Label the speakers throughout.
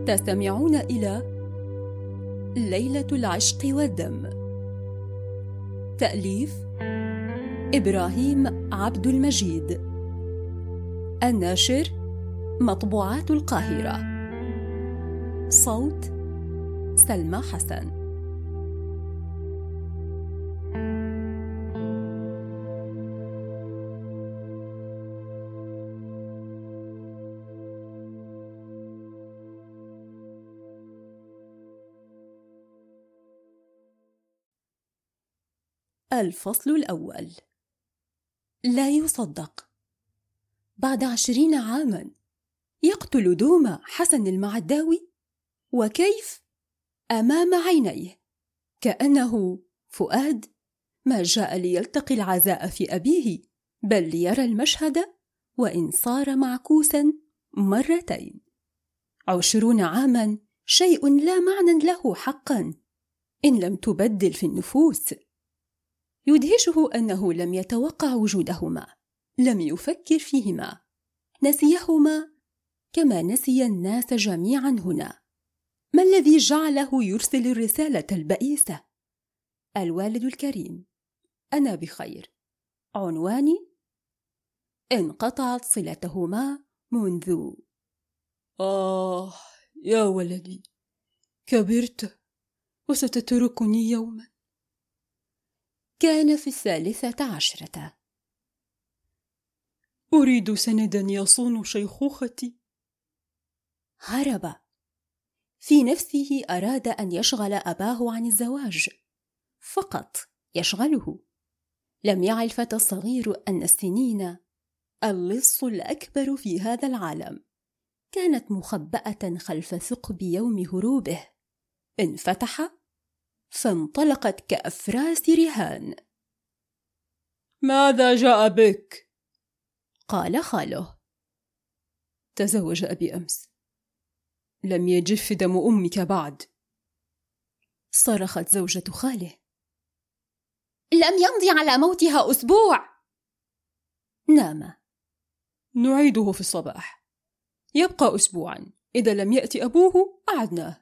Speaker 1: تستمعون إلى ليلة العشق والدم. تأليف إبراهيم عبد المجيد. الناشر مطبوعات القاهرة. صوت سلمى حسن. الفصل الأول. لا يصدق، بعد 20 عاما يقتل دوما حسن المعداوي، وكيف؟ أمام عينيه، كأنه فؤاد ما جاء ليلتقي العزاء في أبيه، بل ليرى المشهد وإن صار معكوسا مرتين. 20 عاما شيء لا معنى له حقا إن لم تبدل في النفوس. يدهشه أنه لم يتوقع وجودهما، لم يفكر فيهما، نسيهما كما نسي الناس جميعا هنا. ما الذي جعله يرسل الرسالة البئيسة؟ الوالد الكريم، أنا بخير. عنواني: انقطعت صلتهما منذ.
Speaker 2: يا ولدي، كبرت وستتركني يوما.
Speaker 1: كان في 13.
Speaker 2: أريد سندا يصون شيخوختي.
Speaker 1: هرب. في نفسه أراد أن يشغل أباه عن الزواج، فقط يشغله. لم يعي الفتى الصغير أن السنين اللص الأكبر في هذا العالم كانت مخبأة خلف ثقب يوم هروبه. انفتح فانطلقت كأفراس رهان.
Speaker 2: ماذا جاء بك؟
Speaker 1: قال خاله.
Speaker 2: تزوج أبي أمس. لم يجف دم أمك بعد.
Speaker 1: صرخت زوجة خاله. لم يمضي على موتها أسبوع. نام.
Speaker 2: نعيده في الصباح. يبقى أسبوعا، إذا لم يأتي أبوه أعدناه.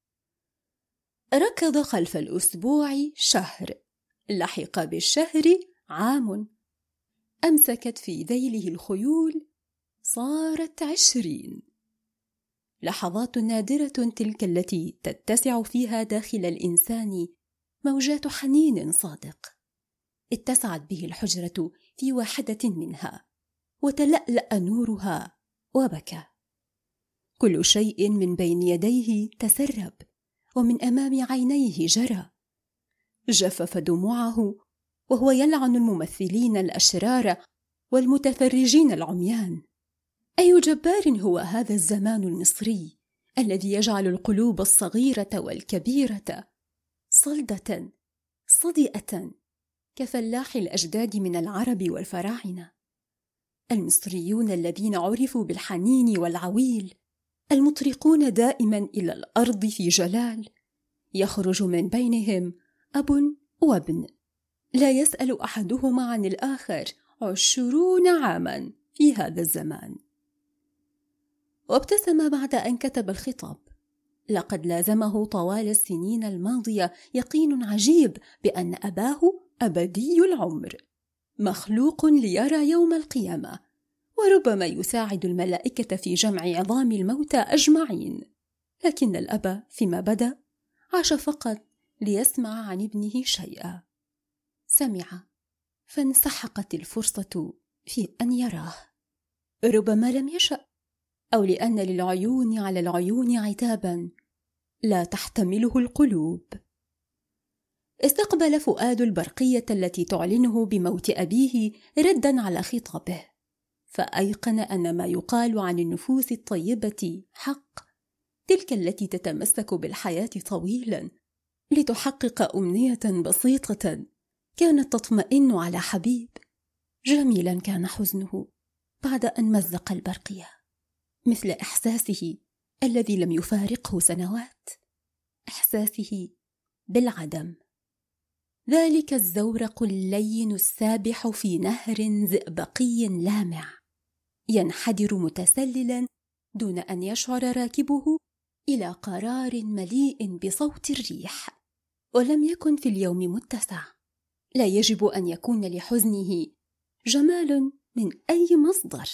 Speaker 1: ركض خلف الأسبوع شهر، لحق بالشهر عام، أمسكت في ذيله الخيول، صارت 20. لحظات نادرة تلك التي تتسع فيها داخل الإنسان موجات حنين صادق. اتسعت به الحجرة في واحدة منها، وتلألأ نورها وبكى. كل شيء من بين يديه تسرب، ومن أمام عينيه جرى. جفف دموعه وهو يلعن الممثلين الأشرار والمتفرجين العميان. أي جبار هو هذا الزمان المصري الذي يجعل القلوب الصغيرة والكبيرة صلدة صدئة كفلاح الأجداد من العرب والفراعنة. المصريون الذين عرفوا بالحنين والعويل، المطرقون دائما إلى الأرض في جلال، يخرج من بينهم أب وابن، لا يسأل أحدهما عن الآخر 20 عاما في هذا الزمان. وابتسم بعد أن كتب الخطاب. لقد لازمه طوال السنين الماضية يقين عجيب بأن أباه أبدي العمر، مخلوق ليرى يوم القيامة، وربما يساعد الملائكة في جمع عظام الموتى أجمعين. لكن الأب فيما بدا عاش فقط ليسمع عن ابنه شيئا. سمع فانسحقت الفرصة في أن يراه. ربما لم يشأ، أو لأن للعيون على العيون عتابا لا تحتمله القلوب. استقبل فؤاد البرقية التي تعلنه بموت أبيه ردا على خطابه، فأيقن أن ما يقال عن النفوس الطيبة حق، تلك التي تتمسك بالحياة طويلا لتحقق أمنية بسيطة كانت تطمئن على حبيب. جميلا كان حزنه بعد أن مزق البرقية، مثل إحساسه الذي لم يفارقه سنوات، إحساسه بالعدم. ذلك الزورق اللين السابح في نهر زئبقي لامع، ينحدر متسللا دون أن يشعر راكبه إلى قرار مليء بصوت الريح. ولم يكن في اليوم متسع، لا يجب أن يكون لحزنه جمال من أي مصدر.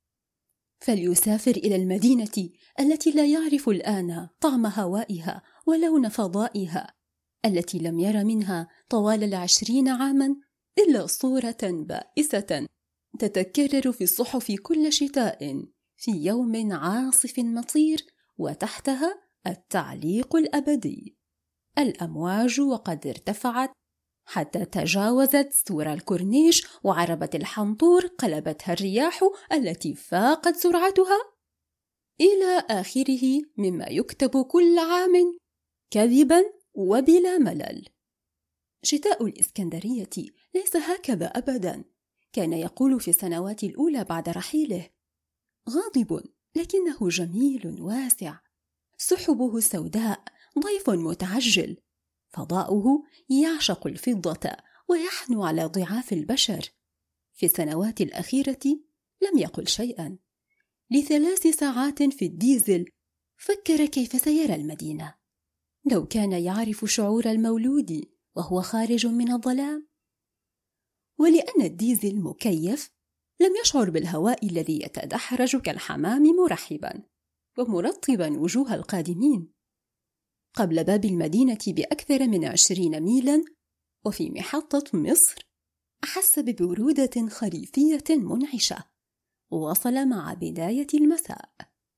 Speaker 1: فليسافر إلى المدينة التي لا يعرف الآن طعم هوائها ولون فضائها، التي لم ير منها طوال 20 عاما إلا صورة بائسة تتكرر في الصحف كل شتاء في يوم عاصف مطير، وتحتها التعليق الأبدي: الأمواج وقد ارتفعت حتى تجاوزت سور الكورنيش، وعربة الحنطور قلبتها الرياح التي فاقت سرعتها، إلى آخره، مما يكتب كل عام كذبا وبلا ملل. شتاء الإسكندرية ليس هكذا أبدا. كان يقول في السنوات الأولى بعد رحيله: غاضب لكنه جميل واسع، سحبه سوداء، ضيف متعجل، فضاؤه يعشق الفضة ويحنو على ضعاف البشر. في السنوات الأخيرة لم يقل شيئا. ل3 ساعات في الديزل فكر كيف سيرى المدينة لو كان يعرف شعور المولود وهو خارج من الظلام. ولأن الديزل مكيف لم يشعر بالهواء الذي يتدحرج كالحمام مرحبا ومرطبا وجوه القادمين. قبل باب المدينة بأكثر من 20 ميلا وفي محطة مصر أحس ببرودة خريفية منعشة، ووصل مع بداية المساء.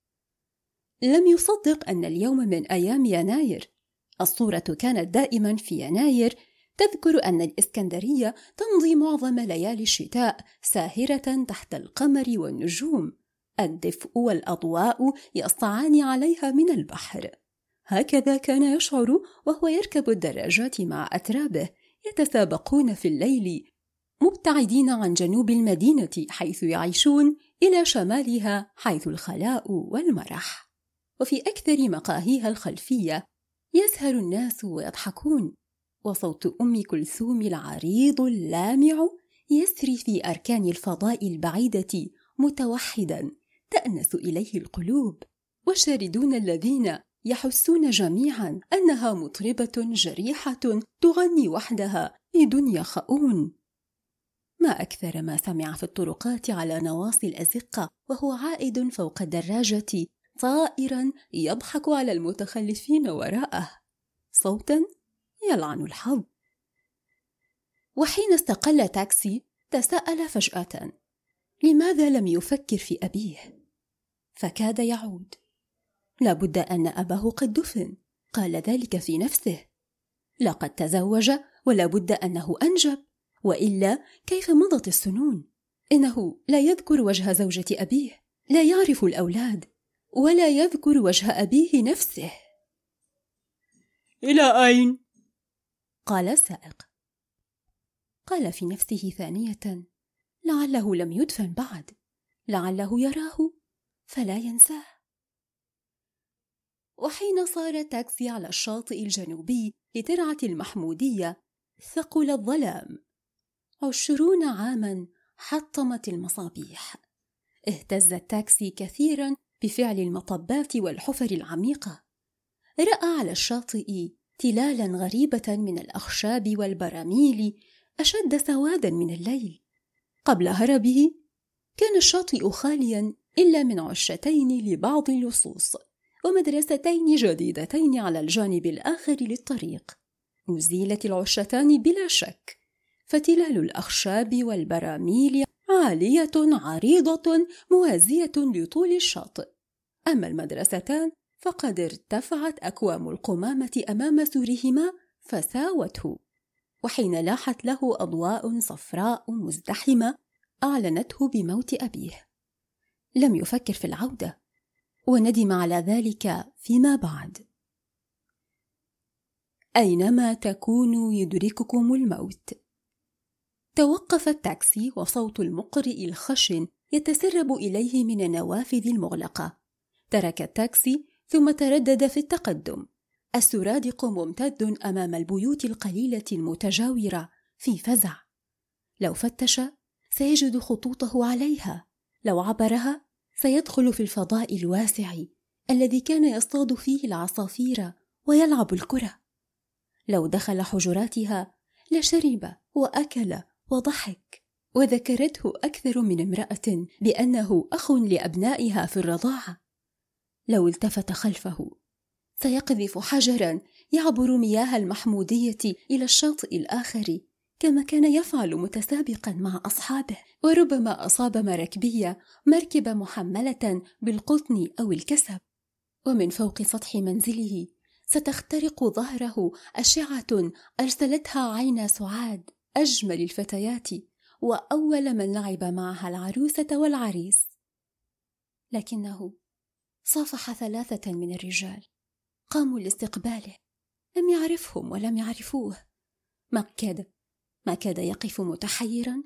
Speaker 1: لم يصدق أن اليوم من أيام يناير. الصورة كانت دائما في يناير تذكر أن الإسكندرية تمضي معظم ليالي الشتاء ساهرة تحت القمر والنجوم، الدفء والأضواء يسطعان عليها من البحر. هكذا كان يشعر وهو يركب الدراجات مع أترابه يتسابقون في الليل، مبتعدين عن جنوب المدينة حيث يعيشون إلى شمالها حيث الخلاء والمرح. وفي أكثر مقاهيها الخلفية يسهر الناس ويضحكون، وصوت أم كلثوم العريض اللامع يسري في أركان الفضاء البعيدة متوحدا تأنس إليه القلوب. والشاردون الذين يحسون جميعا أنها مطربة جريحة تغني وحدها في دنيا خؤون. ما أكثر ما سمع في الطرقات على نواصي الأزقة وهو عائد فوق الدراجة طائرا يضحك على المتخلفين وراءه، صوتا يلعن الحظ. وحين استقل تاكسي تساءل فجأة: لماذا لم يفكر في أبيه؟ فكاد يعود. لابد أن أباه قد دفن، قال ذلك في نفسه. لقد تزوج ولابد أنه أنجب، وإلا كيف مضت السنون؟ إنه لا يذكر وجه زوجة أبيه، لا يعرف الأولاد، ولا يذكر وجه أبيه نفسه.
Speaker 2: إلى أين؟
Speaker 1: قال السائق. قال في نفسه ثانية: لعله لم يدفن بعد، لعله يراه فلا ينساه. وحين صار التاكسي على الشاطئ الجنوبي لترعة المحمودية ثقل الظلام. 20 عاما حطمت المصابيح. اهتز التاكسي كثيرا بفعل المطبات والحفر العميقة. رأى على الشاطئ تلالا غريبة من الأخشاب والبراميل أشد سوادا من الليل. قبل هربه كان الشاطئ خاليا إلا من عشتين لبعض اللصوص، ومدرستين جديدتين على الجانب الآخر للطريق. أزيلت العشتان بلا شك، فتلال الأخشاب والبراميل عالية عريضة موازية لطول الشاطئ. أما المدرستان فقد ارتفعت أكوام القمامة أمام سورهما فساوته. وحين لاحت له أضواء صفراء مزدحمة أعلنته بموت أبيه، لم يفكر في العودة، وندم على ذلك فيما بعد. أينما تكونوا يدرككم الموت. توقف التاكسي وصوت المقرئ الخشن يتسرب إليه من النوافذ المغلقة. ترك التاكسي ثم تردد في التقدم. السرادق ممتد أمام البيوت القليلة المتجاورة في فزع. لو فتش سيجد خطوطه عليها، لو عبرها سيدخل في الفضاء الواسع الذي كان يصطاد فيه العصافير ويلعب الكرة. لو دخل حجراتها لشرب وأكل وضحك، وذكرته أكثر من امرأة بأنه أخ لأبنائها في الرضاعة. لو التفت خلفه سيقذف حجرا يعبر مياه المحمودية إلى الشاطئ الآخر، كما كان يفعل متسابقا مع أصحابه. وربما أصاب مراكبية مركبة محملة بالقطن أو الكسب، ومن فوق سطح منزله ستخترق ظهره أشعة أرسلتها عين سعاد، أجمل الفتيات وأول من لعب معها العروسة والعريس. لكنه صافح 3 من الرجال قاموا لاستقباله، لم يعرفهم ولم يعرفوه. ما كاد يقف متحيرا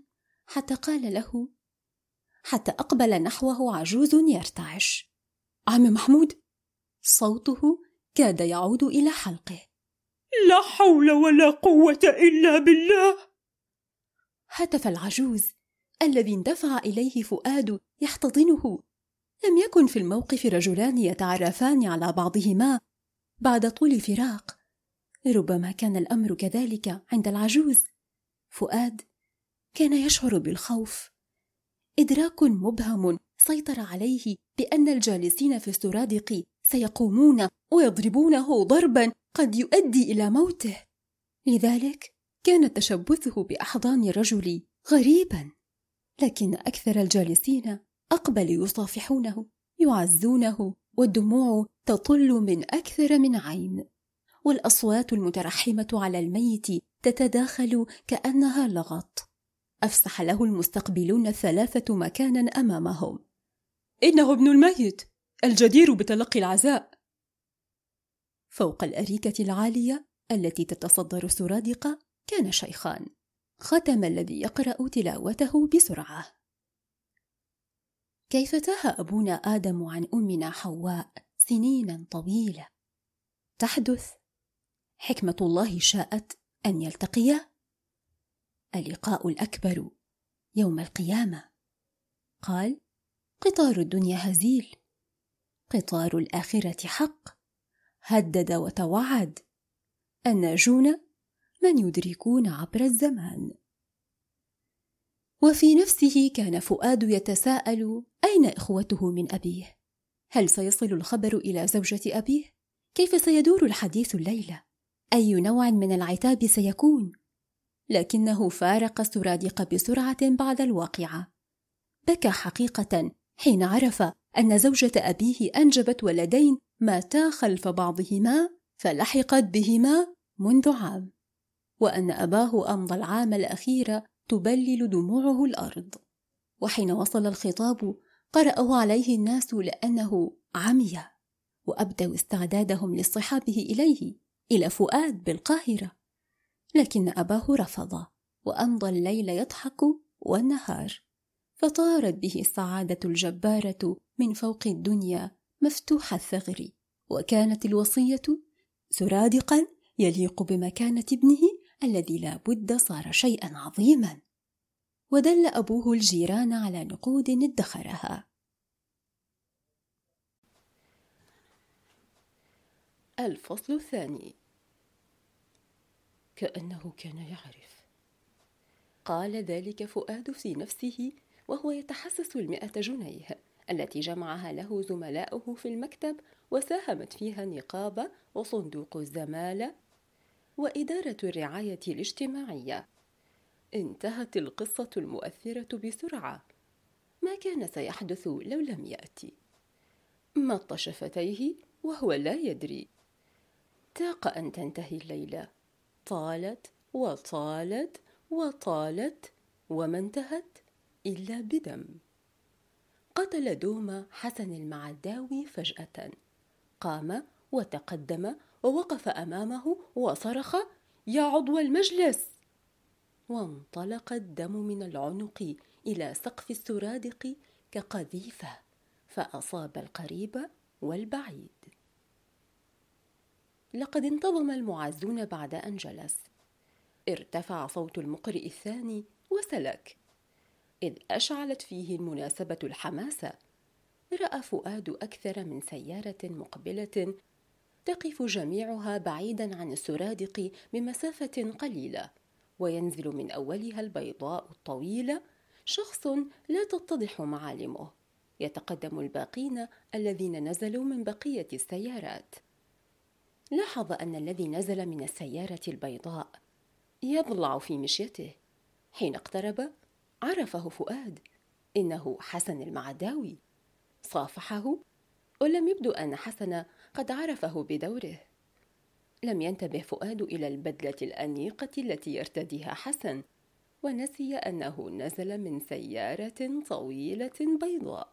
Speaker 1: حتى أقبل نحوه عجوز يرتعش.
Speaker 2: عم محمود؟
Speaker 1: صوته كاد يعود إلى حلقه.
Speaker 2: لا حول ولا قوة إلا بالله!
Speaker 1: هتف العجوز الذي اندفع إليه فؤاد يحتضنه. لم يكن في الموقف رجلان يتعرفان على بعضهما بعد طول فراق. ربما كان الأمر كذلك عند العجوز. فؤاد كان يشعر بالخوف. إدراك مبهم سيطر عليه بأن الجالسين في السرادق سيقومون ويضربونه ضربا قد يؤدي إلى موته. لذلك كان تشبثه بأحضان الرجل غريبا، لكن أكثر الجالسين أقبلوا يصافحونه يعزونه، والدموع تطل من أكثر من عين، والأصوات المترحمة على الميت تتداخل كأنها لغط. أفسح له المستقبلون 3 مكانا أمامهم.
Speaker 2: إنه ابن الميت الجدير بتلقي العزاء.
Speaker 1: فوق الأريكة العالية التي تتصدر السرادق كان شيخان. ختم الذي يقرأ تلاوته بسرعة: كيف تاه أبونا آدم عن أمنا حواء سنينا طويلة، تحدث حكمة الله شاءت أن يلتقيا. اللقاء الأكبر يوم القيامة. قال: قطار الدنيا هزيل، قطار الآخرة حق. هدد وتوعد. الناجون من يدركون عبر الزمان. وفي نفسه كان فؤاد يتساءل: أين إخوته من أبيه؟ هل سيصل الخبر إلى زوجة أبيه؟ كيف سيدور الحديث الليلة؟ أي نوع من العتاب سيكون؟ لكنه فارق السرادق بسرعة بعد الواقعة. بكى حقيقة حين عرف أن زوجة أبيه أنجبت ولدين ماتا خلف بعضهما فلحقت بهما منذ عام، وأن أباه أمضى العام الأخير تبلل دموعه الأرض. وحين وصل الخطاب قرأه عليه الناس لأنه عمي، وأبدوا استعدادهم لاصطحابه إلى فؤاد بالقاهرة. لكن أباه رفض، وأمضى الليل يضحك والنهار، فطارت به السعادة الجبارة من فوق الدنيا مفتوح الثغر. وكانت الوصية سرادقا يليق بمكانة ابنه الذي لا بد صار شيئا عظيما. ودل أبوه الجيران على نقود ادخرها. الفصل الثاني.
Speaker 2: كأنه كان يعرف.
Speaker 1: قال ذلك فؤاد في نفسه وهو يتحسس 100 جنيه التي جمعها له زملاؤه في المكتب، وساهمت فيها النقابة وصندوق الزمالة وإدارة الرعاية الاجتماعية. انتهت القصة المؤثرة بسرعة. ما كان سيحدث لو لم يأتي؟ مط شفتيه وهو لا يدري. تاق أن تنتهي الليلة. طالت وطالت وطالت، وما انتهت إلا بدم. قتل دوما حسن المعداوي فجأة. قام وتقدم ووقف أمامه وصرخ: يا عضو المجلس! وانطلق الدم من العنق إلى سقف السرادق كقذيفة، فأصاب القريب والبعيد. لقد انتظم المعزون بعد أن جلس. ارتفع صوت المقرئ الثاني وسلك، إذ أشعلت فيه المناسبة الحماسة. رأى فؤاد أكثر من سيارة مقبلة تقف جميعها بعيدا عن السرادق بمسافة قليلة، وينزل من أولها البيضاء الطويلة شخص لا تتضح معالمه، يتقدم الباقين الذين نزلوا من بقية السيارات. لاحظ أن الذي نزل من السيارة البيضاء يضلع في مشيته. حين اقترب عرفه فؤاد، إنه حسن المعداوي. صافحه، ولم يبدو أن حسن قد عرفه بدوره. لم ينتبه فؤاد إلى البدلة الأنيقة التي يرتديها حسن، ونسي أنه نزل من سيارة طويلة بيضاء.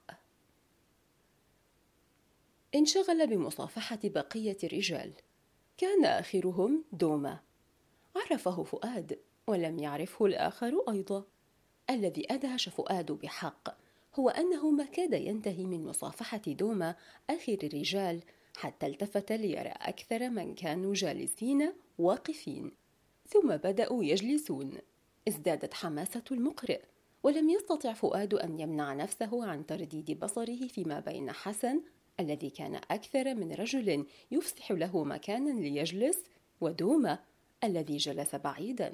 Speaker 1: انشغل بمصافحة بقية الرجال، كان آخرهم دوما. عرفه فؤاد، ولم يعرفه الآخر أيضا. الذي أدهش فؤاد بحق هو أنه ما كاد ينتهي من مصافحة دوما آخر الرجال حتى التفت ليرى أكثر من كانوا جالسين واقفين، ثم بدأوا يجلسون. ازدادت حماسة المقرئ، ولم يستطع فؤاد أن يمنع نفسه عن ترديد بصره فيما بين حسن الذي كان أكثر من رجل يفسح له مكانا ليجلس، ودوما الذي جلس بعيدا.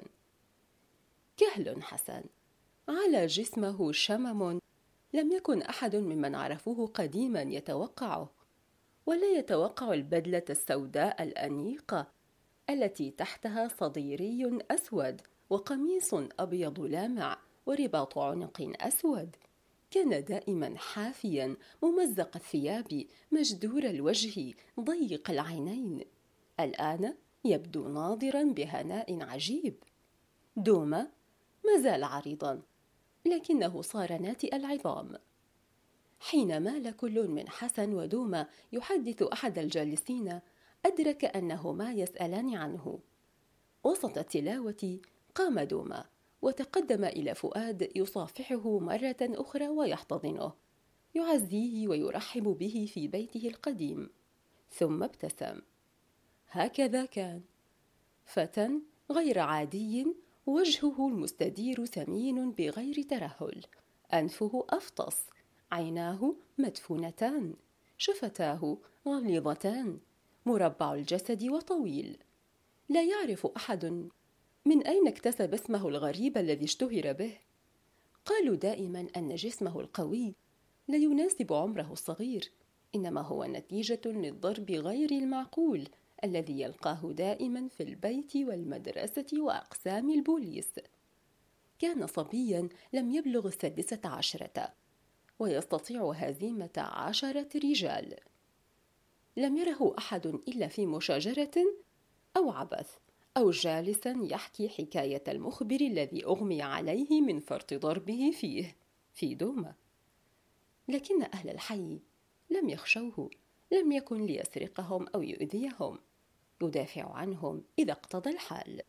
Speaker 1: كهل حسن، على جسمه شمم لم يكن أحد ممن عرفوه قديما يتوقعه، ولا يتوقع البدلة السوداء الأنيقة التي تحتها صديري أسود وقميص أبيض لامع ورباط عنق أسود. كان دائما حافيا، ممزق الثياب، مجدور الوجه، ضيق العينين. الآن يبدو ناضرا بهناء عجيب. دوما ما زال عريضا، لكنه صار ناتئ العظام. حين مال كل من حسن ودوما يحدث أحد الجالسين، أدرك أنهما يسألان عنه. وسط التلاوة قام دوما وتقدم إلى فؤاد يصافحه مرة أخرى ويحتضنه، يعزيه ويرحب به في بيته القديم، ثم ابتسم. هكذا كان، فتى غير عادي، وجهه المستدير سمين بغير ترهل، أنفه أفطس، عيناه مدفونتان، شفتاه غليظتان، مربع الجسد وطويل. لا يعرف أحد من أين اكتسب اسمه الغريب الذي اشتهر به. قالوا دائما أن جسمه القوي لا يناسب عمره الصغير، إنما هو نتيجة للضرب غير المعقول الذي يلقاه دائما في البيت والمدرسة وأقسام البوليس. كان صبيا لم يبلغ 16، ويستطيع هزيمة 10 رجال. لم يره أحد إلا في مشاجرة أو عبث، أو جالسا يحكي حكاية المخبر الذي أغمي عليه من فرط ضربه فيه في دوما. لكن أهل الحي لم يخشوه، لم يكن ليسرقهم أو يؤذيهم، يدافع عنهم إذا اقتضى الحال.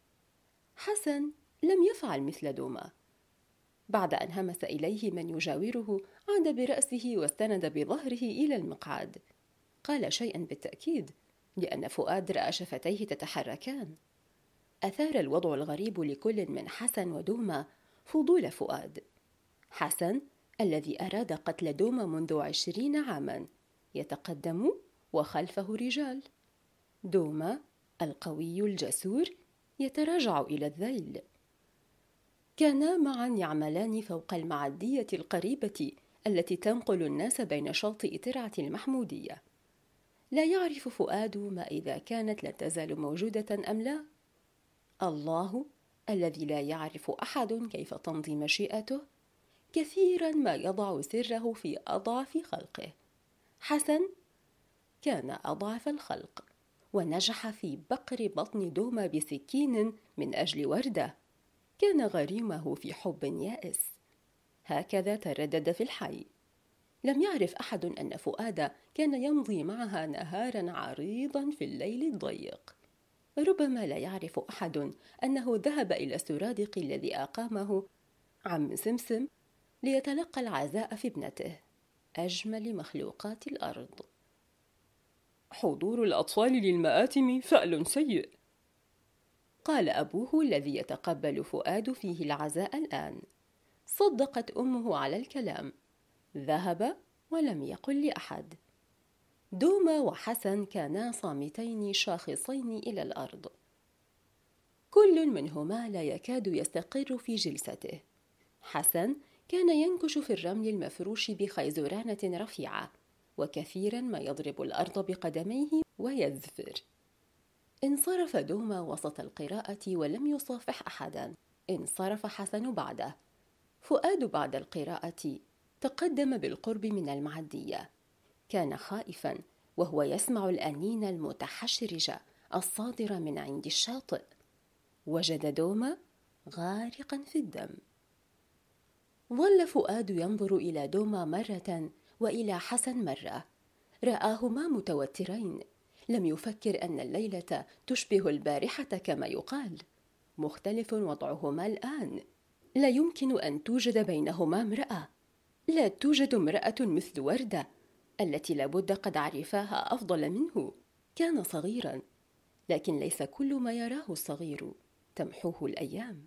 Speaker 1: حسن لم يفعل مثل دوما. بعد أن همس إليه من يجاوره، عاد برأسه واستند بظهره إلى المقعد. قال شيئا بالتأكيد، لأن فؤاد رأى شفتيه تتحركان. أثار الوضع الغريب لكل من حسن ودوما فضول فؤاد. حسن الذي أراد قتل دوما منذ 20 عاما يتقدم وخلفه رجال. دوما القوي الجسور يتراجع إلى الذيل. كانا معا يعملان فوق المعدية القريبة التي تنقل الناس بين شاطئ ترعة المحمودية. لا يعرف فؤاد ما إذا كانت لا تزال موجودة أم لا. الله الذي لا يعرف أحد كيف تمضي مشيئته كثيرا ما يضع سره في أضعف خلقه. حسن كان أضعف الخلق، ونجح في بقر بطن دوما بسكين من أجل وردة كان غريمه في حب يائس. هكذا تردد في الحي. لم يعرف أحد أن فؤاد كان يمضي معها نهارا عريضا في الليل الضيق. ربما لا يعرف أحد أنه ذهب إلى السرادق الذي أقامه عم سمسم ليتلقى العزاء في ابنته، أجمل مخلوقات الأرض.
Speaker 2: حضور الأطفال للمآتم فعل سيء،
Speaker 1: قال أبوه الذي يتقبل فؤاد فيه العزاء الآن. صدقت أمه على الكلام. ذهب ولم يقل لأحد. دوما وحسن كانا صامتين شاخصين إلى الأرض، كل منهما لا يكاد يستقر في جلسته. حسن كان ينكش في الرمل المفروش بخيزرانة رفيعة، وكثيرا ما يضرب الأرض بقدميه ويزفر. انصرف دوما وسط القراءة ولم يصافح أحدا. انصرف حسن بعده. فؤاد بعد القراءة تقدم بالقرب من المعدية. كان خائفا وهو يسمع الأنين المتحشرجة الصادرة من عند الشاطئ. وجد دوما غارقا في الدم. ظل فؤاد ينظر إلى دوما مرة وإلى حسن مرة. رآهما متوترين. لم يفكر أن الليلة تشبه البارحة كما يقال. مختلف وضعهما الآن. لا يمكن أن توجد بينهما امرأة. لا توجد امرأة مثل وردة التي لابد قد عرفاها أفضل منه. كان صغيرا، لكن ليس كل ما يراه الصغير تمحوه الأيام.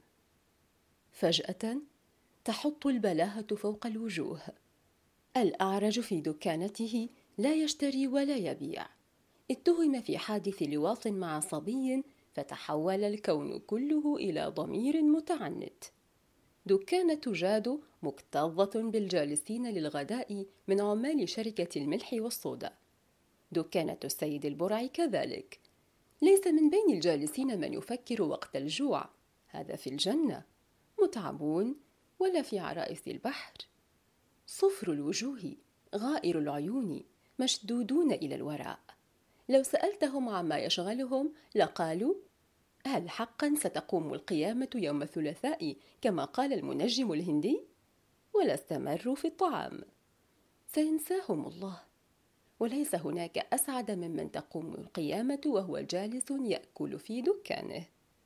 Speaker 1: فجأة تحط البلاهة فوق الوجوه. الأعرج في دكانته لا يشتري ولا يبيع. اتهم في حادث لواط مع صبي، فتحول الكون كله إلى ضمير متعنت. دكانة جادو مكتظة بالجالسين للغداء من عمال شركة الملح والصودا. دكانة السيد البرعي كذلك. ليس من بين الجالسين من يفكر وقت الجوع، هذا في الجنة. متعبون ولا في عرائس البحر. صفر الوجوه، غائر العيون، مشدودون إلى الوراء. لو سألتهم عما يشغلهم لقالوا: هل حقا ستقوم القيامة يوم الثلاثاء كما قال المنجم الهندي؟ ولا استمروا في الطعام. سينساهم الله. وليس هناك أسعد ممن تقوم القيامة وهو جالس يأكل في دكانه.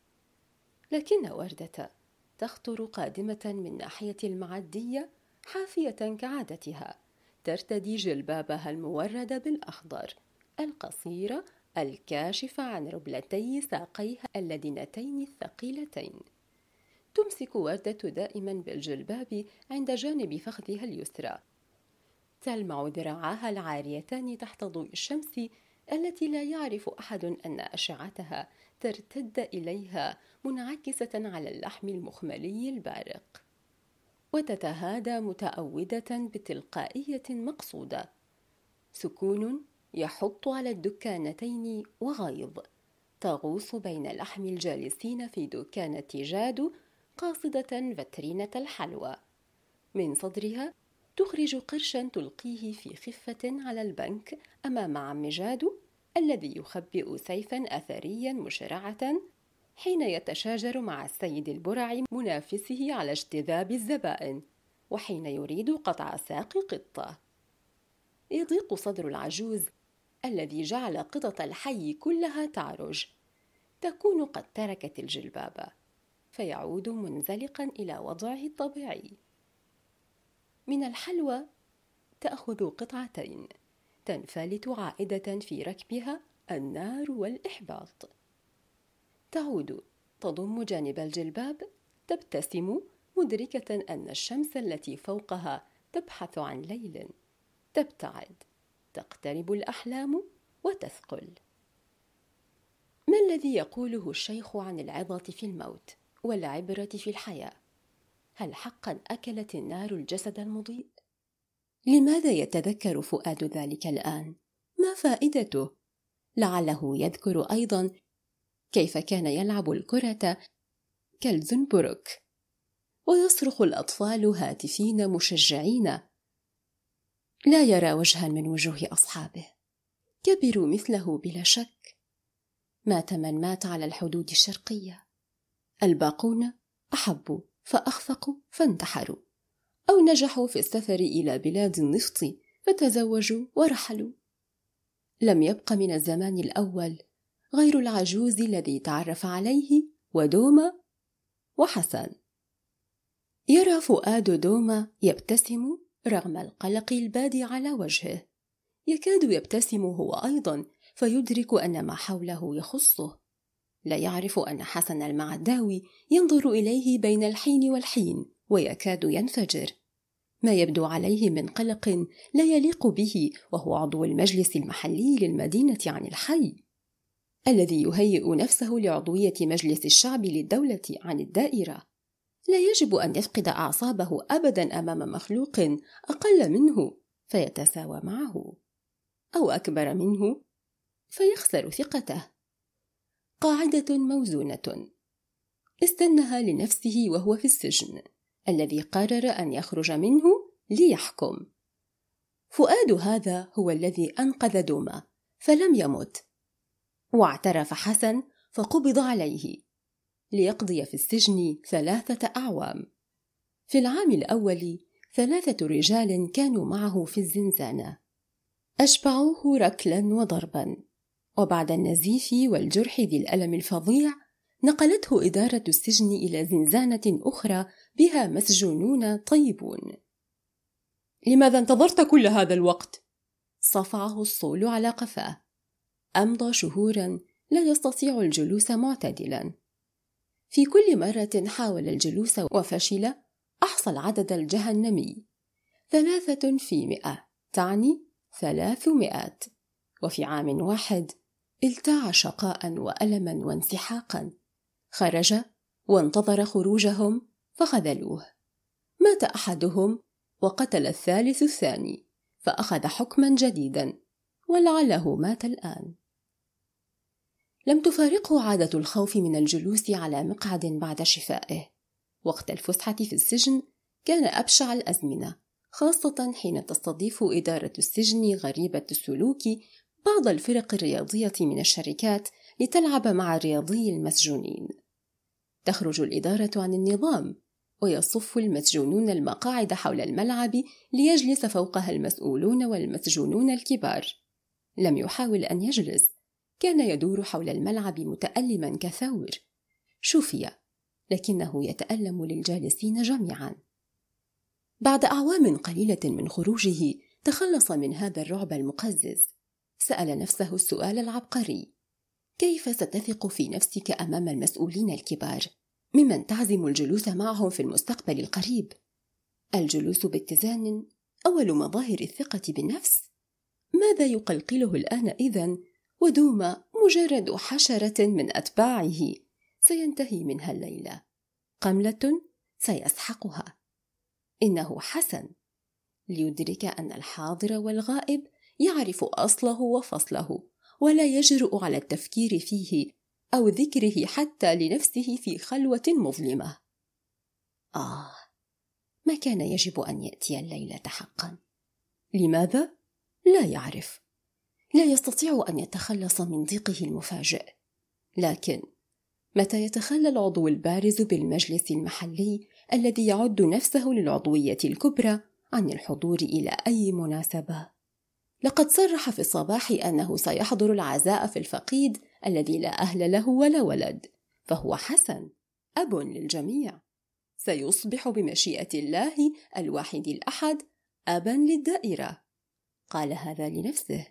Speaker 1: لكن وردة تخطر قادمة من ناحية المعدية حافية كعادتها، ترتدي جلبابها المورد بالأخضر القصيرة الكاشفة عن ربلتي ساقيها اللدنتين الثقيلتين. تمسك وردة دائما بالجلباب عند جانب فخذها اليسرى. تلمع ذراعاها العاريتان تحت ضوء الشمس التي لا يعرف أحد أن أشعتها ترتد إليها منعكسة على اللحم المخملي البارق. وتتهادى متأودة بتلقائية مقصودة. سكون يحط على الدكانتين وغيظ. تغوص بين لحم الجالسين في دكانة جادو قاصدة فترينة الحلوى. من صدرها تخرج قرشا تلقيه في خفة على البنك أمام عم جادو الذي يخبئ سيفا أثريا مشرعة حين يتشاجر مع السيد البرعي منافسه على اجتذاب الزبائن، وحين يريد قطع ساق قطة. يضيق صدر العجوز الذي جعل قطط الحي كلها تعرج. تكون قد تركت الجلباب، فيعود منزلقا إلى وضعه الطبيعي. من الحلوى تأخذ قطعتين، تنفلت عائدة في ركبها النار والإحباط. تعود تضم جانب الجلباب، تبتسم مدركة أن الشمس التي فوقها تبحث عن ليل. تبتعد، تقترب الأحلام وتثقل. ما الذي يقوله الشيخ عن العظة في الموت والعبرة في الحياة؟ هل حقا أكلت النار الجسد المضيء؟ لماذا يتذكر فؤاد ذلك الآن؟ ما فائدته؟ لعله يذكر أيضا كيف كان يلعب الكرة كالزنبرك، ويصرخ الأطفال هاتفين مشجعين. لا يرى وجها من وجوه أصحابه. كبروا مثله بلا شك. مات من مات على الحدود الشرقية. الباقون أحبوا فأخفقوا فانتحروا، أو نجحوا في السفر إلى بلاد النفط فتزوجوا ورحلوا. لم يبق من الزمان الأول غير العجوز الذي تعرف عليه ودوما وحسن. يرى فؤاد دوما يبتسم رغم القلق البادي على وجهه. يكاد يبتسم هو أيضا، فيدرك أن ما حوله يخصه. لا يعرف أن حسن المعداوي ينظر إليه بين الحين والحين ويكاد ينفجر. ما يبدو عليه من قلق لا يليق به وهو عضو المجلس المحلي للمدينة عن الحي، الذي يهيئ نفسه لعضوية مجلس الشعب للدولة عن الدائرة. لا يجب أن يفقد أعصابه أبداً أمام مخلوق أقل منه فيتساوى معه، أو أكبر منه فيخسر ثقته. قاعدة موزونة استنها لنفسه وهو في السجن الذي قرر أن يخرج منه ليحكم. فؤاد هذا هو أنقذ دوما فلم يمت، واعترف حسن فقبض عليه ليقضي في السجن 3 أعوام. في العام الأول 3 رجال كانوا معه في الزنزانة أشبعوه ركلا وضربا، وبعد النزيف والجرح ذي الألم الفظيع نقلته إدارة السجن إلى زنزانة أخرى بها مسجونون طيبون.
Speaker 2: لماذا انتظرت كل هذا الوقت؟
Speaker 1: صفعه الصول على قفاه. أمضى شهورا لا يستطيع الجلوس معتدلا. في كل مرة حاول الجلوس وفشل. أحصى العدد الجهنمي 3 في 100 تعني 300. وفي عام واحد التاع شقاء وألما وانسحاقا. خرج وانتظر خروجهم فخذلوه. مات أحدهم وقتل الثالث الثاني فأخذ حكما جديدا، ولعله مات الآن. لم تفارقه عادة الخوف من الجلوس على مقعد بعد شفائه. وقت الفسحة في السجن كان أبشع الأزمنة، خاصة حين تستضيف إدارة السجن غريبة السلوك بعض الفرق الرياضية من الشركات لتلعب مع رياضي المسجونين. تخرج الإدارة عن النظام، ويصف المسجونون المقاعد حول الملعب ليجلس فوقها المسؤولون والمسجونون الكبار. لم يحاول أن يجلس، كان يدور حول الملعب متألما كثور. شفي، لكنه يتألم للجالسين جميعا. بعد أعوام قليلة من خروجه تخلص من هذا الرعب المقزز. سأل نفسه السؤال العبقري: كيف ستثق في نفسك أمام المسؤولين الكبار ممن تعزم الجلوس معهم في المستقبل القريب؟ الجلوس باتزان أول مظاهر الثقة بالنفس. ماذا يقلقله الآن إذن؟ ودوما مجرد حشرة من أتباعه سينتهي منها الليلة، قملة سيسحقها. إنه حسن، ليدرك أن الحاضر والغائب يعرف أصله وفصله، ولا يجرؤ على التفكير فيه أو ذكره حتى لنفسه في خلوة مظلمة. ما كان يجب أن يأتي الليلة حقا. لماذا؟ لا يعرف. لا يستطيع أن يتخلص من ضيقه المفاجئ. لكن متى يتخلى العضو البارز بالمجلس المحلي الذي يعد نفسه للعضوية الكبرى عن الحضور إلى أي مناسبة؟ لقد صرح في الصباح أنه سيحضر العزاء في الفقيد الذي لا أهل له ولا ولد، فهو حسن، أب للجميع. سيصبح بمشيئة الله الواحد الأحد أبا للدائرة. قال هذا لنفسه.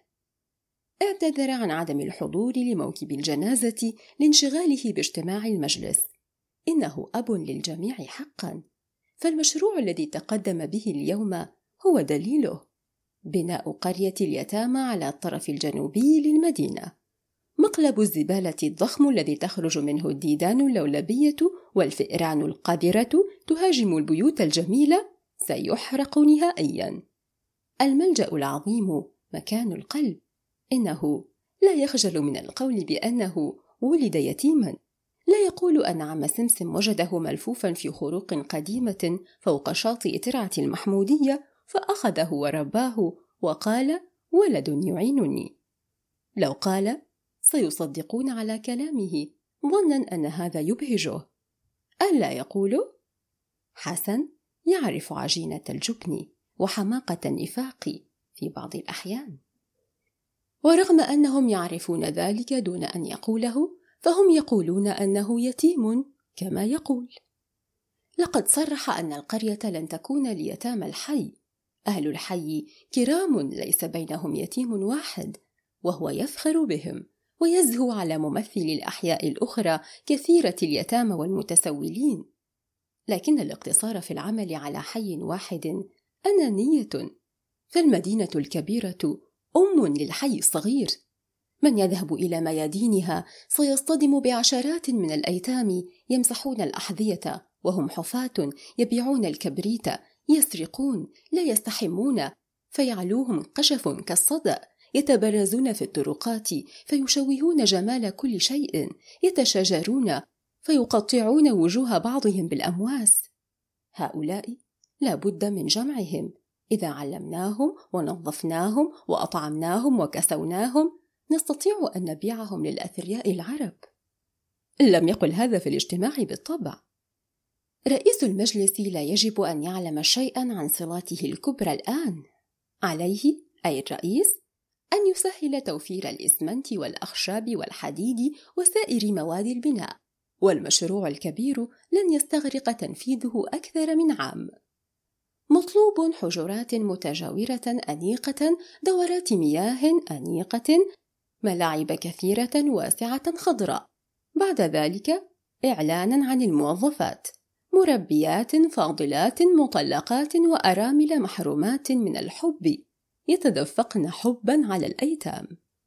Speaker 1: اعتذر عن عدم الحضور لموكب الجنازة لانشغاله باجتماع المجلس. إنه أب للجميع حقا، فالمشروع الذي تقدم به اليوم هو دليله: بناء قرية اليتامى على الطرف الجنوبي للمدينة. مقلب الزبالة الضخم الذي تخرج منه الديدان اللولبية والفئران القذرة تهاجم البيوت الجميلة سيحرق نهائيا. الملجأ العظيم مكان القلب. إنه لا يخجل من القول بأنه ولد يتيما. لا يقول أن عم سمسم وجده ملفوفا في خروق قديمة فوق شاطئ ترعة المحمودية فأخذه ورباه وقال: ولد يعينني. لو قال سيصدقون على كلامه ظنا أن هذا يبهجه. ألا يقول؟ حسن يعرف عجينة الجبن وحماقة النفاق في بعض الأحيان، ورغم أنهم يعرفون ذلك دون أن يقوله فهم يقولون أنه يتيم كما يقول. لقد صرح أن القرية لن تكون ليتامى الحي. أهل الحي كرام ليس بينهم يتيم واحد، وهو يفخر بهم ويزهو على ممثلي الأحياء الأخرى كثيرة اليتامى والمتسولين. لكن الاقتصار في العمل على حي واحد أنانية، فالمدينة الكبيرة أم للحي الصغير. من يذهب إلى ميادينها سيصطدم بعشرات من الأيتام يمسحون الأحذية وهم حفاة، يبيعون الكبريت، يسرقون، لا يستحمون، فيعلوهم قشف كالصدأ، يتبرزون في الطرقات فيشوهون جمال كل شيء، يتشاجرون فيقطعون وجوه بعضهم بالأمواس. هؤلاء لا بد من جمعهم، إذا علمناهم ونظفناهم وأطعمناهم وكسوناهم نستطيع أن نبيعهم للأثرياء العرب. لم يقل هذا في الاجتماع بالطبع. رئيس المجلس لا يجب أن يعلم شيئا عن صلاته الكبرى الآن. عليه، أي الرئيس، أن يسهل توفير الإسمنت والأخشاب والحديد وسائر مواد البناء، والمشروع الكبير لن يستغرق تنفيذه أكثر من عام. مطلوب حجرات متجاورة أنيقة، دورات مياه أنيقة، ملاعب كثيرة واسعة خضراء. بعد ذلك إعلانا عن الموظفات، مربيات فاضلات مطلقات وأرامل محرومات من الحب، يتدفقن حبا على الأيتام.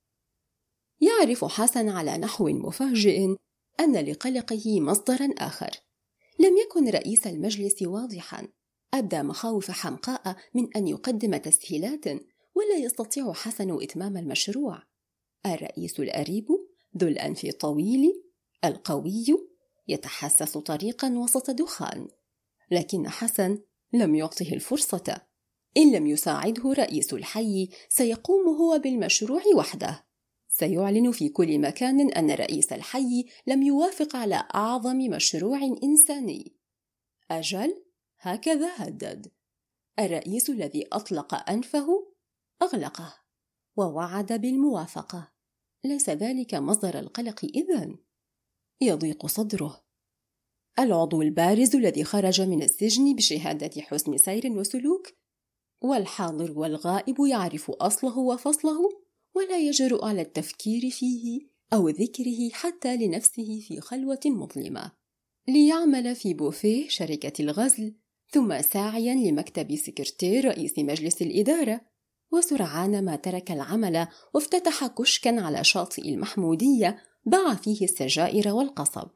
Speaker 1: يعرف حسن على نحو مفاجئ أن لقلقه مصدرا آخر. لم يكن رئيس المجلس واضحا، أبدى مخاوف حمقاء من أن يقدم تسهيلات، ولا يستطيع حسن إتمام المشروع. الرئيس الأريب ذو الأنف الطويل القوي يتحسس طريقا وسط دخان، لكن حسن لم يعطه الفرصة. إن لم يساعده رئيس الحي سيقوم هو بالمشروع وحده، سيعلن في كل مكان أن رئيس الحي لم يوافق على أعظم مشروع إنساني. أجل، هكذا هدد. الرئيس الذي أطلق أنفه أغلقه ووعد بالموافقة. ليس ذلك مصدر القلق إذن؟ يضيق صدره. العضو البارز الذي خرج من السجن بشهادة حسن سير وسلوك، والحاضر والغائب يعرف أصله وفصله، ولا يجرؤ على التفكير فيه أو ذكره حتى لنفسه في خلوة مظلمة، ليعمل في بوفيه شركة الغزل، ثم ساعيا لمكتب سكرتير رئيس مجلس الإدارة، وسرعان ما ترك العمل وافتتح كشكا على شاطئ المحمودية باع فيه السجائر والقصب.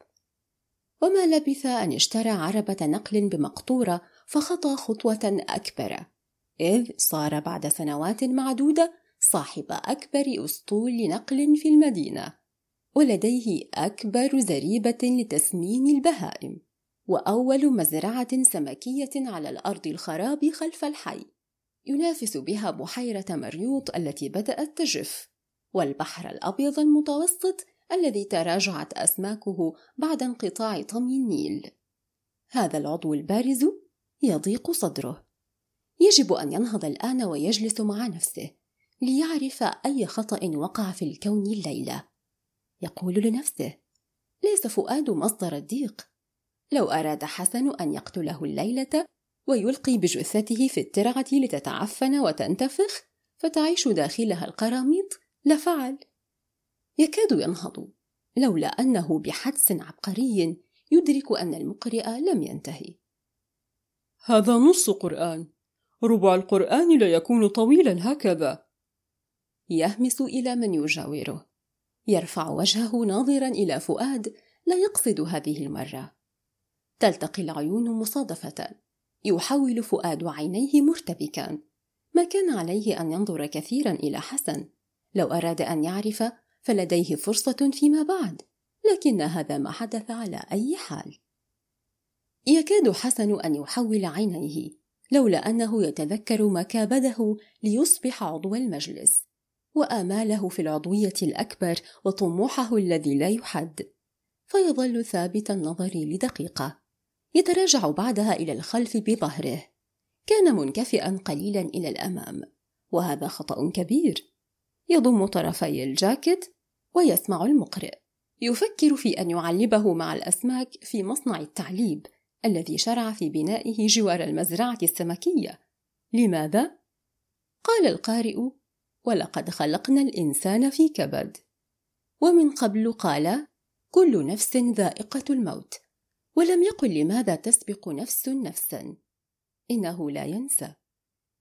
Speaker 1: وما لبث أن اشترى عربة نقل بمقطورة فخطى خطوة أكبر، إذ صار بعد سنوات معدودة صاحب أكبر أسطول نقل في المدينة، ولديه أكبر زريبة لتسمين البهائم، وأول مزرعة سمكية على الأرض الخراب خلف الحي، ينافس بها بحيرة مريوط التي بدأت تجف، والبحر الأبيض المتوسط الذي تراجعت أسماكه بعد انقطاع طمي النيل. هذا العضو البارز يضيق صدره. يجب أن ينهض الآن ويجلس مع نفسه ليعرف أي خطأ وقع في الكون الليلة. يقول لنفسه: ليس فؤاد مصدر الضيق. لو أراد حسن أن يقتله الليلة ويلقي بجثته في الترعة لتتعفن وتنتفخ فتعيش داخلها القراميط لفعل. يكاد ينهض، لولا أنه بحدس عبقري يدرك أن المقرئ لم ينتهي.
Speaker 2: هذا نص قرآن، ربع القرآن لا يكون طويلا هكذا.
Speaker 1: يهمس إلى من يجاوره، يرفع وجهه ناظرا إلى فؤاد لا يقصد هذه المرة. تلتقي العيون مصادفة، يحول فؤاد عينيه مرتبكا. ما كان عليه أن ينظر كثيرا إلى حسن، لو أراد أن يعرف فلديه فرصة فيما بعد، لكن هذا ما حدث على أي حال. يكاد حسن أن يحول عينيه لولا أنه يتذكر مكابده ليصبح عضو المجلس، وآماله في العضوية الأكبر وطموحه الذي لا يحد، فيظل ثابت النظر لدقيقة، يتراجع بعدها إلى الخلف بظهره. كان منكفئا قليلا إلى الأمام، وهذا خطأ كبير. يضم طرفي الجاكيت ويسمع المقرئ، يفكر في أن يعلبه مع الأسماك في مصنع التعليب الذي شرع في بنائه جوار المزرعة السمكية. لماذا؟ قال القارئ: ولقد خلقنا الإنسان في كبد. ومن قبل قال: كل نفس ذائقة الموت. ولم يقل لماذا تسبق نفس نفسا. إنه لا ينسى.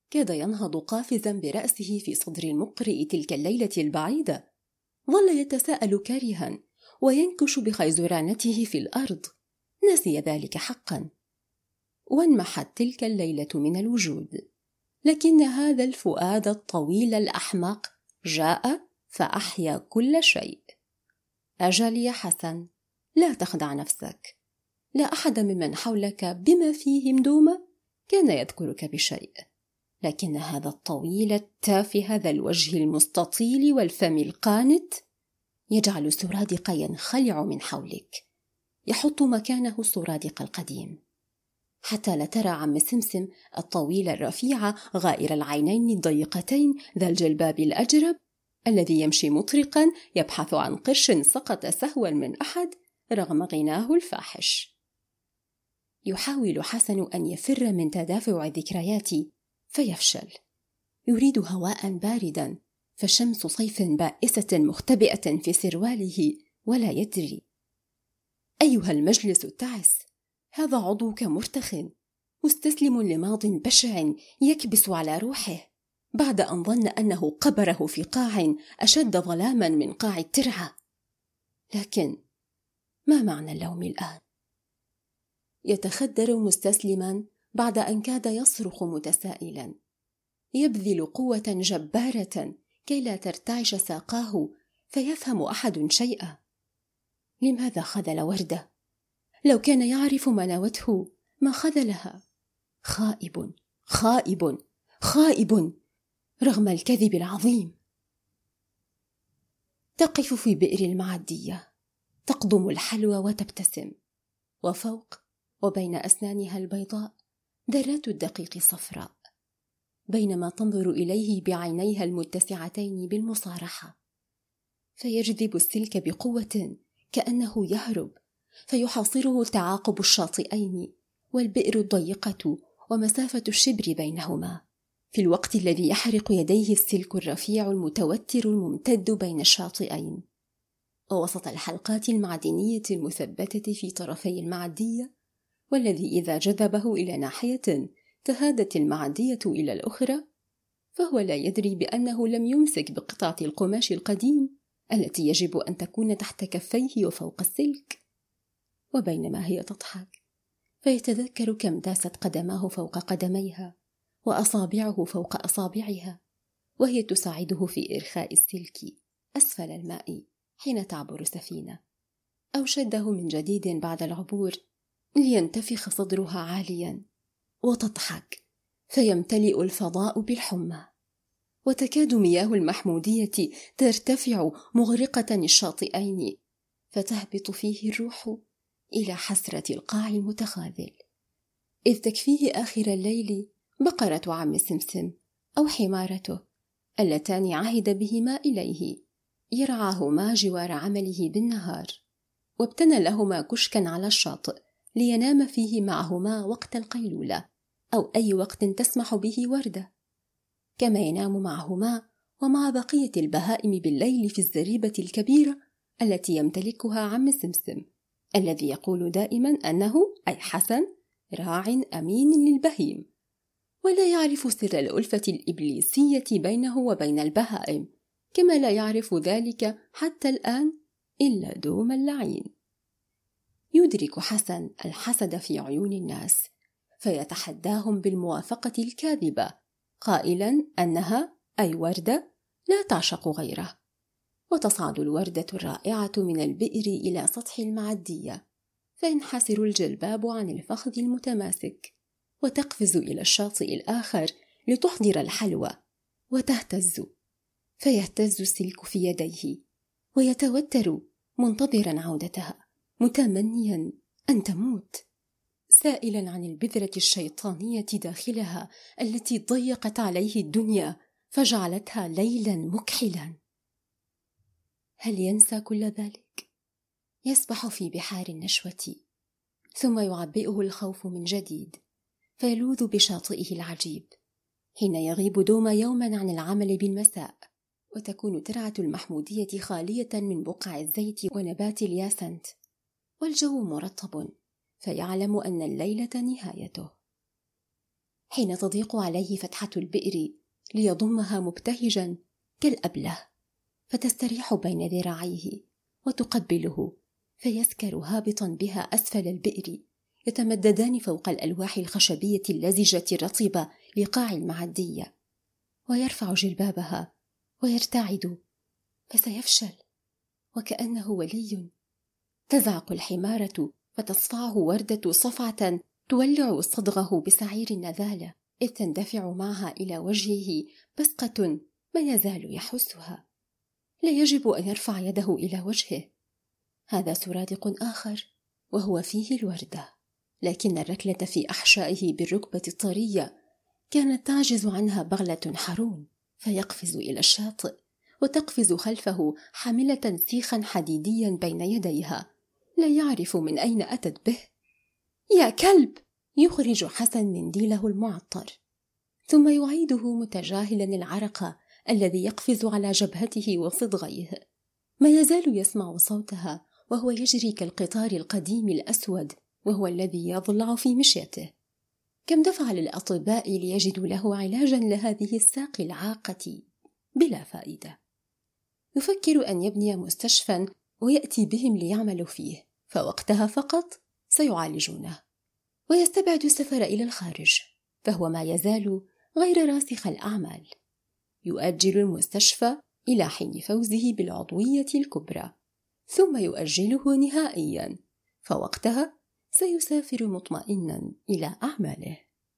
Speaker 1: كاد ينهض قافزا برأسه في صدر المقرئ تلك الليلة البعيدة. ظل يتساءل كارها وينكش بخيزرانته في الأرض. نسي ذلك حقا. وانمحت تلك الليلة من الوجود. لكن هذا الفؤاد الطويل الأحمق جاء فأحيا كل شيء. أجل يا حسن، لا تخدع نفسك. لا أحد ممن حولك بما فيهم دومة كان يذكرك بشيء، لكن هذا الطويل التافه ذا الوجه المستطيل والفم القانت يجعل السرادق ينخلع من حولك، يحط مكانه السرادق القديم، حتى لا ترى عم سمسم الطويل الرفيع غائر العينين الضيقتين ذا الجلباب الأجرب الذي يمشي مطرقا يبحث عن قرش سقط سهوا من أحد رغم غناه الفاحش. يحاول حسن أن يفر من تدافع الذكريات فيفشل. يريد هواء باردا، فشمس صيف بائسة مختبئة في سرواله ولا يدري. أيها المجلس التعس، هذا عضوك مرتخٍ مستسلم لماض بشع يكبس على روحه بعد أن ظن أنه قبره في قاع أشد ظلاما من قاع الترعة. لكن ما معنى اللوم الآن؟ يتخدر مستسلما بعد أن كاد يصرخ متسائلا، يبذل قوة جبارة كي لا ترتعش ساقاه فيفهم أحد شيئا. لماذا خذل وردة؟ لو كان يعرف ما نوته ما خذلها. خائب خائب خائب رغم الكذب العظيم. تقف في بئر المعدية، تقضم الحلوى وتبتسم، وفوق وبين أسنانها البيضاء ذرات الدقيق صفراء، بينما تنظر إليه بعينيها المتسعتين بالمصارحة. فيجذب السلك بقوة كأنه يهرب، فيحاصره تعاقب الشاطئين والبئر الضيقة ومسافة الشبر بينهما، في الوقت الذي يحرق يديه السلك الرفيع المتوتر الممتد بين الشاطئين. ووسط الحلقات المعدنية المثبتة في طرفي المعدية، والذي إذا جذبه إلى ناحية تهادت المعدية إلى الأخرى، فهو لا يدري بأنه لم يمسك بقطعة القماش القديم التي يجب أن تكون تحت كفيه وفوق السلك. وبينما هي تضحك فيتذكر كم داست قدماه فوق قدميها وأصابعه فوق أصابعها، وهي تساعده في إرخاء السلك أسفل الماء حين تعبر سفينة، أو شده من جديد بعد العبور لينتفخ صدرها عاليا، وتضحك فيمتلئ الفضاء بالحمى، وتكاد مياه المحمودية ترتفع مغرقة الشاطئين، فتهبط فيه الروح إلى حسرة القاع المتخاذل، إذ تكفيه آخر الليل بقرة عم سمسم أو حمارته اللتان عهد بهما إليه يرعاهما جوار عمله بالنهار، وابتنى لهما كشكا على الشاطئ لينام فيه معهما وقت القيلولة أو أي وقت تسمح به وردة، كما ينام معهما ومع بقية البهائم بالليل في الزريبة الكبيرة التي يمتلكها عم سمسم، الذي يقول دائما أنه أي حسن راع أمين للبهيم، ولا يعرف سر الألفة الإبليسية بينه وبين البهائم، كما لا يعرف ذلك حتى الآن إلا دوم اللعين. يدرك حسن الحسد في عيون الناس، فيتحداهم بالموافقة الكاذبة قائلا أنها أي وردة لا تعشق غيره. وتصعد الوردة الرائعة من البئر إلى سطح المعدية، فينحسر الجلباب عن الفخذ المتماسك، وتقفز إلى الشاطئ الآخر لتحضر الحلوى، وتهتز، فيهتز السلك في يديه ويتوتر منتظرا عودتها، متمنيا أن تموت، سائلا عن البذرة الشيطانية داخلها التي ضيقت عليه الدنيا فجعلتها ليلا مكحلا. هل ينسى كل ذلك؟ يسبح في بحار النشوة، ثم يعبئه الخوف من جديد، فيلوذ بشاطئه العجيب حين يغيب دوم يوما عن العمل بالمساء، وتكون ترعة المحمودية خالية من بقع الزيت ونبات الياسنت، والجو مرطب، فيعلم أن الليلة نهايته. حين تضيق عليه فتحة البئر ليضمها مبتهجا كالأبله، فتستريح بين ذراعيه وتقبله، فيسكر هابطا بها أسفل البئر، يتمددان فوق الألواح الخشبية اللزجة الرطبة لقاع المعدية، ويرفع جلبابها ويرتعد، فسيفشل وكأنه ولي. تزعق الحمارة فتصفعه وردة صفعة تولع صدغه بسعير النذالة، إذ تندفع معها إلى وجهه بصقة ما يزال يحسها. لا يجب أن يرفع يده إلى وجهه، هذا سرادق آخر وهو فيه الوردة، لكن الركلة في أحشائه بالركبة الطرية كانت تعجز عنها بغلة حرون، فيقفز إلى الشاطئ وتقفز خلفه حاملة سيخا حديديا بين يديها، لا يعرف من أين أتت به. يا كلب! يخرج حسن منديله المعطر، ثم يعيده متجاهلا العرق الذي يقفز على جبهته وصدغيه. ما يزال يسمع صوتها وهو يجري كالقطار القديم الأسود، وهو الذي يضلع في مشيته. كم دفع للأطباء ليجدوا له علاجا لهذه الساق العاقة بلا فائدة. يفكر أن يبني مستشفى ويأتي بهم ليعملوا فيه، فوقتها فقط سيعالجونه، ويستبعد السفر إلى الخارج، فهو ما يزال غير راسخ الأعمال. يؤجل المستشفى إلى حين فوزه بالعضوية الكبرى، ثم يؤجله نهائيا، فوقتها سيسافر مطمئنا إلى أعماله.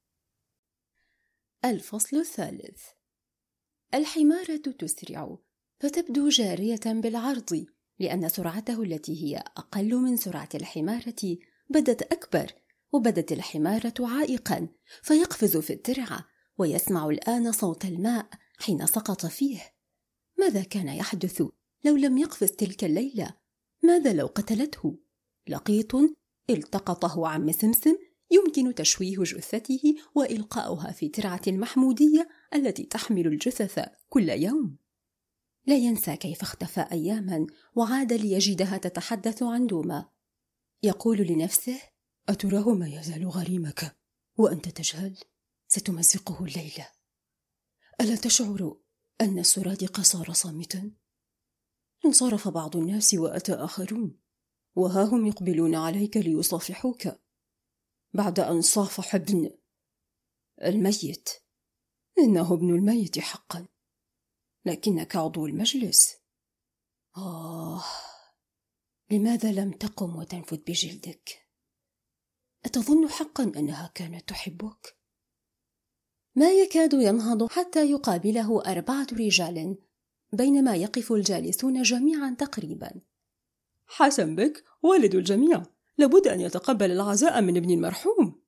Speaker 1: الفصل الثالث. الحمارة تسرع، فتبدو جارية بالعرض، لأن سرعته التي هي أقل من سرعة الحمارة بدت أكبر، وبدت الحمارة عائقا، فيقفز في الترعة ويسمع الآن صوت الماء حين سقط فيه. ماذا كان يحدث لو لم يقفز تلك الليلة؟ ماذا لو قتلته؟ لقيط التقطه عم سمسم يمكن تشويه جثته وإلقاؤها في ترعة المحمودية التي تحمل الجثث كل يوم. لا ينسى كيف اختفى أياما وعاد ليجدها تتحدث عن دوما. يقول لنفسه: أتراه ما يزال غريمك وأنت تجهل؟ ستمزقه الليلة. ألا تشعر أن السرادق صار صامتا؟ انصرف بعض الناس وأتى آخرون، وها هم يقبلون عليك ليصافحوك بعد أن صافح ابن الميت. إنه ابن الميت حقا، لكنك عضو المجلس. لماذا لم تقم وتنفذ بجلدك؟ أتظن حقا أنها كانت تحبك؟ ما يكاد ينهض حتى يقابله 4 رجال، بينما يقف الجالسون جميعا تقريبا.
Speaker 2: حسن بك والد الجميع، لابد أن يتقبل العزاء من ابن المرحوم،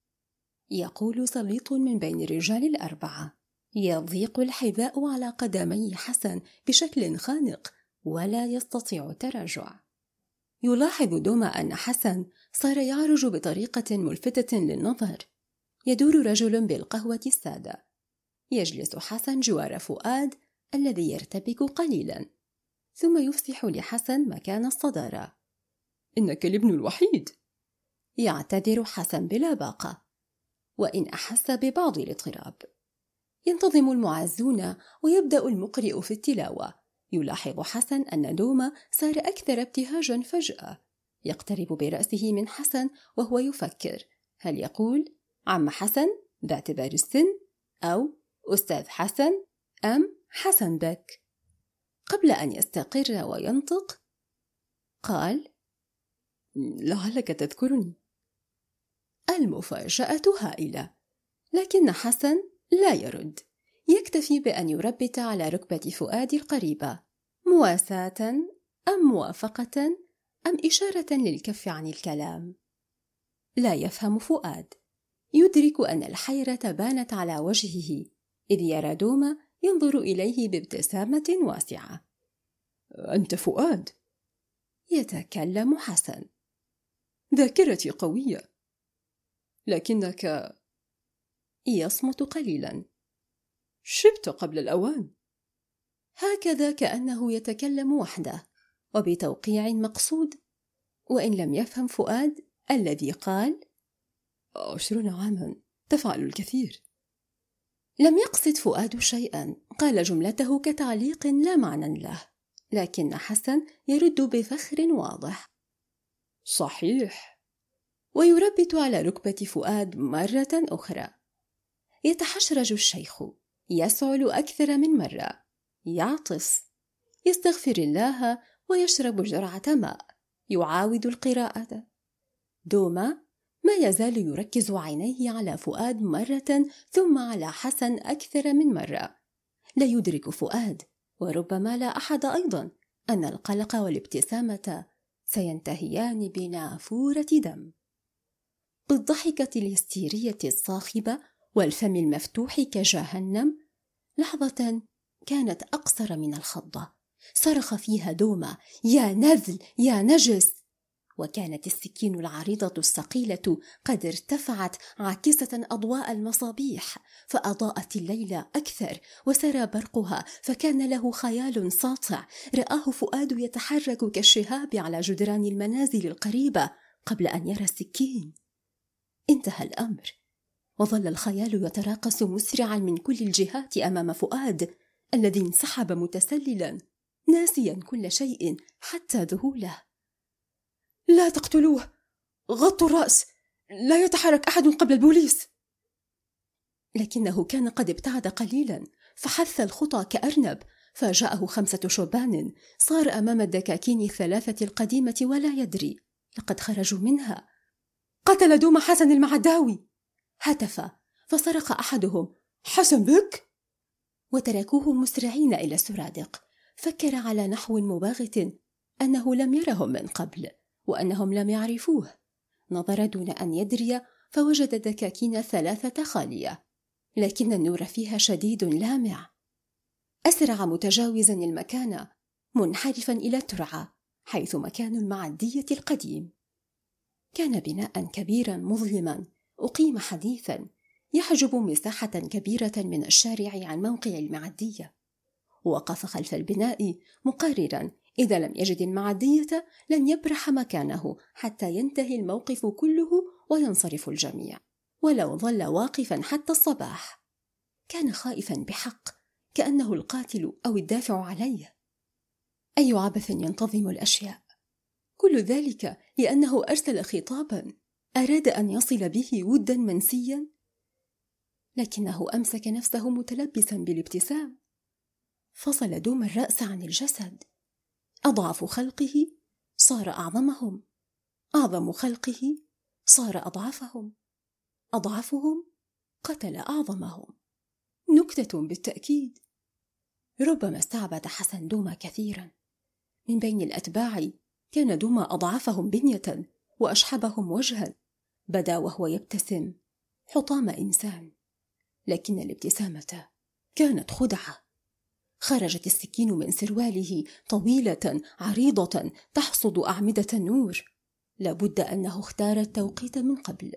Speaker 1: يقول سليط من بين الرجال 4. يضيق الحذاء على قدمي حسن بشكل خانق ولا يستطيع التراجع. يلاحظ دوما أن حسن صار يعرج بطريقة ملفتة للنظر. يدور رجل بالقهوة السادة. يجلس حسن جوار فؤاد الذي يرتبك قليلا، ثم يفسح لحسن مكان الصدارة.
Speaker 2: إنك الابن الوحيد،
Speaker 1: يعتذر حسن بلا باقة، وإن أحس ببعض الاضطراب. ينتظم المعزون ويبدأ المقرئ في التلاوة. يلاحظ حسن أن دوما صار أكثر ابتهاجا فجأة. يقترب برأسه من حسن وهو يفكر، هل يقول عم حسن باعتبار السن، أو أستاذ حسن، أم حسن بك؟ قبل أن يستقر وينطق قال:
Speaker 2: لعلك تذكرني.
Speaker 1: المفاجأة هائلة، لكن حسن لا يرد. يكتفي بأن يربت على ركبة فؤاد القريبة، مواساة أم موافقة أم إشارة للكف عن الكلام. لا يفهم فؤاد. يدرك أن الحيرة بانت على وجهه، إذ يرى دوما ينظر إليه بابتسامة واسعة.
Speaker 2: أنت فؤاد؟
Speaker 1: يتكلم حسن.
Speaker 2: ذاكرتي قوية، لكنك...
Speaker 1: يصمت قليلا.
Speaker 2: شبت قبل الأوان.
Speaker 1: هكذا كأنه يتكلم وحده وبتوقيع مقصود، وإن لم يفهم فؤاد الذي قال
Speaker 2: 20 عاما تفعل الكثير.
Speaker 1: لم يقصد فؤاد شيئا، قال جملته كتعليق لا معنى له، لكن حسن يرد بفخر واضح:
Speaker 2: صحيح.
Speaker 1: ويربت على ركبة فؤاد مرة أخرى. يتحشرج الشيخ، يسعل أكثر من مرة، يعطس، يستغفر الله ويشرب جرعة ماء، يعاود القراءة. دوما ما يزال يركز عينيه على فؤاد مرة ثم على حسن أكثر من مرة. لا يدرك فؤاد، وربما لا أحد أيضا، أن القلق والابتسامة سينتهيان بنافورة دم. بالضحكة الهستيرية الصاخبة والفم المفتوح كجهنم، لحظة كانت أقصر من الخضة صرخ فيها دوما: يا نذل، يا نجس! وكانت السكين العريضة الثقيلة قد ارتفعت عاكسة أضواء المصابيح، فأضاءت الليل أكثر وسرى برقها، فكان له خيال ساطع رآه فؤاد يتحرك كالشهاب على جدران المنازل القريبة قبل أن يرى السكين. انتهى الأمر، وظل الخيال يتراقص مسرعا من كل الجهات أمام فؤاد الذي انسحب متسللا ناسيا كل شيء حتى ذهوله.
Speaker 2: لا تقتلوه، غطوا الرأس، لا يتحرك أحد قبل البوليس.
Speaker 1: لكنه كان قد ابتعد قليلا، فحث الخطى كأرنب، فاجأه 5 شبان، صار أمام الدكاكين الثلاثة القديمة ولا يدري، لقد خرجوا منها.
Speaker 2: قتل دوما حسن المعداوي،
Speaker 1: هتف، فصرخ أحدهم:
Speaker 2: حسن بك؟
Speaker 1: وتركوه مسرعين إلى السرادق. فكر على نحو مباغت أنه لم يرهم من قبل، وأنهم لم يعرفوه. نظر دون أن يدري، فوجد الدكاكين 3 خالية، لكن النور فيها شديد لامع. أسرع متجاوزا المكان، منحرفا إلى ترعة حيث مكان المعدية القديم. كان بناء كبيرا مظلما أقيم حديثا، يحجب مساحة كبيرة من الشارع عن موقع المعدية. وقف خلف البناء مقررا إذا لم يجد المعدية لن يبرح مكانه حتى ينتهي الموقف كله وينصرف الجميع، ولو ظل واقفا حتى الصباح. كان خائفا بحق، كأنه القاتل أو الدافع عليه. أي عبث ينتظم الأشياء! كل ذلك لأنه أرسل خطابا أراد أن يصل به ودا منسيا، لكنه أمسك نفسه متلبسا بالابتسام. فصل دوما الرأس عن الجسد. أضعف خلقه صار أعظمهم، أعظم خلقه صار أضعفهم، أضعفهم قتل أعظمهم. نكتة بالتأكيد. ربما استعبد حسن دوما كثيرا. من بين الأتباع كان دوما أضعفهم بنية وأشحبهم وجها، بدا وهو يبتسم حطام إنسان، لكن الابتسامة كانت خدعة. خرجت السكين من سرواله طويلة عريضة تحصد أعمدة النور، لابد أنه اختار التوقيت من قبل.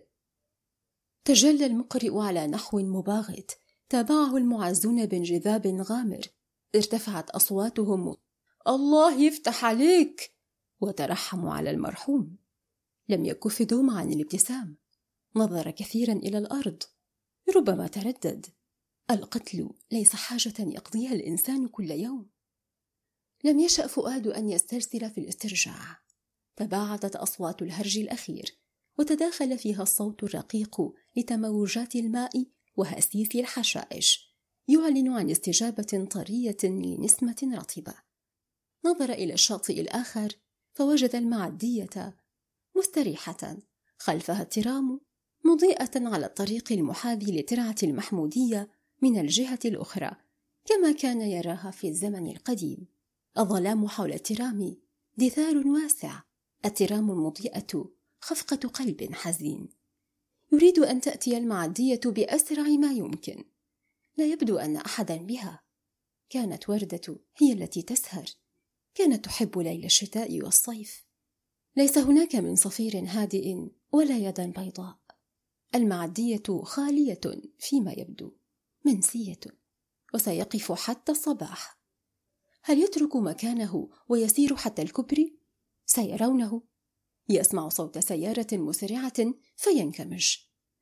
Speaker 1: تجلى المقرئ على نحو مباغت، تابعه المعزون بانجذاب غامر، ارتفعت أصواتهم: الله يفتح عليك! وترحموا على المرحوم. لم يكف دوما عن الابتسام، نظر كثيرا إلى الأرض، ربما تردد. القتل ليس حاجة يقضيها الإنسان كل يوم. لم يشأ فؤاد أن يسترسل في الاسترجاع. تباعدت أصوات الهرج الأخير، وتداخل فيها الصوت الرقيق لتموجات الماء وهسيس الحشائش، يعلن عن استجابة طرية لنسمة رطبة. نظر إلى الشاطئ الآخر فوجد المعدية مستريحة، خلفها الترام مضيئة على الطريق المحاذي لترعة المحمودية من الجهة الأخرى، كما كان يراها في الزمن القديم. الظلام حول الترام دثار واسع، الترام المضيئة خفقة قلب حزين. يريد أن تأتي المعدية بأسرع ما يمكن. لا يبدو أن أحدا بها. كانت وردة هي التي تسهر، كانت تحب ليل الشتاء والصيف. ليس هناك من صفير هادئ ولا يدا بيضاء. المعدية خالية فيما يبدو، منسية، وسيقف حتى الصباح. هل يترك مكانه ويسير حتى الكوبري؟ سيرونه. يسمع صوت سيارة مسرعة فينكمش.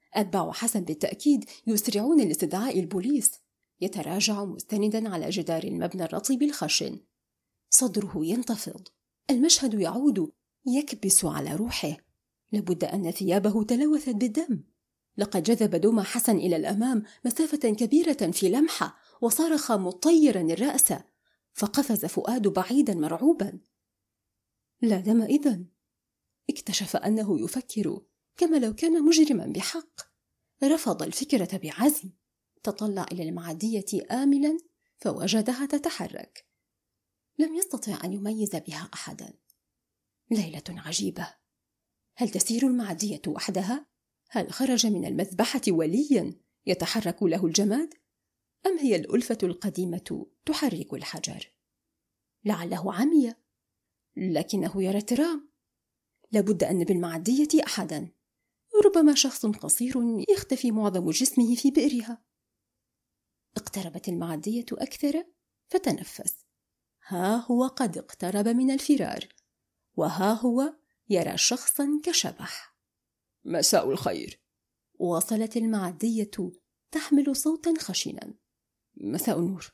Speaker 1: أتباع حسن بالتأكيد يسرعون لاستدعاء البوليس. يتراجع مستندا على جدار المبنى الرطب الخشن، صدره ينتفض. المشهد يعود يكبس على روحه. لابد أن ثيابه تلوثت بالدم. لقد جذب دوم حسن إلى الأمام مسافة كبيرة في لمحة، وصرخ مطيرا الرأس، فقفز فؤاد بعيدا مرعوبا. لا دم إذن. اكتشف أنه يفكر كما لو كان مجرما بحق. رفض الفكرة بعزم. تطلع إلى المعدية آملا فوجدها تتحرك. لم يستطع أن يميز بها أحدا. ليلة عجيبة. هل تسير المعدية وحدها؟ هل خرج من المذبحة وليا يتحرك له الجماد؟ أم هي الألفة القديمة تحرك الحجر؟ لعله عمي، لكنه يرى الترام. لابد أن بالمعدية أحدا، ربما شخص قصير يختفي معظم جسمه في بئرها. اقتربت المعدية أكثر فتنفس. ها هو قد اقترب من الفرار، وها هو يرى شخصا كشبح.
Speaker 2: مساء الخير.
Speaker 1: وصلت المعدية تحمل صوتا خشنا. مساء النور.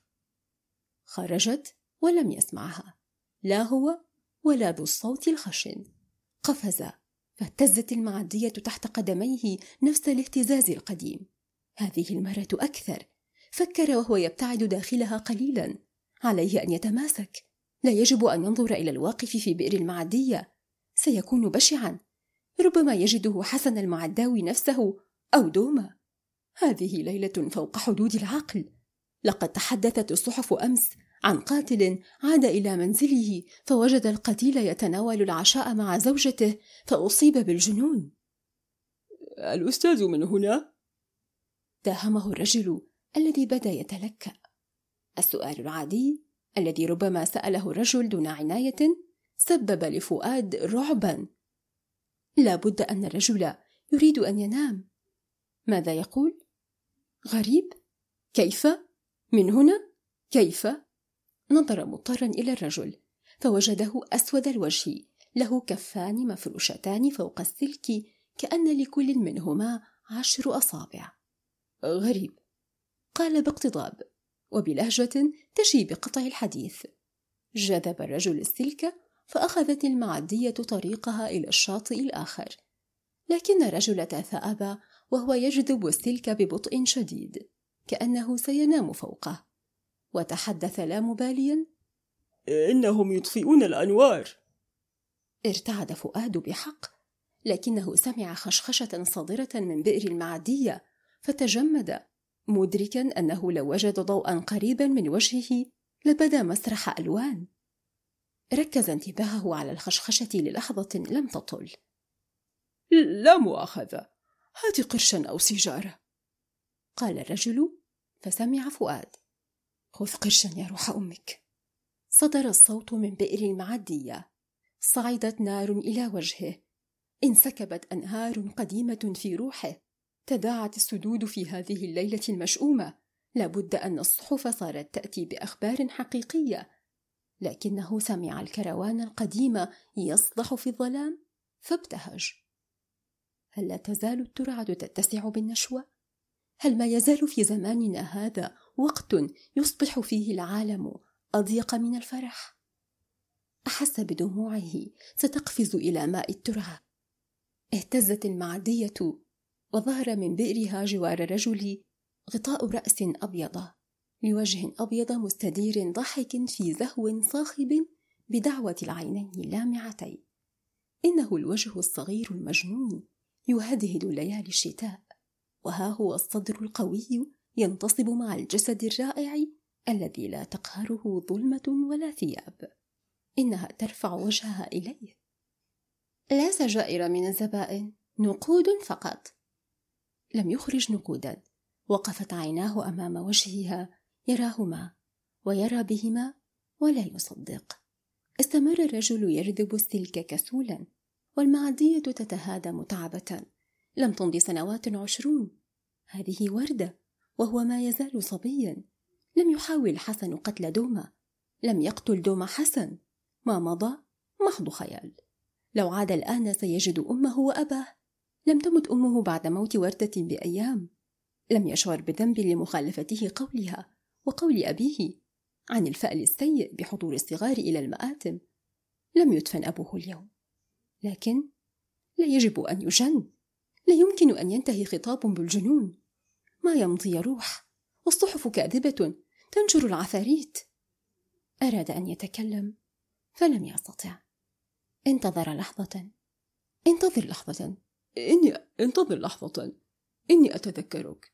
Speaker 1: خرجت ولم يسمعها، لا هو ولا ذو الصوت الخشن. قفز فاهتزت المعدية تحت قدميه نفس الاهتزاز القديم. هذه المرة أكثر. فكر وهو يبتعد داخلها قليلا. عليه أن يتماسك. لا يجب أن ينظر إلى الواقف في بئر المعدية، سيكون بشعا. ربما يجده حسن المعداوي نفسه أو دوما. هذه ليلة فوق حدود العقل. لقد تحدثت الصحف أمس عن قاتل عاد إلى منزله فوجد القتيل يتناول العشاء مع زوجته فأصيب بالجنون.
Speaker 2: الأستاذ من هنا؟
Speaker 1: داهمه الرجل الذي بدا يتلكأ. السؤال العادي الذي ربما سأله الرجل دون عناية سبب لفؤاد رعبا. لا بد أن الرجل يريد أن ينام. ماذا يقول؟ غريب؟ كيف؟ من هنا؟ كيف؟ نظر مضطرا إلى الرجل فوجده أسود الوجه، له كفان مفروشتان فوق السلك كأن لكل منهما 10 أصابع. غريب، قال باقتضاب وبلهجة تشي بقطع الحديث. جذب الرجل السلك فأخذت المعدية طريقها إلى الشاطئ الآخر، لكن الرجل تثاءب وهو يجذب السلك ببطء شديد كأنه سينام فوقه، وتحدث لا مباليا:
Speaker 2: إنهم يطفئون الأنوار.
Speaker 1: ارتعد فؤاد بحق، لكنه سمع خشخشة صادرة من بئر المعدية فتجمد، مدركا أنه لو وجد ضوءا قريبا من وجهه لبدا مسرح ألوان. ركز انتباهه على الخشخشة للحظة لم تطل.
Speaker 2: لا مؤاخذة، هات قرشا أو سيجارة،
Speaker 1: قال الرجل. فسمع فؤاد: خذ قرشا يا روح أمك. صدر الصوت من بئر المعدية. صعدت نار إلى وجهه، انسكبت أنهار قديمة في روحه. تداعت السدود في هذه الليلة المشؤومة. لابد أن الصحف صارت تأتي بأخبار حقيقية، لكنه سمع الكروان القديم يصدح في الظلام فابتهج. هل لا تزال الترعة تتسع بالنشوة؟ هل ما يزال في زماننا هذا وقت يصبح فيه العالم أضيق من الفرح؟ أحس بدموعه ستقفز إلى ماء الترعة. اهتزت المعدية وظهر من بئرها جوار الرجل غطاء رأس أبيض لوجه أبيض مستدير ضحك في زهو صاخب بدعوة العينين اللامعتين. إنه الوجه الصغير المجنون يهدهد ليالي الشتاء، وها هو الصدر القوي ينتصب مع الجسد الرائع الذي لا تقهره ظلمة ولا ثياب. إنها ترفع وجهها إليه. لا سجائر من الزبائن، نقود فقط. لم يخرج نقودا. وقفت عيناه أمام وجهها يراهما ويرى بهما ولا يصدق. استمر الرجل يجذب السلك كسولا، والمعدية تتهادى متعبة. لم تمض سنوات 20. هذه وردة وهو ما يزال صبيا. لم يحاول حسن قتل دوما، لم يقتل دوما حسن. ما مضى محض خيال. لو عاد الآن سيجد أمه وأباه، لم تمت أمه بعد موت وردة بأيام. لم يشعر بذنب لمخالفته قولها وقول أبيه عن الفأل السيء بحضور الصغار إلى المآتم. لم يدفن أبوه اليوم، لكن لا يجب أن يجن. لا يمكن أن ينتهي خطاب بالجنون. ما يمضي يروح، والصحف كاذبة تنشر العفاريت. أراد أن يتكلم فلم يستطع. انتظر لحظة. انتظر لحظة.
Speaker 2: انتظر لحظة. إني أتذكرك.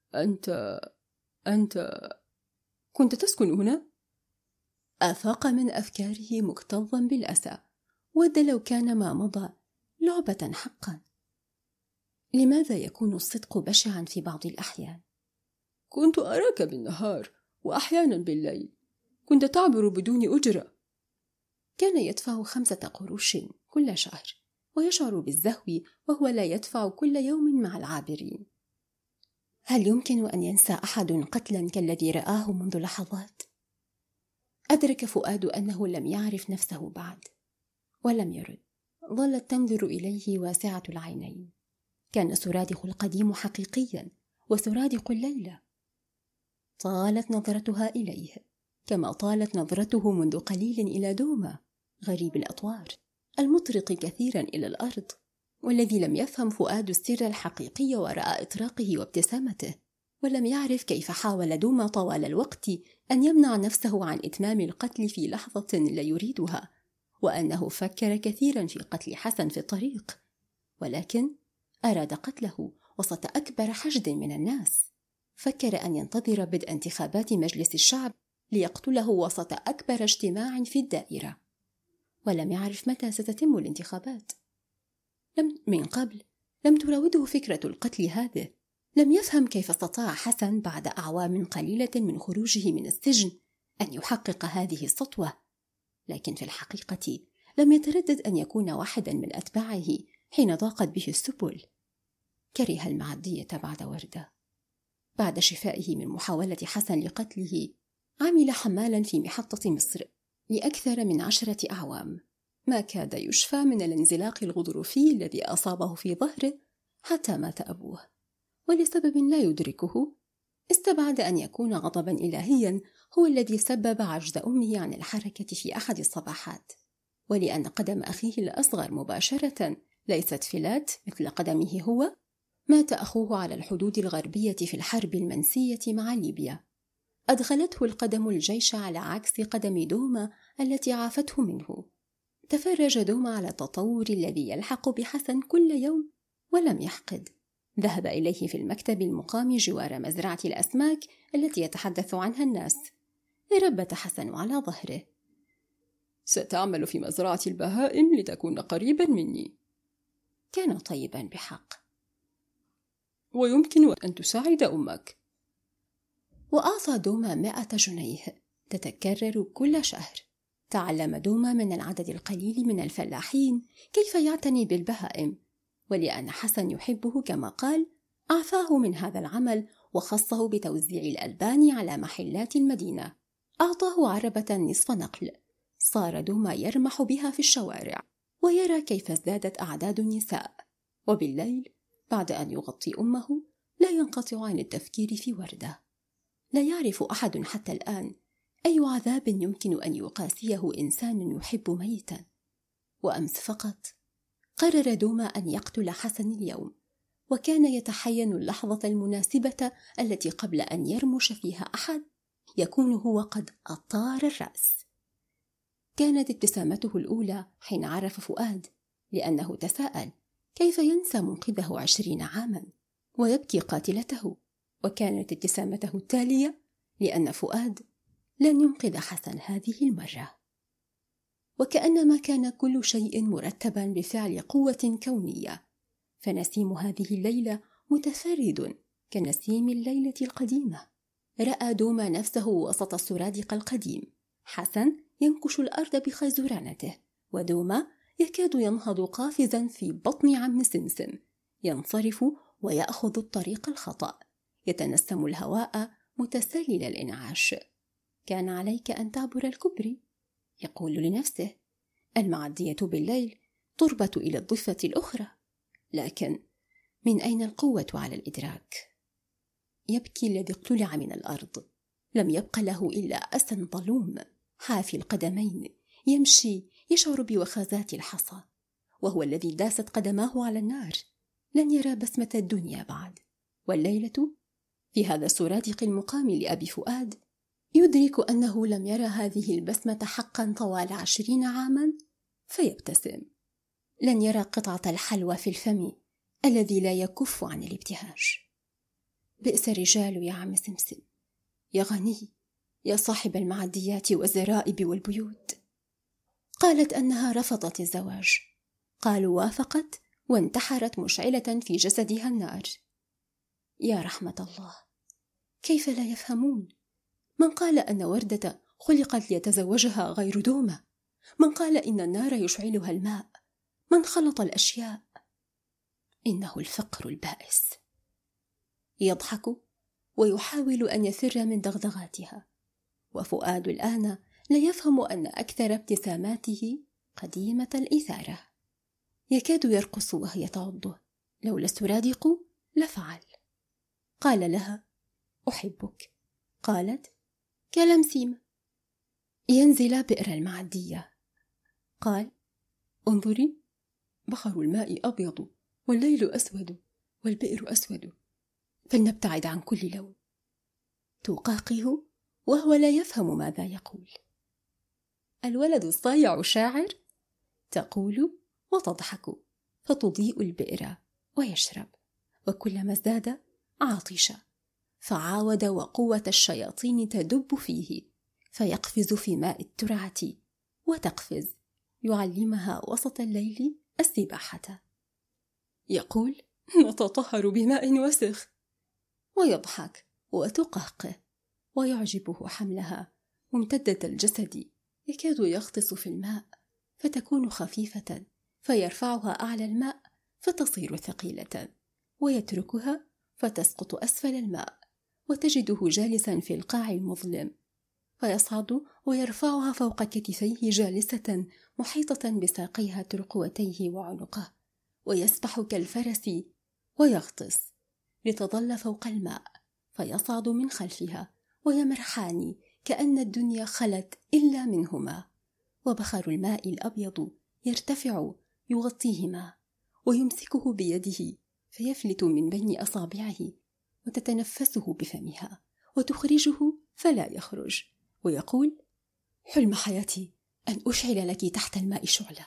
Speaker 2: أنت كنت تسكن هنا؟
Speaker 1: أفاق من أفكاره مكتظا بالأسى. ود لو كان ما مضى لعبة حقا. لماذا يكون الصدق بشعا في بعض الأحيان؟
Speaker 2: كنت أراك بالنهار وأحيانا بالليل. كنت تعبر بدون أجرة.
Speaker 1: كان يدفع 5 قروش كل شهر، ويشعر بالزهو وهو لا يدفع كل يوم مع العابرين. هل يمكن أن ينسى أحد قتلا كالذي رآه منذ لحظات؟ أدرك فؤاد أنه لم يعرف نفسه بعد، ولم يرد. ظلت تنظر إليه واسعة العينين. كان سرادق القديم حقيقيا، وسرادق الليلة. طالت نظرتها إليه كما طالت نظرته منذ قليل إلى دوما، غريب الأطوار، المطرق كثيرا إلى الأرض، والذي لم يفهم فؤاد السر الحقيقي وراء إطراقه وابتسامته. ولم يعرف كيف حاول دوما طوال الوقت أن يمنع نفسه عن إتمام القتل في لحظة لا يريدها، وأنه فكر كثيرا في قتل حسن في الطريق، ولكن أراد قتله وسط أكبر حشد من الناس. فكر أن ينتظر بدء انتخابات مجلس الشعب ليقتله وسط أكبر اجتماع في الدائرة، ولم يعرف متى ستتم الانتخابات. من قبل لم تراوده فكرة القتل هذه. لم يفهم كيف استطاع حسن بعد أعوام قليلة من خروجه من السجن أن يحقق هذه السطوة، لكن في الحقيقة لم يتردد أن يكون واحدا من أتباعه حين ضاقت به السبل. كره المعدية بعد وردة. بعد شفائه من محاولة حسن لقتله، عمل حمالا في محطة مصر لأكثر من 10 أعوام. ما كاد يشفى من الانزلاق الغضروفي الذي أصابه في ظهره حتى مات أبوه، ولسبب لا يدركه استبعد أن يكون غضبا إلهيا هو الذي سبب عجز أمه عن الحركة في أحد الصباحات، ولأن قدم أخيه الأصغر مباشرة ليست فلات مثل قدمه هو. مات أخوه على الحدود الغربية في الحرب المنسية مع ليبيا. أدخلته القدم الجيش على عكس قدم دوما التي عافته منه. تفرج دوما على التطور الذي يلحق بحسن كل يوم ولم يحقد. ذهب إليه في المكتب المقام جوار مزرعة الأسماك التي يتحدث عنها الناس. ربت حسن على ظهره.
Speaker 2: ستعمل في مزرعة البهائم لتكون قريبا مني.
Speaker 1: كان طيبا بحق.
Speaker 2: ويمكن أن تساعد أمك.
Speaker 1: وأعطى دوما 100 جنيه تتكرر كل شهر. تعلم دوما من العدد القليل من الفلاحين كيف يعتني بالبهائم، ولأن حسن يحبه كما قال أعفاه من هذا العمل وخصه بتوزيع الألبان على محلات المدينة. أعطاه عربة نصف نقل. صار دوما يرمح بها في الشوارع ويرى كيف ازدادت أعداد النساء، وبالليل بعد أن يغطي أمه لا ينقطع عن التفكير في وردة. لا يعرف أحد حتى الآن أي عذاب يمكن أن يقاسيه إنسان يحب ميتا. وأمس فقط قرر دوما أن يقتل حسن اليوم، وكان يتحين اللحظة المناسبة التي قبل أن يرمش فيها أحد يكون هو قد أطار الرأس. كانت ابتسامته الأولى حين عرف فؤاد، لأنه تساءل كيف ينسى منقذه 20 عاما ويبكي قاتلته، وكانت ابتسامته التالية لأن فؤاد لن ينقذ حسن هذه المرة. وكأنما كان كل شيء مرتبا بفعل قوة كونية، فنسيم هذه الليلة متفرد كنسيم الليلة القديمة. رأى دوما نفسه وسط السرادق القديم، حسن ينكش الأرض بخيزرانته، ودوما يكاد ينهض قافزا في بطن عم سمسم، ينصرف ويأخذ الطريق الخطأ، يتنسم الهواء متسلل الإنعاش. كان عليك أن تعبر الكوبري، يقول لنفسه. المعدية بالليل تربط إلى الضفة الأخرى، لكن من أين القوة على الإدراك؟ يبكي الذي اقتلع من الأرض، لم يبق له إلا أسى ظلوم حافي القدمين، يمشي يشعر بوخازات الحصى، وهو الذي داست قدماه على النار، لن يرى بسمة الدنيا بعد. والليلة في هذا السرادق المقام لأبي فؤاد يدرك أنه لم يرى هذه البسمة حقا طوال 20 عاما، فيبتسم. لن يرى قطعة الحلوى في الفم الذي لا يكف عن الابتهاج. بئس الرجال يا عم سمسم، يا غني، يا صاحب المعديات والزرائب والبيوت. قالت أنها رفضت الزواج، قالوا وافقت وانتحرت مشعلة في جسدها النار. يا رحمة الله، كيف لا يفهمون؟ من قال أن وردة خلقت ليتزوجها غير دومة؟ من قال إن النار يشعلها الماء؟ من خلط الأشياء؟ إنه الفقر البائس. يضحك ويحاول أن يفر من دغدغاتها، وفؤاد الآن لا يفهم أن أكثر ابتساماته قديمة الإثارة. يكاد يرقص وهي تعضه، لولا السرادق لفعل. قال لها: أحبك. قالت: كلام سيما. ينزل بئر المعدية. قال: انظري، بحر الماء أبيض والليل أسود والبئر أسود، فلنبتعد عن كل لون. تقاقه وهو لا يفهم ماذا يقول. الولد الصايع شاعر، تقول وتضحك، فتضيء البئر ويشرب، وكلما ازداد عطش، فعاود وقوة الشياطين تدب فيه، فيقفز في ماء الترعة وتقفز، يعلمها وسط الليل السباحة. يقول: نتطهر بماء وسخ، ويضحك وتقهقه، ويعجبه حملها ممتدة الجسد، يكاد يغطس في الماء فتكون خفيفة، فيرفعها أعلى الماء فتصير ثقيلة، ويتركها فتسقط أسفل الماء، وتجده جالسا في القاع المظلم، فيصعد ويرفعها فوق كتفيه جالسة محيطة بساقيها ترقوتيه وعنقه، ويسبح كالفرس ويغطس لتظل فوق الماء، فيصعد من خلفها ويمرحان كأن الدنيا خلت إلا منهما، وبخر الماء الأبيض يرتفع يغطيهما، ويمسكه بيده فيفلت من بين أصابعه، وتتنفسه بفمها وتخرجه فلا يخرج، ويقول: حلم حياتي أن أشعل لك تحت الماء شعلة.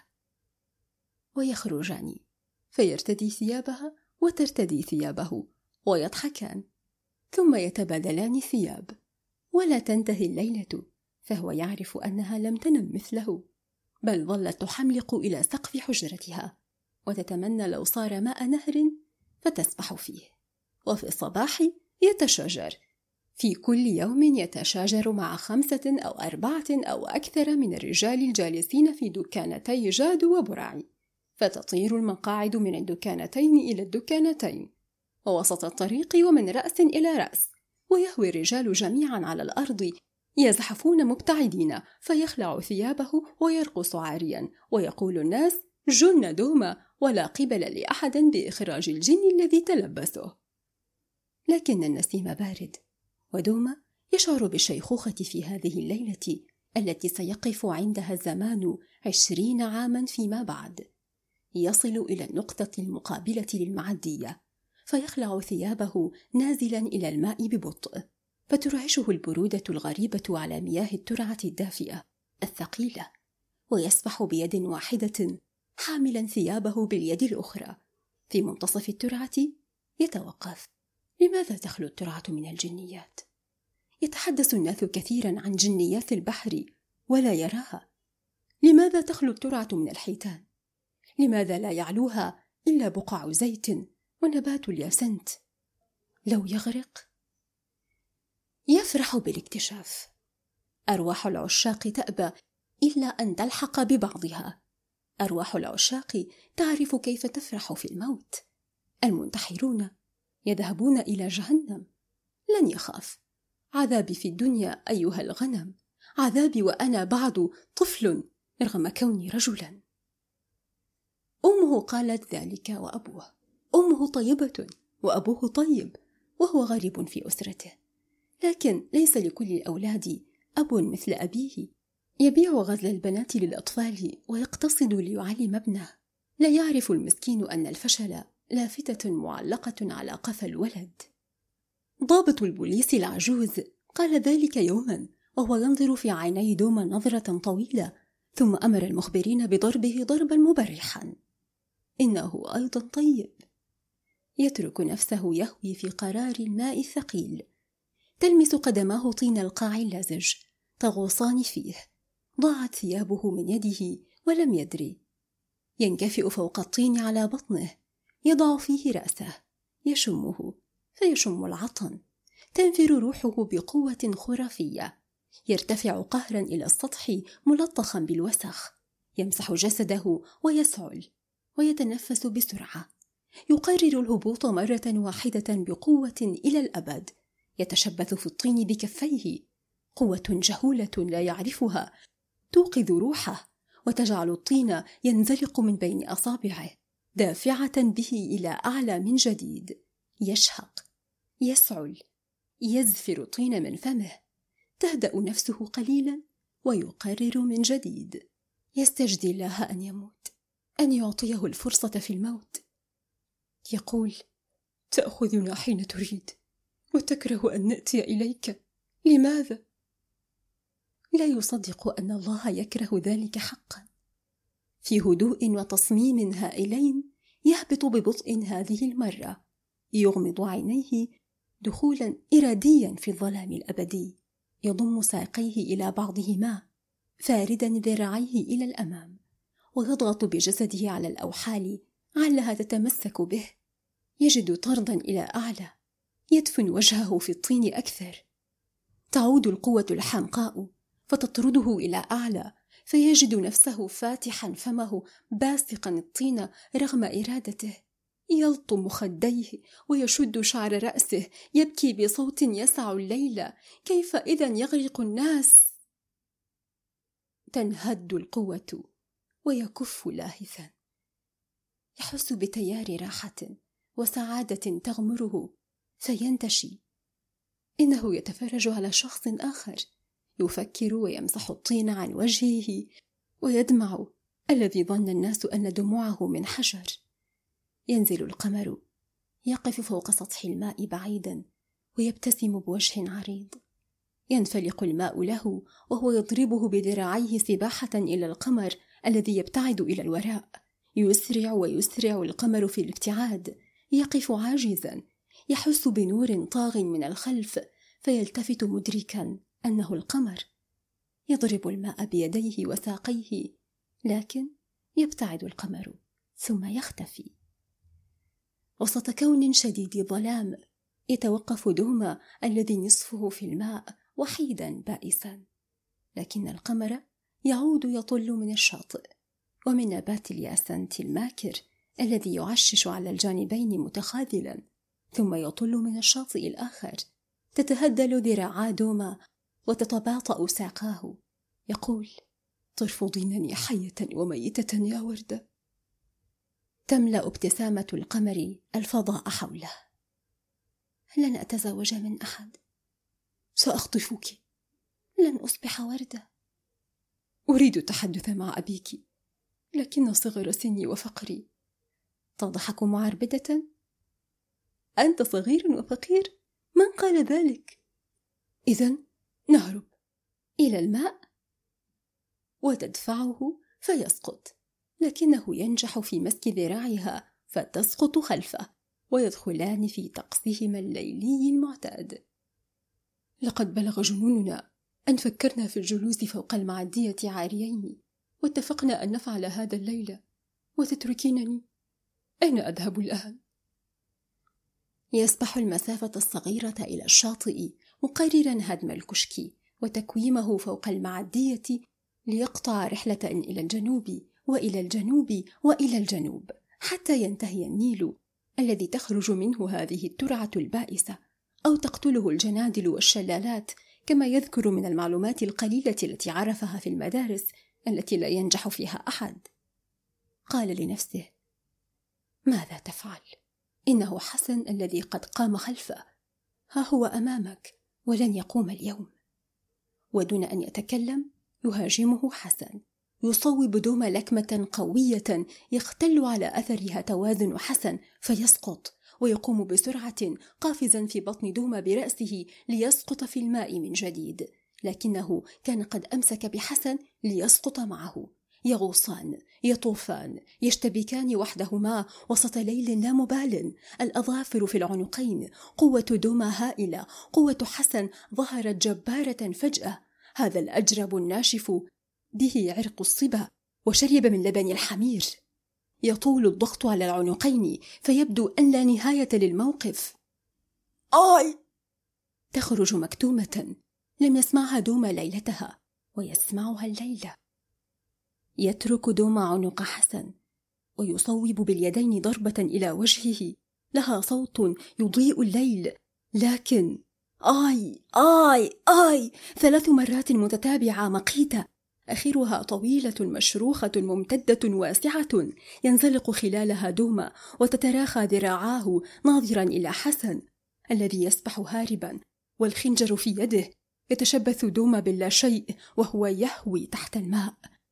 Speaker 1: ويخرجان، فيرتدي ثيابها وترتدي ثيابه، ويضحكان، ثم يتبادلان الثياب، ولا تنتهي الليلة، فهو يعرف أنها لم تنم مثله، بل ظلت تحملق إلى سقف حجرتها، وتتمنى لو صار ماء نهر فتسبح فيه. وفي الصباح يتشاجر، في كل يوم يتشاجر مع 5 أو 4 أو أكثر من الرجال الجالسين في دكانتي جاد وبرعي، فتطير المقاعد من الدكانتين إلى الدكانتين، ووسط الطريق ومن رأس إلى رأس، ويهوي الرجال جميعا على الأرض يزحفون مبتعدين، فيخلع ثيابه ويرقص عاريا، ويقول الناس: جن دوما، ولا قبل لأحد بإخراج الجن الذي تلبسه. لكن النسيم بارد، ودوما يشعر بالشيخوخة في هذه الليلة التي سيقف عندها الزمان 20 عاما فيما بعد. يصل إلى النقطة المقابلة للمعدية، فيخلع ثيابه نازلا إلى الماء ببطء، فترعشه البرودة الغريبة على مياه الترعة الدافئة الثقيلة، ويسبح بيد واحدة حاملا ثيابه باليد الأخرى. في منتصف الترعة يتوقف. لماذا تخلو الترعة من الجنيات؟ يتحدث الناس كثيرا عن جنيات البحر ولا يراها. لماذا تخلو الترعة من الحيتان؟ لماذا لا يعلوها إلا بقع زيت ونبات الياسنت؟ لو يغرق؟ يفرح بالاكتشاف. أرواح العشاق تأبى إلا أن تلحق ببعضها. أرواح العشاق تعرف كيف تفرح في الموت. المنتحرون يذهبون إلى جهنم. لن يخاف. عذابي في الدنيا أيها الغنم، عذابي وأنا بعد طفل رغم كوني رجلا. أمه قالت ذلك وأبوه، أمه طيبة وأبوه طيب وهو غريب في أسرته، لكن ليس لكل الأولاد أب مثل أبيه. يبيع غزل البنات للأطفال ويقتصد ليعلم ابنه. لا يعرف المسكين أن الفشل لافتة معلقة على قفا الولد. ضابط البوليس العجوز قال ذلك يوما وهو ينظر في عيني دوما نظرة طويلة، ثم أمر المخبرين بضربه ضربا مبرحا. إنه أيضا طيب. يترك نفسه يهوي في قرار الماء الثقيل. تلمس قدماه طين القاع اللزج، تغوصان فيه. ضاعت ثيابه من يده ولم يدري. ينكفئ فوق الطين على بطنه، يضع فيه رأسه، يشمه فيشم العطن. تنفر روحه بقوة خرافية. يرتفع قهرا إلى السطح ملطخا بالوسخ. يمسح جسده ويسعل ويتنفس بسرعة. يقرر الهبوط مرة واحدة بقوة إلى الأبد. يتشبث في الطين بكفيه. قوة جهولة لا يعرفها توقظ روحه وتجعل الطين ينزلق من بين أصابعه، دافعة به إلى أعلى من جديد. يشهق، يسعل، يزفر الطين من فمه. تهدأ نفسه قليلا ويقرر من جديد. يستجدي الله أن يموت، أن يعطيه الفرصة في الموت. يقول:
Speaker 2: تأخذنا حين تريد وتكره أن نأتي إليك، لماذا؟
Speaker 1: لا يصدق أن الله يكره ذلك حقا. في هدوء وتصميم هائلين يهبط ببطء هذه المرة. يغمض عينيه دخولا إراديا في الظلام الأبدي. يضم ساقيه إلى بعضهما فاردا ذراعيه إلى الأمام، ويضغط بجسده على الأوحال علها تتمسك به. يجد طردا إلى أعلى. يدفن وجهه في الطين أكثر. تعود القوة الحمقاء فتطرده إلى أعلى، فيجد نفسه فاتحا فمه باسقا الطين رغم إرادته. يلطم خديه ويشد شعر رأسه، يبكي بصوت يسع الليل: كيف إذن يغرق الناس؟ تنهد القوة ويكف لاهثا. يحس بتيار راحة وسعادة تغمره فينتشي. إنه يتفرج على شخص آخر، يفكر ويمسح الطين عن وجهه ويدمع الذي ظن الناس أن دموعه من حجر. ينزل القمر، يقف فوق سطح الماء بعيدا ويبتسم بوجه عريض. ينفلق الماء له وهو يضربه بذراعيه سباحة إلى القمر الذي يبتعد إلى الوراء. يسرع ويسرع القمر في الابتعاد. يقف عاجزا، يحس بنور طاغ من الخلف فيلتفت مدركا أنه القمر. يضرب الماء بيديه وساقيه، لكن يبتعد القمر ثم يختفي. وسط كون شديد ظلام يتوقف دوما الذي نصفه في الماء وحيدا بائسا، لكن القمر يعود يطل من الشاطئ ومن نبات الياسنت الماكر الذي يعشش على الجانبين متخاذلا، ثم يطل من الشاطئ الآخر. تتهدل ذراعا دوما وتتباطأ ساقاه. يقول:
Speaker 2: ترفضينني حية وميتة يا وردة.
Speaker 1: تملأ ابتسامة القمر الفضاء حوله. لن أتزوج من أحد.
Speaker 2: سأخطفك.
Speaker 1: لن أصبح وردة.
Speaker 2: أريد التحدث مع أبيك، لكن صغر سني وفقري.
Speaker 1: تضحك معربدة.
Speaker 2: أنت صغير وفقير؟ من قال ذلك؟ إذن نهرب
Speaker 1: إلى الماء
Speaker 2: وتدفعه فيسقط، لكنه ينجح في مسك ذراعها فتسقط خلفه، ويدخلان في طقسهما الليلي المعتاد. لقد بلغ جنوننا أن فكرنا في الجلوس فوق المعدية عاريين، واتفقنا أن نفعل هذا الليلة، وتتركينني. أين أذهب الآن؟
Speaker 1: يسبح المسافة الصغيرة إلى الشاطئ مقررا هدم الكشك وتكويمه فوق المعدية ليقطع رحلة إلى الجنوب وإلى الجنوب وإلى الجنوب حتى ينتهي النيل الذي تخرج منه هذه الترعة البائسة، أو تقتله الجنادل والشلالات، كما يذكر من المعلومات القليلة التي عرفها في المدارس التي لا ينجح فيها أحد. قال لنفسه: ماذا تفعل؟
Speaker 2: إنه حسن الذي قد قام خلفه، ها هو أمامك ولن يقوم اليوم. ودون أن يتكلم يهاجمه حسن، يصوب دوما لكمة قوية يختل على أثرها توازن حسن فيسقط، ويقوم بسرعة قافزا في بطن دوما برأسه ليسقط في الماء من جديد، لكنه كان قد أمسك بحسن ليسقط معه. يغوصان، يطوفان، يشتبكان وحدهما وسط ليل لا مبال، الأظافر في العنقين. قوة دوما هائلة، قوة حسن ظهرت جبارة فجأة. هذا الأجرب الناشف به عرق الصبا وشرب من لبن الحمير. يطول الضغط على العنقين فيبدو أن لا نهاية للموقف. آي! تخرج مكتومة، لم يسمعها دوما ليلتها ويسمعها الليلة. يترك دوما عنق حسن ويصوب باليدين ضربة إلى وجهه لها صوت يضيء الليل، لكن آي آي آي 3 مرات متتابعة مقيتة، آخرها طويلة مشروخة ممتدة واسعة ينزلق خلالها دوما، وتتراخى ذراعاه ناظرا إلى حسن الذي يسبح هاربا والخنجر في يده. يتشبث دوما باللا شيء وهو يهوي تحت الماء.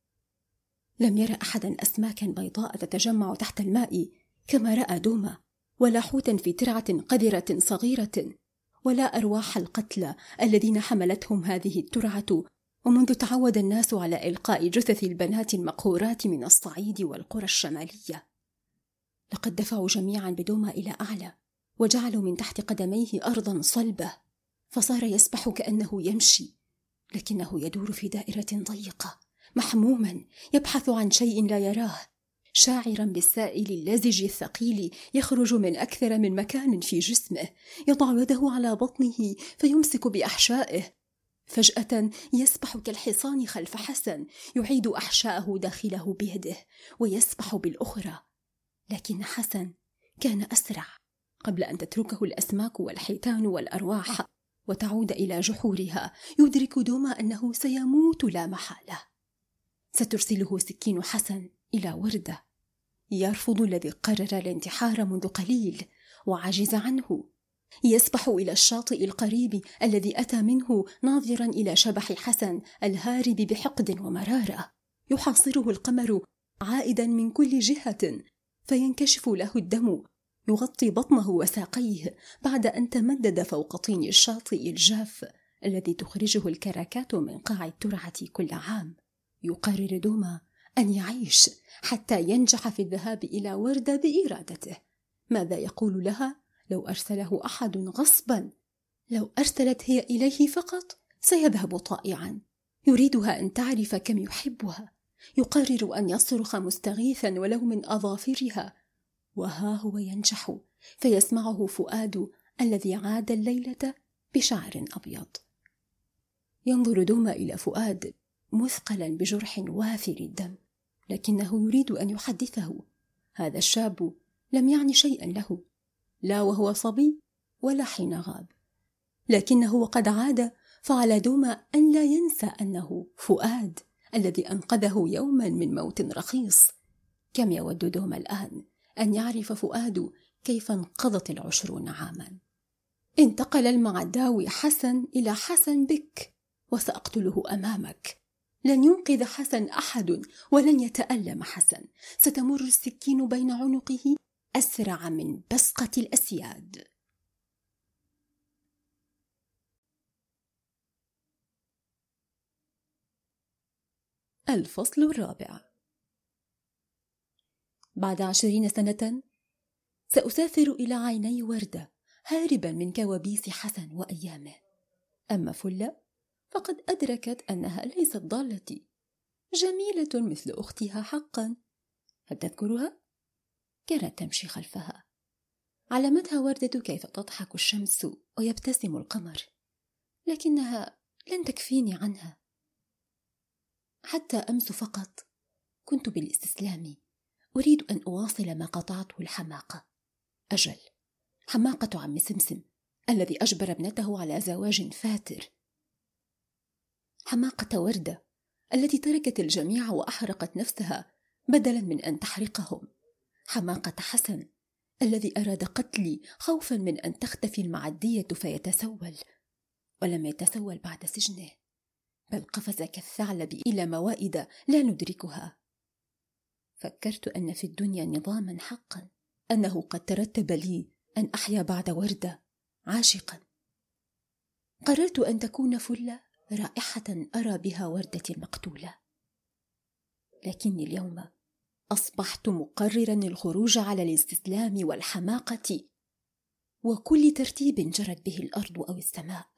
Speaker 2: لم يرى أحدا أسماكا بيضاء تتجمع تحت الماء كما رأى دوما، ولا حوتا في ترعة قذرة صغيرة، ولا أرواح القتلى الذين حملتهم هذه الترعة، ومنذ تعود الناس على إلقاء جثث البنات المقهورات من الصعيد والقرى الشمالية. لقد دفعوا جميعا بدوما إلى أعلى، وجعلوا من تحت قدميه أرضا صلبة، فصار يسبح كأنه يمشي، لكنه يدور في دائرة ضيقة محموما، يبحث عن شيء لا يراه، شاعرا بالسائل اللزج الثقيل يخرج من أكثر من مكان في جسمه. يضع يده على بطنه فيمسك بأحشائه. فجأة يسبح كالحصان خلف حسن، يعيد أحشاءه داخله بيده ويسبح بالأخرى. لكن حسن كان أسرع. قبل أن تتركه الأسماك والحيتان والأرواح وتعود إلى جحورها، يدرك دوما أنه سيموت لا محالة. سترسله سكين حسن إلى وردة. يرفض الذي قرر الانتحار منذ قليل وعجز عنه. يسبح إلى الشاطئ القريب الذي أتى منه ناظرا إلى شبح حسن الهارب بحقد ومرارة. يحاصره القمر عائدا من كل جهة، فينكشف له الدم يغطي بطنه وساقيه بعد أن تمدد فوق طين الشاطئ الجاف الذي تخرجه الكراكات من قاع الترعة كل عام. يقرر دوما أن يعيش حتى ينجح في الذهاب إلى وردة بإرادته. ماذا يقول لها لو أرسله أحد غصبا؟ لو أرسلت هي إليه فقط سيذهب طائعا. يريدها أن تعرف كم يحبها. يقرر أن يصرخ مستغيثا ولو من أظافرها، وها هو ينجح، فيسمعه فؤاد الذي عاد الليلة بشعر أبيض. ينظر دوما إلى فؤاد مثقلا بجرح وافر الدم، لكنه يريد أن يحدثه. هذا الشاب لم يعني شيئا له، لا وهو صبي ولا حين غاب، لكنه وقد عاد فعلى دوما أن لا ينسى أنه فؤاد الذي أنقذه يوما من موت رخيص. كم يود دوما الآن أن يعرف فؤاد كيف انقضت 20 عاما. انتقل المعداوي حسن إلى حسن بك، وسأقتله أمامك. لن ينقذ حسن أحد ولن يتألم حسن. ستمر السكين بين عنقه أسرع من بصقة الأسياد. الفصل الرابع. بعد 20 سنة سأسافر إلى عيني وردة هاربا من كوابيس حسن وأيامه. أما فلة فقد أدركت أنها ليست ضالتي، جميلة مثل أختها حقا. هل تذكرها؟ كانت تمشي خلفها. علمتها وردة كيف تضحك الشمس ويبتسم القمر، لكنها لن تكفيني عنها. حتى أمس فقط كنت بالاستسلام، أريد أن أواصل ما قطعته الحماقة. أجل، حماقة عم سمسم الذي أجبر ابنته على زواج فاتر. حماقة وردة التي تركت الجميع وأحرقت نفسها بدلا من أن تحرقهم. حماقة حسن
Speaker 1: الذي أراد قتلي خوفا من أن تختفي المعدية فيتسول، ولم يتسول بعد سجنه، بل قفز كالثعلب إلى موائد لا ندركها. فكرت أن في الدنيا نظاما حقا، أنه قد ترتب لي أن أحيا بعد وردة عاشقا. قررت أن تكون فلة رائحة أرى بها وردتي المقتولة. لكني اليوم أصبحت مقررا الخروج على الاستسلام والحماقة وكل ترتيب جرت به الأرض أو السماء.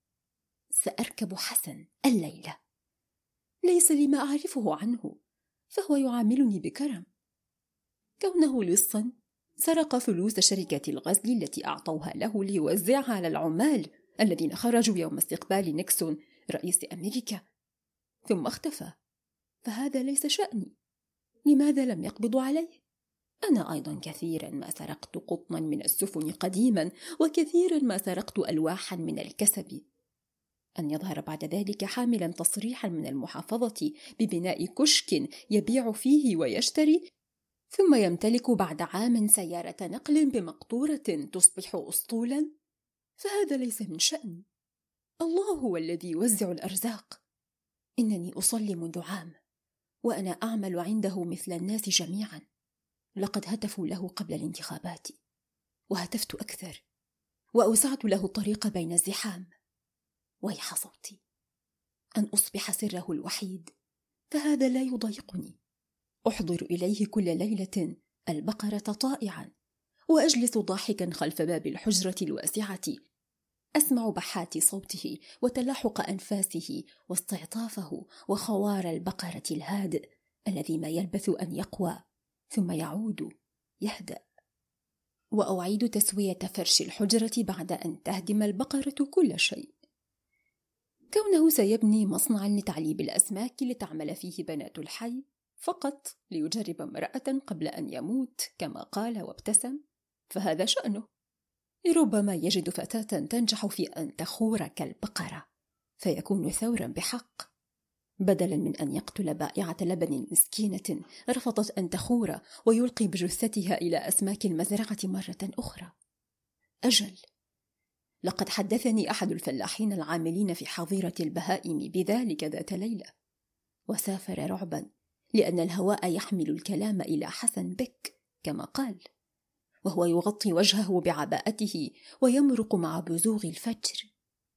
Speaker 1: سأركب حسن الليلة، ليس لي ما أعرفه عنه، فهو يعاملني بكرم. كونه لصا سرق فلوس شركة الغزل التي أعطوها له ليوزعها على العمال الذين خرجوا يوم استقبال نيكسون رئيس أمريكا، ثم اختفى. فهذا ليس شأني. لماذا لم يقبضوا عليه؟ أنا أيضا كثيرا ما سرقت قطنا من السفن قديما، وكثيرا ما سرقت ألواحا من الكسب. أن يظهر بعد ذلك حاملا تصريحا من المحافظة ببناء كشك يبيع فيه ويشتري، ثم يمتلك بعد عام سيارة نقل بمقطورة تصبح أسطولا، فهذا ليس من شأني. الله هو الذي يوزع الأرزاق. إنني أصلي منذ عام وأنا أعمل عنده مثل الناس جميعا. لقد هتفوا له قبل الانتخابات، وهتفت أكثر، وأوسعت له الطريق بين الزحام. ويح صوتي أن أصبح سره الوحيد، فهذا لا يضايقني. أحضر إليه كل ليلة البقرة طائعا، وأجلس ضاحكا خلف باب الحجرة الواسعة، أسمع بحات صوته وتلاحق أنفاسه واستعطافه وخوار البقرة الهادئ الذي ما يلبث أن يقوى ثم يعود يهدأ. وأعيد تسوية فرش الحجرة بعد أن تهدم البقرة كل شيء. كونه سيبني مصنعا لتعليب الأسماك لتعمل فيه بنات الحي فقط ليجرب امرأة قبل أن يموت كما قال وابتسم، فهذا شأنه. ربما يجد فتاة تنجح في أن تخور كالبقرة فيكون ثورا بحق، بدلا من أن يقتل بائعة لبن مسكينة رفضت أن تخور ويلقي بجثتها إلى أسماك المزرعة مرة أخرى. أجل، لقد حدثني أحد الفلاحين العاملين في حظيرة البهائم بذلك ذات ليلة، وسافر رعبا لأن الهواء يحمل الكلام إلى حسن بك كما قال، وهو يغطي وجهه بعباءته ويمرق مع بزوغ الفجر.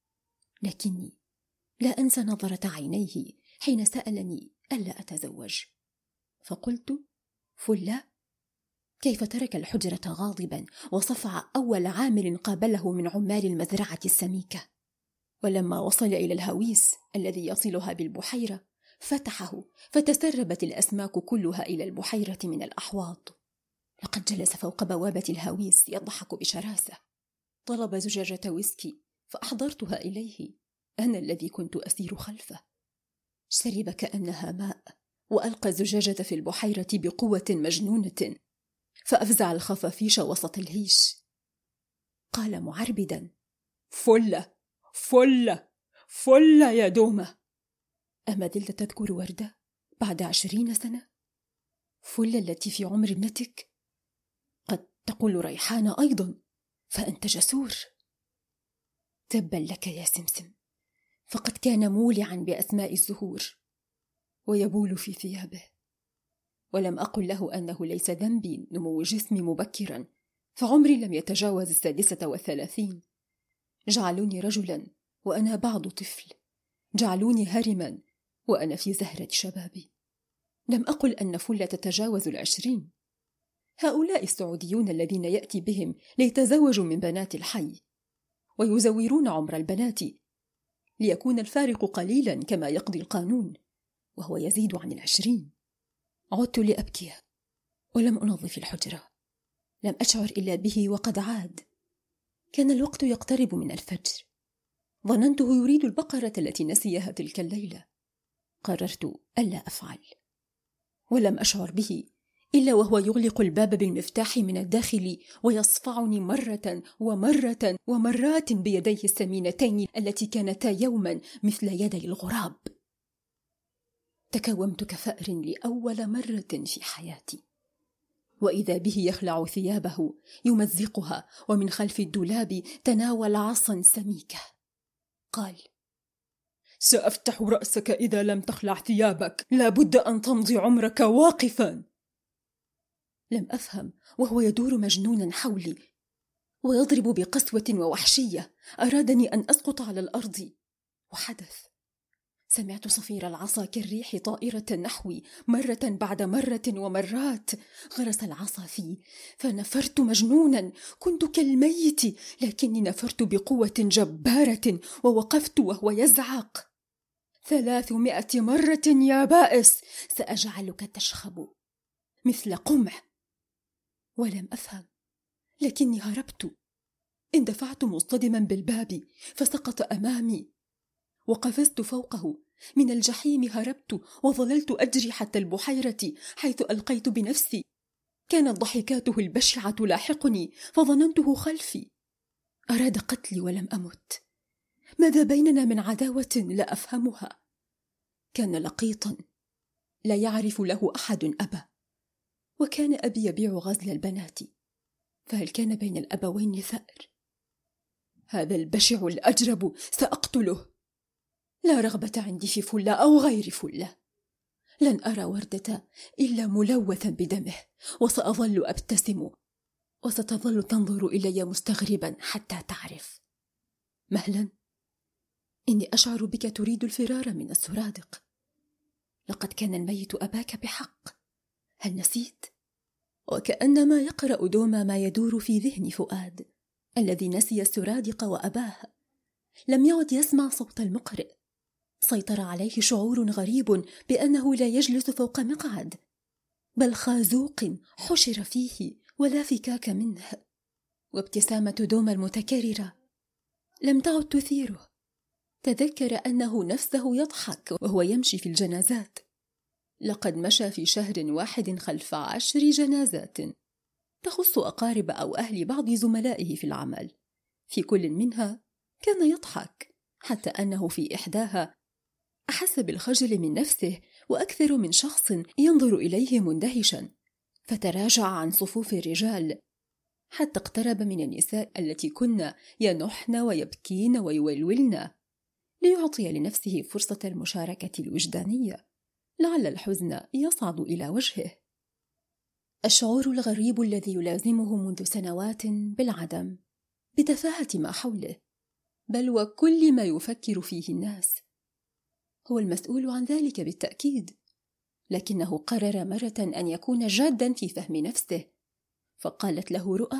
Speaker 1: لكني لا أنسى نظرة عينيه حين سألني ألا أتزوج، فقلت: فلا، كيف ترك الحجرة غاضبا وصفع أول عامل قابله من عمال المزرعة السميكة. ولما وصل إلى الهويس الذي يصلها بالبحيرة فتحه، فتسربت الأسماك كلها إلى البحيرة من الأحواض. لقد جلس فوق بوابة الهويس يضحك بشراسة. طلب زجاجة ويسكي فأحضرتها إليه، أنا الذي كنت أسير خلفه. شرب كأنها ماء، وألقى الزجاجة في البحيرة بقوة مجنونة، فأفزع الخفافيش وسط الهيش. قال معربدا: فلة فلة فلة يا دومة. أما زلت تذكر وردة بعد 20 سنة؟ فلة التي في عمر ابنتك؟ قد تقول ريحانة أيضا، فأنت جسور. تبا لك يا سمسم، فقد كان مولعا بأسماء الزهور ويبول في ثيابه. ولم أقل له أنه ليس ذنبي نمو جسمي مبكرا، فعمري لم يتجاوز 36. جعلوني رجلا وأنا بعض طفل، جعلوني هرما وأنا في زهرة شبابي. لم أقل أن فلة تتجاوز 20. هؤلاء السعوديون الذين يأتي بهم ليتزوجوا من بنات الحي ويزورون عمر البنات ليكون الفارق قليلا كما يقضي القانون، وهو يزيد عن 20. عدت لأبكي ولم أنظف الحجرة. لم أشعر إلا به وقد عاد. كان الوقت يقترب من الفجر. ظننته يريد البقرة التي نسيها تلك الليلة. قررت ألا أفعل، ولم أشعر به إلا وهو يغلق الباب بالمفتاح من الداخل ويصفعني مرة ومرة ومرات بيديه السمينتين التي كانتا يوما مثل يدي الغراب. تكومت كفأر لأول مرة في حياتي.
Speaker 2: وإذا به يخلع ثيابه يمزقها، ومن خلف الدولاب تناول عصا سميكة. قال: سأفتح رأسك إذا لم تخلع ثيابك، لا بد أن تمضي عمرك واقفا. لم أفهم، وهو يدور مجنونا حولي ويضرب بقسوة ووحشية، أرادني أن أسقط على الأرض. وحدث. سمعت صفير العصا كالريح طائرة نحوي مرة بعد مرة ومرات. غرس العصا في، فنفرت مجنونا، كنت كالميت، لكني نفرت بقوة جبارة ووقفت وهو يزعق: 300 مرة يا بائس، سأجعلك تشخب مثل قمع. ولم أفهم، لكني هربت. اندفعت مصطدما بالباب فسقط أمامي، وقفزت فوقه. من الجحيم هربت وظللت أجري حتى البحيرة حيث ألقيت بنفسي. كانت ضحكاته البشعة تلاحقني فظننته خلفي. أراد قتلي ولم أمت. ماذا بيننا من عداوة لا أفهمها؟ كان لقيطا لا يعرف له أحد أبا، وكان أبي يبيع غزل البنات، فهل كان بين الأبوين ثأر؟ هذا البشع الأجرب سأقتله. لا رغبة عندي في فلة أو غير فلة. لن أرى وردة إلا ملوثا بدمه، وسأظل أبتسم، وستظل تنظر إلي مستغربا حتى تعرف. مهلا، إني أشعر بك تريد الفرار من السرادق. لقد كان الميت أباك بحق، هل نسيت؟ وكأنما يقرأ دوما ما يدور في ذهن فؤاد الذي نسي السرادق وأباه. لم يعد يسمع صوت المقرئ. سيطر عليه شعور غريب بأنه لا يجلس فوق مقعد، بل خازوق حشر فيه ولا فكاك منه. وابتسامة دوما المتكررة لم تعد تثيره. تذكر أنه نفسه يضحك وهو يمشي في الجنازات. لقد مشى في شهر واحد خلف 10 جنازات تخص أقارب أو أهل بعض زملائه في العمل. في كل منها كان يضحك، حتى أنه في إحداها أحس بالخجل من نفسه وأكثر من شخص ينظر إليه مندهشا، فتراجع عن صفوف الرجال حتى اقترب من النساء التي كن ينحن ويبكين ويولولن، ليعطي لنفسه فرصة المشاركة الوجدانية، لعل الحزن يصعد إلى وجهه. الشعور الغريب الذي يلازمه منذ سنوات بالعدم، بتفاهة ما حوله، بل وكل ما يفكر فيه الناس، هو المسؤول عن ذلك بالتأكيد. لكنه قرر مرة أن يكون جادا في فهم نفسه، فقالت له رؤى: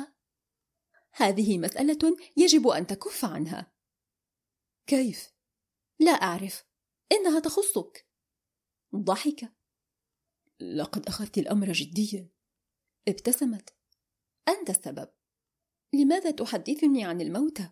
Speaker 2: هذه مسألة يجب أن تكف عنها. كيف؟ لا أعرف، إنها تخصك. ضحك: لقد أخذت الأمر جديا. ابتسمت: أنت السبب. لماذا تحدثني عن الموتى؟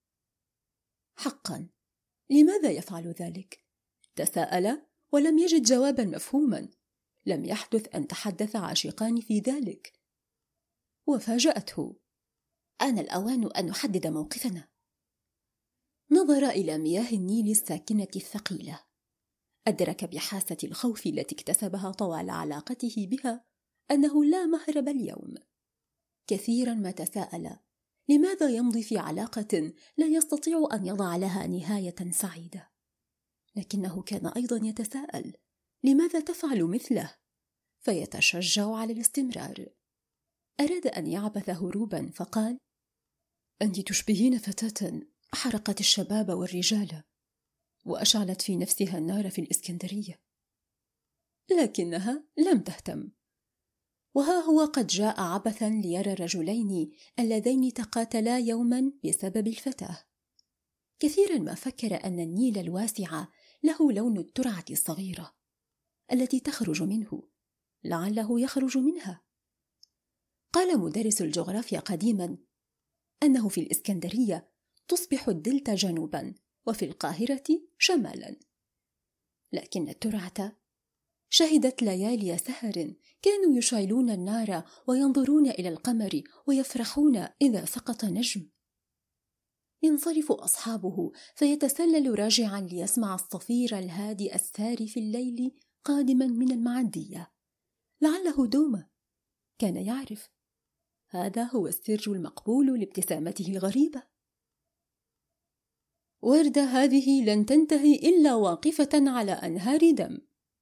Speaker 2: حقا، لماذا يفعل ذلك؟ تساءل ولم يجد جوابا مفهوما. لم يحدث أن تحدث عاشقان في ذلك. وفاجأته: آن الأوان أن نحدد موقفنا. نظر إلى مياه النيل الساكنة الثقيلة. أدرك بحاسة الخوف التي اكتسبها طوال علاقته بها أنه لا مهرب اليوم. كثيرا ما تساءل لماذا يمضي في علاقة لا يستطيع أن يضع لها نهاية سعيدة، لكنه كان أيضا يتساءل لماذا تفعل مثله، فيتشجع على الاستمرار. أراد أن يعبث هروبا فقال: أنت تشبهين فتاة حرقت الشباب والرجال وأشعلت في نفسها النار في الإسكندرية. لكنها لم تهتم. وها هو قد جاء عبثا ليرى الرجلين اللذين تقاتلا يوما بسبب الفتاة. كثيرا ما فكر أن النيل الواسع له لون الترعة الصغيرة التي تخرج منه، لعله يخرج منها. قال مدرس الجغرافيا قديما أنه في الإسكندرية تصبح الدلتا جنوبا وفي القاهرة شمالا، لكن الترعة شهدت ليالي سهر كانوا يشعلون النار وينظرون إلى القمر ويفرحون إذا سقط نجم. ينصرف أصحابه فيتسلل راجعا ليسمع الصفير الهادئ الساري في الليل قادما من المعدية، لعله دوما.
Speaker 1: كان يعرف هذا هو السر المقبول لابتسامته الغريبة. وردة هذه لن تنتهي إلا واقفة على أنهار دم.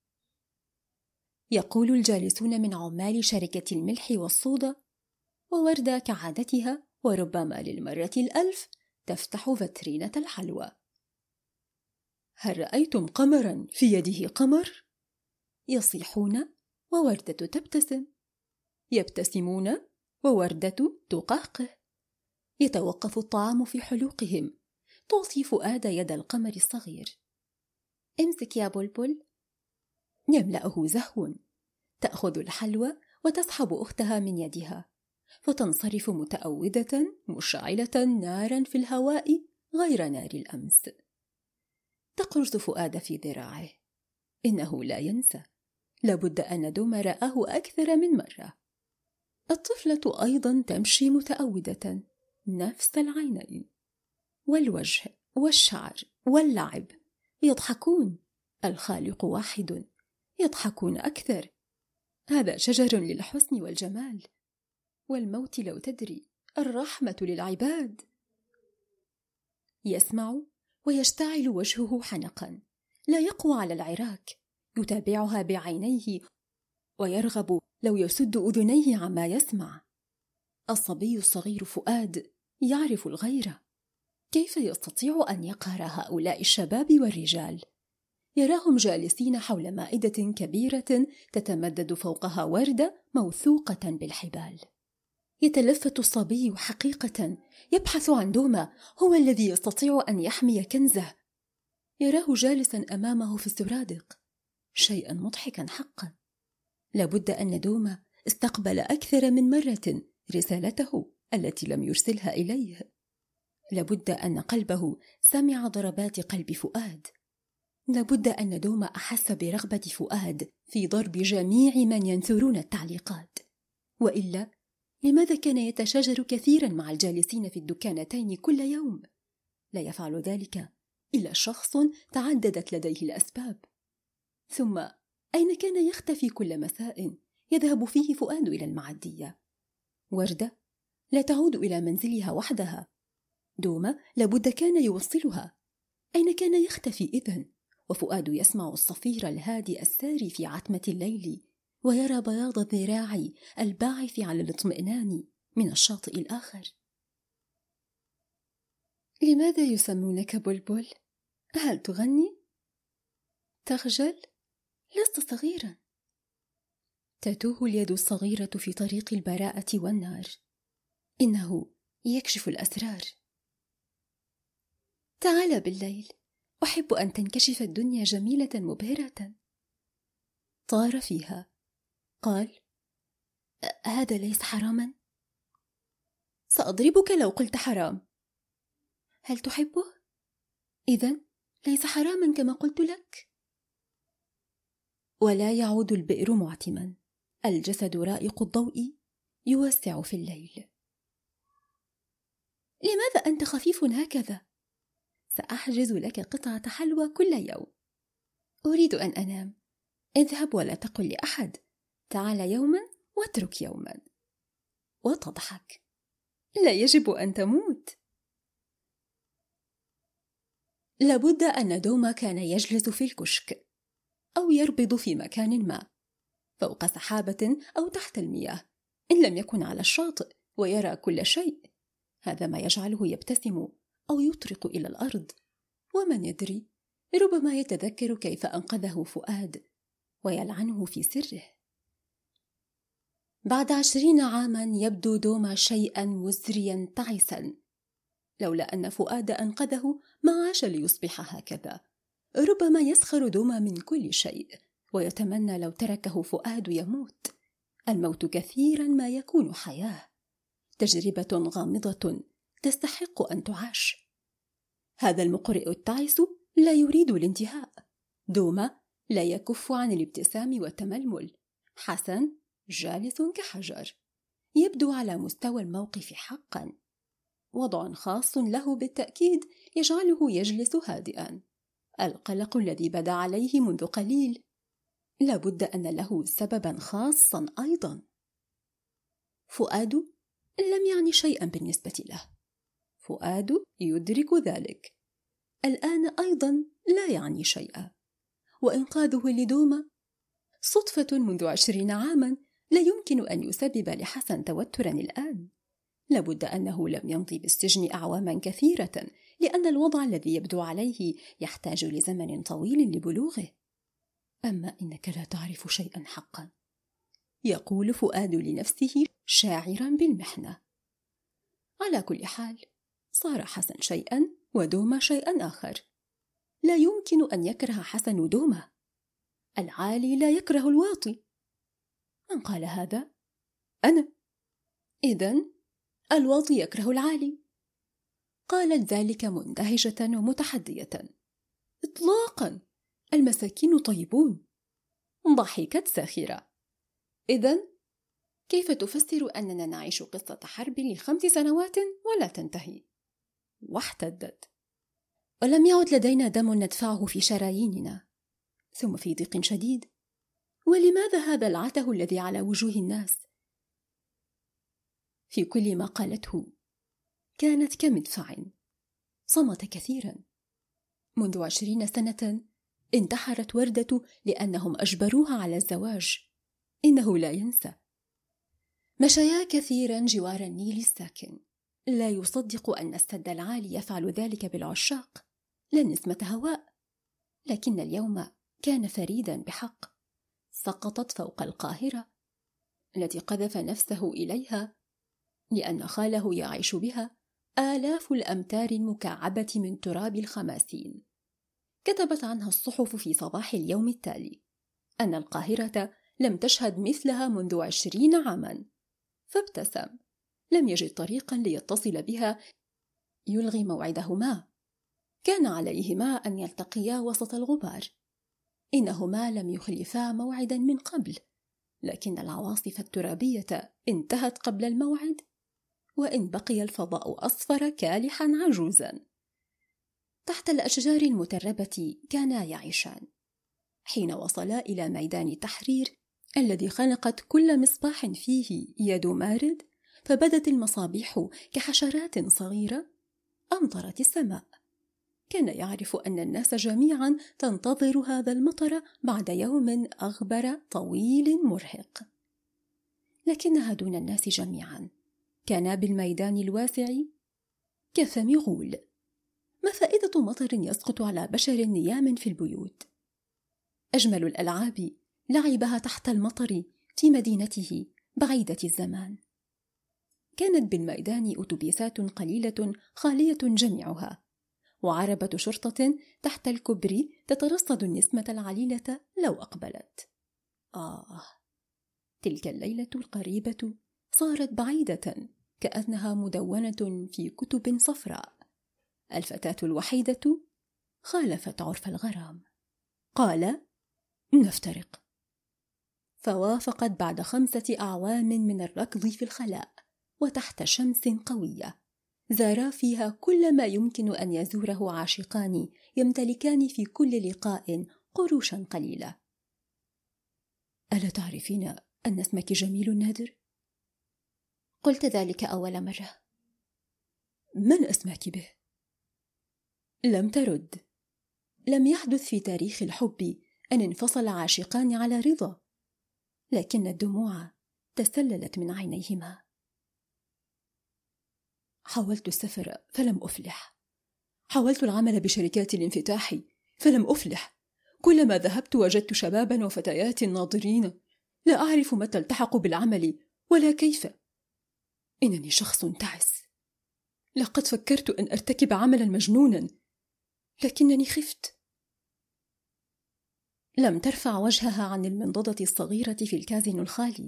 Speaker 1: يقول الجالسون من عمال شركة الملح والصودا، ووردة كعادتها وربما للمرة 1000 تفتح فترينة الحلوى. هل رأيتم قمرا في يده قمر؟ يصيحون ووردة تبتسم، يبتسمون ووردة تقهقه. يتوقف الطعام في حلوقهم. تعطي فؤاد يد القمر الصغير. امسك يا بلبل. يملأه زهو. تأخذ الحلوى وتسحب أختها من يدها، فتنصرف متأودة مشعلة نارا في الهواء غير نار الأمس. تقرص فؤاد في ذراعه. إنه لا ينسى. لابد أن دوما رآه أكثر من مرة. الطفلة أيضا تمشي متأودة، نفس العينين والوجه والشعر واللعب. يضحكون. الخالق واحد، يضحكون أكثر. هذا شجر للحسن والجمال. والموت لو تدري، الرحمة للعباد. يسمع ويشتعل وجهه حنقا، لا يقوى على العراك. يتابعها بعينيه ويرغب لو يسد أذنيه عما يسمع. الصبي الصغير فؤاد يعرف الغيرة. كيف يستطيع أن يقهر هؤلاء الشباب والرجال؟ يراهم جالسين حول مائدة كبيرة تتمدد فوقها وردة موثوقة بالحبال. يتلفت الصبي حقيقة، يبحث عن دوما، هو الذي يستطيع أن يحمي كنزه. يراه جالسا أمامه في السرادق، شيئا مضحكا حقا. لابد أن دوما استقبل أكثر من مرة رسالته التي لم يرسلها إليه. لابد أن قلبه سمع ضربات قلب فؤاد. لابد أن دوما أحس برغبة فؤاد في ضرب جميع من ينثرون التعليقات. وإلا لماذا كان يتشاجر كثيرا مع الجالسين في الدكانتين كل يوم؟ لا يفعل ذلك إلا شخص تعددت لديه الأسباب. ثم أين كان يختفي كل مساء يذهب فيه فؤاد إلى المعدية؟ وردة لا تعود إلى منزلها وحدها. دوما لابد كان يوصلها. أين كان يختفي إذن؟ وفؤاد يسمع الصفير الهادئ الساري في عتمة الليل، ويرى بياض الذراع الباعث على الاطمئنان من الشاطئ الآخر. لماذا يسمونك بلبل؟ هل تغني؟ تخجل؟ لست صغيرا. تتوه اليد الصغيرة في طريق البراءة والنار. إنه يكشف الأسرار. تعال بالليل، أحب أن تنكشف الدنيا جميلة مبهرة. طار فيها. قال: هذا ليس حراما؟ سأضربك لو قلت حرام. هل تحبه؟ إذن ليس حراما كما قلت لك. ولا يعود البئر معتما. الجسد رائق الضوء يوسع في الليل. لماذا أنت خفيف هكذا؟ سأحجز لك قطعة حلوى كل يوم. أريد أن أنام. اذهب ولا تقل لأحد. تعال يوما واترك يوما. وتضحك. لا يجب أن تموت. لابد أن دوما كان يجلس في الكشك، أو يربض في مكان ما، فوق سحابة أو تحت المياه، إن لم يكن على الشاطئ، ويرى كل شيء. هذا ما يجعله يبتسم أو يطرق إلى الأرض. ومن يدري، ربما يتذكر كيف أنقذه فؤاد ويلعنه في سره. بعد 20 عاما يبدو دوما شيئا مزريا تعسا. لولا أن فؤاد أنقذه ما عاش ليصبح هكذا. ربما يسخر دوما من كل شيء، ويتمنى لو تركه فؤاد يموت. الموت كثيرا ما يكون حياة، تجربة غامضة تستحق أن تعاش. هذا المقرئ التعس لا يريد الانتهاء. دوما لا يكف عن الابتسام والتململ. حسن جالس كحجر، يبدو على مستوى الموقف حقا. وضع خاص له بالتأكيد يجعله يجلس هادئا. القلق الذي بدا عليه منذ قليل لابد أن له سببا خاصا أيضا. فؤاد لم يعني شيئا بالنسبة له. فؤاد يدرك ذلك. الآن أيضا لا يعني شيئا. وإنقاذه لدوما صدفة منذ 20 عاما لا يمكن أن يسبب لحسن توترا الآن. لابد أنه لم يمضي بالسجن أعواما كثيرة، لأن الوضع الذي يبدو عليه يحتاج لزمن طويل لبلوغه. أما إنك لا تعرف شيئا حقا، يقول فؤاد لنفسه شاعرا بالمحنة. على كل حال، صار حسن شيئا ودوما شيئا آخر. لا يمكن أن يكره حسن دوما. العالي لا يكره الواطي. من قال هذا؟ أنا. إذن الواطي يكره العالي. قالت ذلك مندهشة ومتحدية. إطلاقا، المساكين طيبون. ضحكت ساخرة. إذن كيف تفسر أننا نعيش قصة حرب ل5 سنوات ولا تنتهي؟ واحتدت. ولم يعد لدينا دم ندفعه في شراييننا، ثم في ضيق شديد. ولماذا هذا العته الذي على وجوه الناس؟ في كل ما قالته كانت كمدفع. صمت كثيرا. منذ 20 سنة انتحرت وردة لأنهم أجبروها على الزواج. إنه لا ينسى. مشيا كثيرا جوار النيل الساكن. لا يصدق أن السد العالي يفعل ذلك بالعشاق. لا نسمة هواء. لكن اليوم كان فريدا بحق. سقطت فوق القاهرة التي قذف نفسه إليها لأن خاله يعيش بها آلاف الأمتار المكعبة من تراب الخماسين. كتبت عنها الصحف في صباح اليوم التالي أن القاهرة لم تشهد مثلها منذ 20 عاما. فابتسم. لم يجد طريقا ليتصل بها يلغي موعدهما. كان عليهما أن يلتقيا وسط الغبار. إنهما لم يخلفا موعدا من قبل، لكن العواصف الترابية انتهت قبل الموعد، وإن بقي الفضاء أصفر كالحا عجوزا. تحت الأشجار المتربة كانا يعيشان. حين وصلا إلى ميدان التحرير الذي خنقت كل مصباح فيه يد مارد، فبدت المصابيح كحشرات صغيرة، أمطرت السماء. كان يعرف أن الناس جميعا تنتظر هذا المطر بعد يوم أغبر طويل مرهق. لكنها دون الناس جميعا كان بالميدان الواسع كفم غول. ما فائدة مطر يسقط على بشر نيام في البيوت؟ أجمل الألعاب لعبها تحت المطر في مدينته بعيدة الزمان. كانت بالميدان أتوبيسات قليلة خالية جميعها، وعربة شرطة تحت الكوبري تترصد النسمة العليلة لو أقبلت. تلك الليلة القريبة صارت بعيدة، كأنها مدونة في كتب صفراء. الفتاة الوحيدة خالفت عرف الغرام. قال: نفترق. فوافقت بعد 5 أعوام من الركض في الخلاء وتحت شمس قوية زارا فيها كل ما يمكن أن يزوره عاشقان يمتلكان في كل لقاء قروشا قليلة. ألا تعرفين أن اسمك جميل نادر؟ قلت ذلك أول مرة. من أسماك به؟ لم ترد. لم يحدث في تاريخ الحب أن انفصل عاشقان على رضا، لكن الدموع تسللت من عينيهما. حاولت السفر فلم أفلح. حاولت العمل بشركات الانفتاح فلم أفلح. كلما ذهبت وجدت شبابا وفتيات ناضرين، لا أعرف متى التحقوا بالعمل ولا كيف. إنني شخص تعس. لقد فكرت أن أرتكب عملا مجنونا، لكنني خفت. لم ترفع وجهها عن المنضدة الصغيرة في الكازينو الخالي.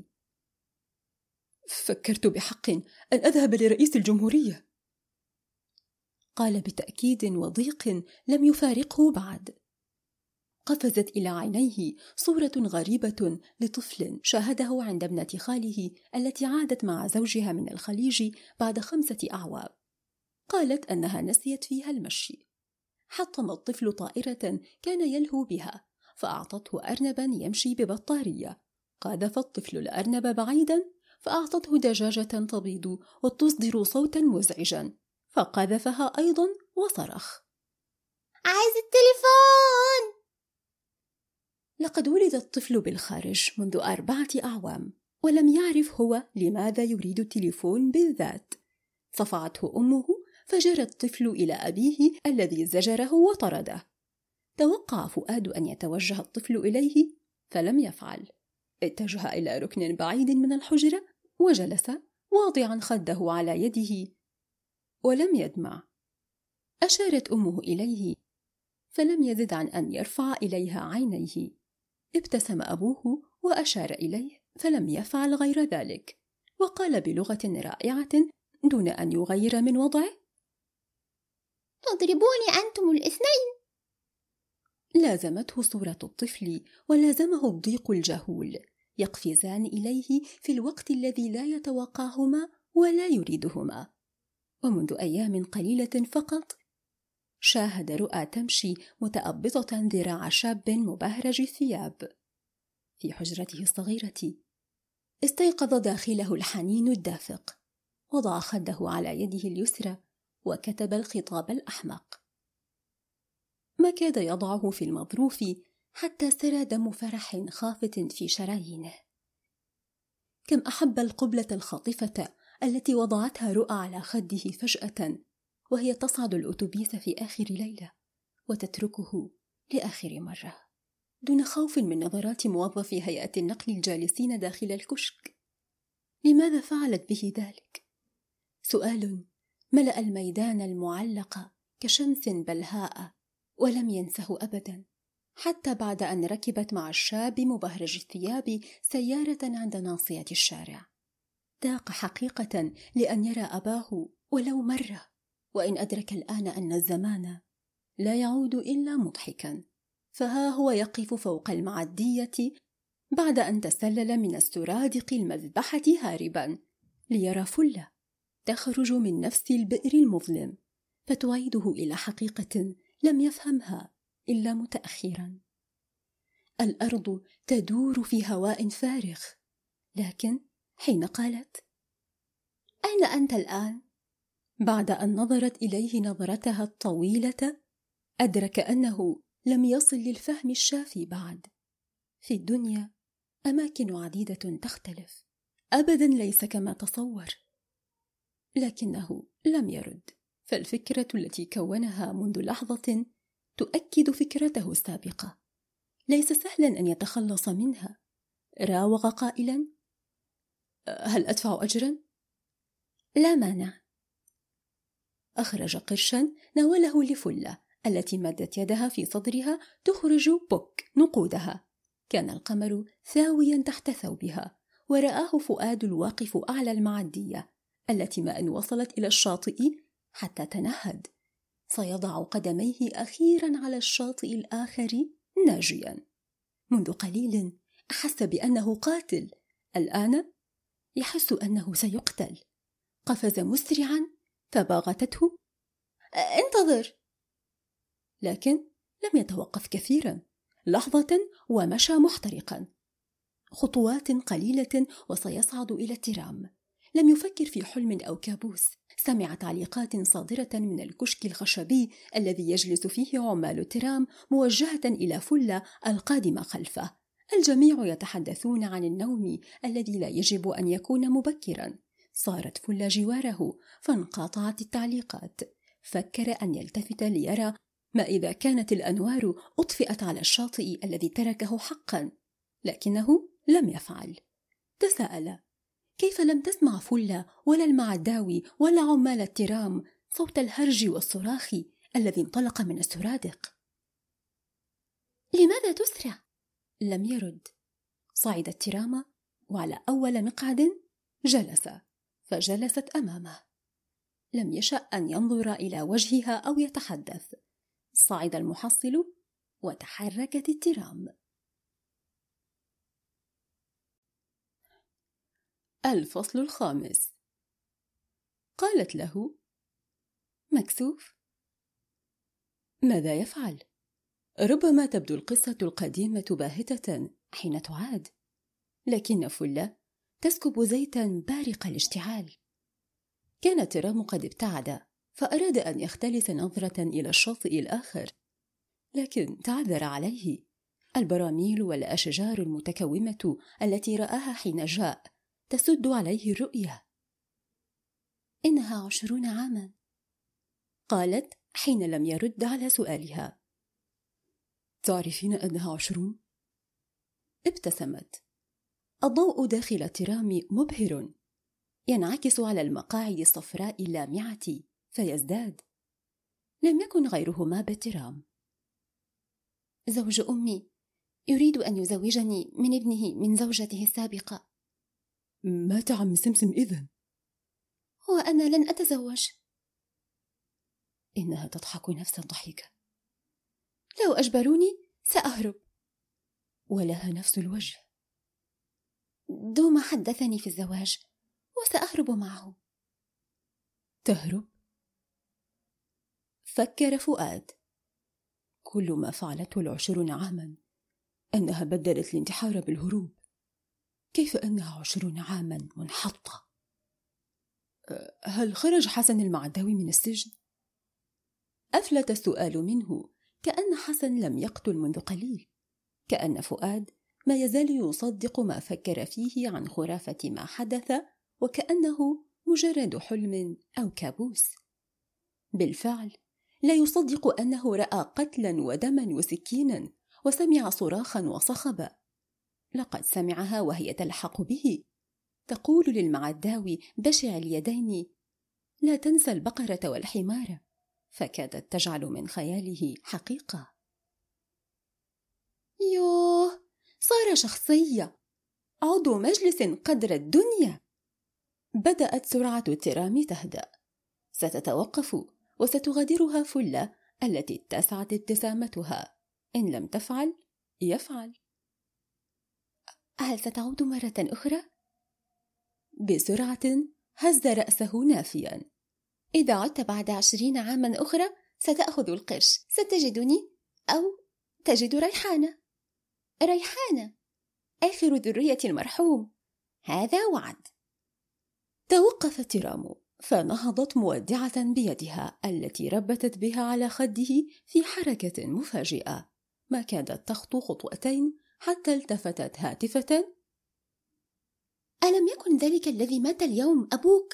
Speaker 1: فكرت بحق أن أذهب لرئيس الجمهورية. قال بتأكيد وضيق لم يفارقه بعد. قفزت إلى عينيه صورة غريبة لطفل شاهده عند ابنة خاله التي عادت مع زوجها من الخليج بعد 5 أعوام. قالت أنها نسيت فيها المشي. حطم الطفل طائرة كان يلهو بها، فأعطته أرنبا يمشي ببطارية. قذف الطفل الأرنب بعيدا فأعطته دجاجة تبيض وتصدر صوتا مزعجا، فقذفها أيضا وصرخ:
Speaker 2: عايز التليفون!
Speaker 1: لقد ولد الطفل بالخارج منذ 4 أعوام، ولم يعرف هو لماذا يريد التليفون بالذات. صفعته أمه، فجرى الطفل إلى أبيه الذي زجره وطرده. توقع فؤاد أن يتوجه الطفل إليه، فلم يفعل. اتجه إلى ركن بعيد من الحجرة وجلس واضعا خده على يده، ولم يدمع. أشارت أمه إليه، فلم يزد عن أن يرفع إليها عينيه. ابتسم أبوه وأشار إليه، فلم يفعل غير ذلك، وقال بلغة رائعة دون أن يغير من وضعه:
Speaker 2: تضربوني أنتم الاثنين.
Speaker 1: لازمته صورة الطفل، ولازمه الضيق الجهول، يقفزان إليه في الوقت الذي لا يتوقعهما ولا يريدهما. ومنذ أيام قليلة فقط شاهد رؤى تمشي متأبطة ذراع شاب مبهرج الثياب في حجرته الصغيرة. استيقظ داخله الحنين الدافق، وضع خده على يده اليسرى وكتب الخطاب الأحمق. ما كاد يضعه في المظروف حتى سرى دم فرح خافت في شرايينه. كم أحب القبلة الخاطفة التي وضعتها رؤى على خده فجأة وهي تصعد الأتوبيس في آخر ليلة وتتركه لآخر مرة، دون خوف من نظرات موظفي هيئة النقل الجالسين داخل الكشك. لماذا فعلت به ذلك؟ سؤال ملأ الميدان المعلق كشمس بلهاء، ولم ينسه أبدا حتى بعد أن ركبت مع الشاب مبهرج الثياب سيارة عند ناصية الشارع. تاق حقيقة لأن يرى أباه ولو مرة، وإن أدرك الآن أن الزمان لا يعود إلا مضحكا. فها هو يقف فوق المعدية بعد أن تسلل من السرادق المذبحة هاربا، ليرى فلة تخرج من نفس البئر المظلم فتعيده إلى حقيقة لم يفهمها إلا متأخرا. الأرض تدور في هواء فارغ، لكن حين قالت: أين أنت الآن؟ بعد أن نظرت إليه نظرتها الطويلة أدرك أنه لم يصل للفهم الشافي بعد. في الدنيا أماكن عديدة تختلف، أبدا ليس كما تصور. لكنه لم يرد، فالفكرة التي كونها منذ لحظة تؤكد فكرته السابقة. ليس سهلا أن يتخلص منها. راوغ قائلا: هل أدفع أجرا؟ لا مانع. أخرج قرشا ناوله لفلة التي مدت يدها في صدرها تخرج بوك نقودها. كان القمر ثاويا تحت ثوبها، ورآه فؤاد الواقف أعلى المعدية التي ما أن وصلت إلى الشاطئ حتى تنهد، سيضع قدميه أخيرا على الشاطئ الآخر ناجيا. منذ قليل أحس بأنه قاتل، الآن يحس أنه سيقتل. قفز مسرعا فباغتته: انتظر. لكن لم يتوقف كثيرا، لحظة ومشى محترقا. خطوات قليلة وسيصعد إلى الترام. لم يفكر في حلم أو كابوس. سمع تعليقات صادرة من الكشك الخشبي الذي يجلس فيه عمال الترام موجهة إلى فلة القادمة خلفه. الجميع يتحدثون عن النوم الذي لا يجب أن يكون مبكرا. صارت فلة جواره فانقطعت التعليقات. فكر أن يلتفت ليرى ما إذا كانت الأنوار أطفئت على الشاطئ الذي تركه حقا، لكنه لم يفعل. تساءل: كيف لم تسمع فلة ولا المعداوي ولا عمال الترام صوت الهرج والصراخ الذي انطلق من السرادق؟ لماذا تسرع؟ لم يرد. صعد الترام، وعلى أول مقعد جلس، فجلست أمامه. لم يشأ أن ينظر إلى وجهها أو يتحدث. صعد المحصل وتحركت الترام. الفصل الخامس. قالت له: مكسوف؟ ماذا يفعل؟ ربما تبدو القصة القديمة باهتة حين تعاد، لكن فلة تسكب زيتا بارق الاشتعال. كان ترام قد ابتعد، فأراد أن يختلس نظرة إلى الشاطئ الآخر، لكن تعذر عليه. البراميل والأشجار المتكومة التي رآها حين جاء تسد عليه الرؤية. إنها 20 عاما، قالت حين لم يرد على سؤالها. تعرفين أنها 20؟ ابتسمت. الضوء داخل ترام مبهر، ينعكس على المقاعد الصفراء اللامعة فيزداد. لم يكن غيرهما بترام. زوج أمي يريد أن يزوجني من ابنه من زوجته السابقة.
Speaker 2: مات عم سمسم إذن؟
Speaker 1: وأنا لن أتزوج. إنها تضحك نفس الضحكة. لو أجبروني سأهرب. ولها نفس الوجه. دوما حدثني في الزواج وسأهرب معه. تهرب؟ فكر فؤاد. كل ما فعلته 20 عاما أنها بدلت الانتحار بالهروب. كيف أنها 20 عاما منحطة؟
Speaker 2: هل خرج حسن المعداوي من السجن؟
Speaker 1: أفلت السؤال منه، كأن حسن لم يقتل منذ قليل، كأن فؤاد ما يزال يصدق ما فكر فيه عن خرافة ما حدث، وكأنه مجرد حلم أو كابوس. بالفعل لا يصدق أنه رأى قتلا ودما وسكينا، وسمع صراخا وصخبا. لقد سمعها وهي تلحق به تقول للمعداوي بشع اليدين: لا تنسى البقرة والحمار، فكادت تجعل من خياله حقيقة. يوه، صار شخصية، عضو مجلس قدر الدنيا. بدأت سرعة ترام تهدأ، ستتوقف وستغادرها فلة التي اتسعت ابتسامتها. إن لم تفعل يفعل. هل ستعود مرة أخرى؟ بسرعة هز رأسه نافيا. إذا عدت بعد 20 عاما أخرى ستأخذ القرش، ستجدني أو تجد ريحانة. ريحانة آخر ذرية المرحوم، هذا وعد. توقف ترام، فنهضت مودعة بيدها التي ربتت بها على خده في حركة مفاجئة. ما كادت تخطو خطوتين حتى التفتت هاتفة: ألم يكن ذلك الذي مات اليوم أبوك؟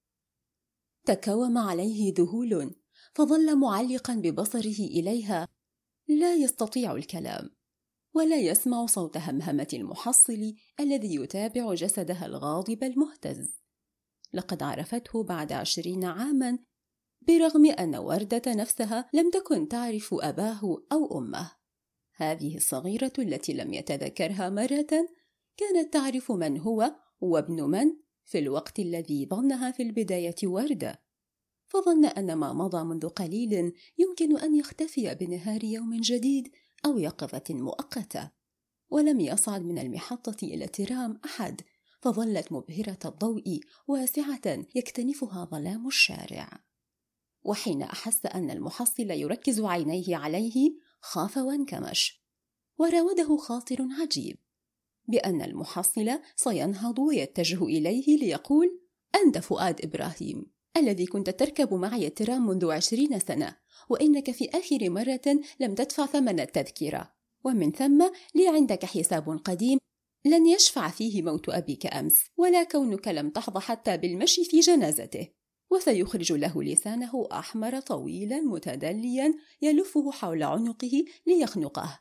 Speaker 1: تكوم عليه ذهول، فظل معلقا ببصره إليها، لا يستطيع الكلام ولا يسمع صوت همهمة المحصل الذي يتابع جسدها الغاضب المهتز. لقد عرفته بعد 20 عاما، برغم أن وردة نفسها لم تكن تعرف أباه أو أمه. هذه الصغيرة التي لم يتذكرها مرة كانت تعرف من هو وابن من في الوقت الذي ظنها في البداية وردة، فظن أن ما مضى منذ قليل يمكن أن يختفي بنهار يوم جديد أو يقظة مؤقتة. ولم يصعد من المحطة إلى ترام أحد، فظلت مبهرة الضوء واسعة يكتنفها ظلام الشارع. وحين أحس أن المحصل يركز عينيه عليه خاف وانكمش، وراوده خاطر عجيب بأن المحصل سينهض ويتجه إليه ليقول: أنت فؤاد إبراهيم الذي كنت تركب معي ترام منذ 20 سنة، وإنك في آخر مرة لم تدفع ثمن التذكرة، ومن ثم لي عندك حساب قديم لن يشفع فيه موت أبيك أمس، ولا كونك لم تحظى حتى بالمشي في جنازته. وسيخرج له لسانه أحمر طويلا متدليا يلفه حول عنقه ليخنقه.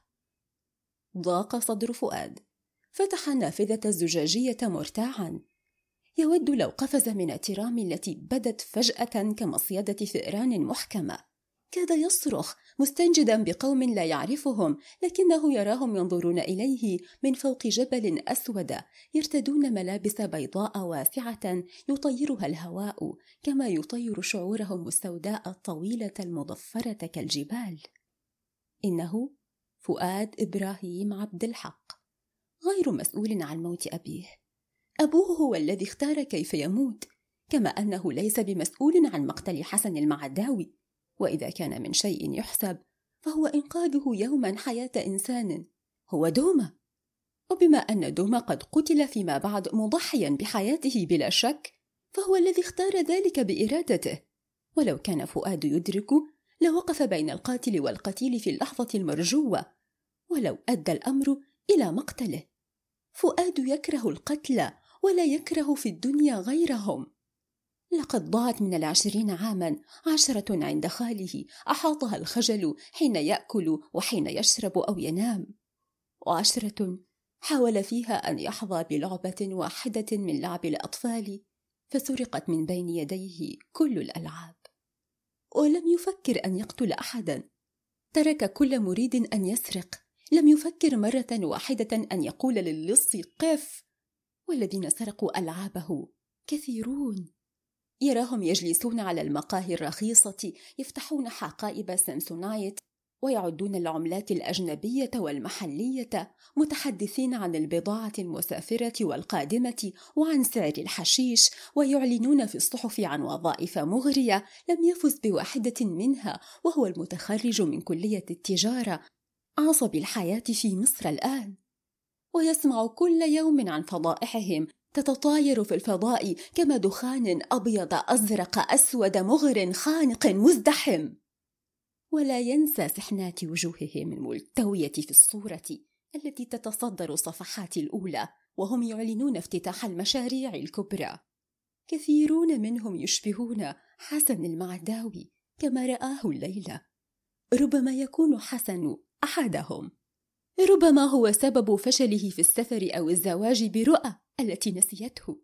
Speaker 1: ضاق صدر فؤاد، فتح النافذة الزجاجية مرتاعا. يود لو قفز من الترام التي بدت فجأة كمصيدة فئران محكمة. كاد يصرخ مستنجدا بقوم لا يعرفهم، لكنه يراهم ينظرون إليه من فوق جبل أسود يرتدون ملابس بيضاء واسعة يطيرها الهواء كما يطير شعورهم السوداء الطويلة المضفرة كالجبال. إنه فؤاد إبراهيم عبد الحق، غير مسؤول عن موت أبيه. أبوه هو الذي اختار كيف يموت، كما أنه ليس بمسؤول عن مقتل حسن المعداوي، وإذا كان من شيء يحسب فهو إنقاذه يوما حياة إنسان. هو دوما. وبما أن دوما قد قتل فيما بعد مضحيا بحياته بلا شك، فهو الذي اختار ذلك بإرادته. ولو كان فؤاد يدرك لوقف بين القاتل والقتيل في اللحظة المرجوة، ولو أدى الأمر إلى مقتله. فؤاد يكره القتل ولا يكره في الدنيا غيرهم. لقد ضاعت من 20 عاما 10 عند خاله أحاطها الخجل حين يأكل وحين يشرب أو ينام، و10 حاول فيها أن يحظى بلعبة واحدة من لعب الأطفال فسرقت من بين يديه كل الألعاب. ولم يفكر أن يقتل أحدا، ترك كل مريد أن يسرق، لم يفكر مرة واحدة أن يقول للص قف. والذين سرقوا ألعابه كثيرون، يراهم يجلسون على المقاهي الرخيصة يفتحون حقائب سامسونايت ويعدون العملات الأجنبية والمحلية، متحدثين عن البضاعة المسافرة والقادمة وعن سعر الحشيش، ويعلنون في الصحف عن وظائف مغرية لم يفز بواحدة منها وهو المتخرج من كلية التجارة عصب الحياة في مصر الآن. ويسمع كل يوم عن فضائحهم تتطاير في الفضاء كما دخان أبيض أزرق أسود مغر خانق مزدحم. ولا ينسى سحنات وجوههم الملتوية في الصورة التي تتصدر الصفحات الأولى وهم يعلنون افتتاح المشاريع الكبرى. كثيرون منهم يشبهون حسن المعداوي كما رآه الليلة. ربما يكون حسن أحدهم، ربما هو سبب فشله في السفر أو الزواج برؤى التي نسيته.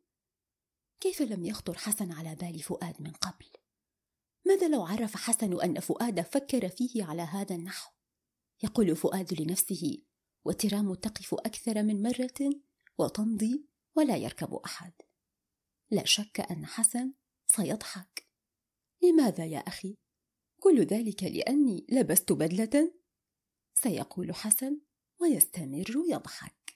Speaker 1: كيف لم يخطر حسن على بال فؤاد من قبل؟ ماذا لو عرف حسن أن فؤاد فكر فيه على هذا النحو؟ يقول فؤاد لنفسه: والترام تقف أكثر من مرة وتمضي ولا يركب أحد. لا شك أن حسن سيضحك. لماذا يا أخي؟ كل ذلك لأني لبست بدلة؟ سيقول حسن ويستمر يضحك.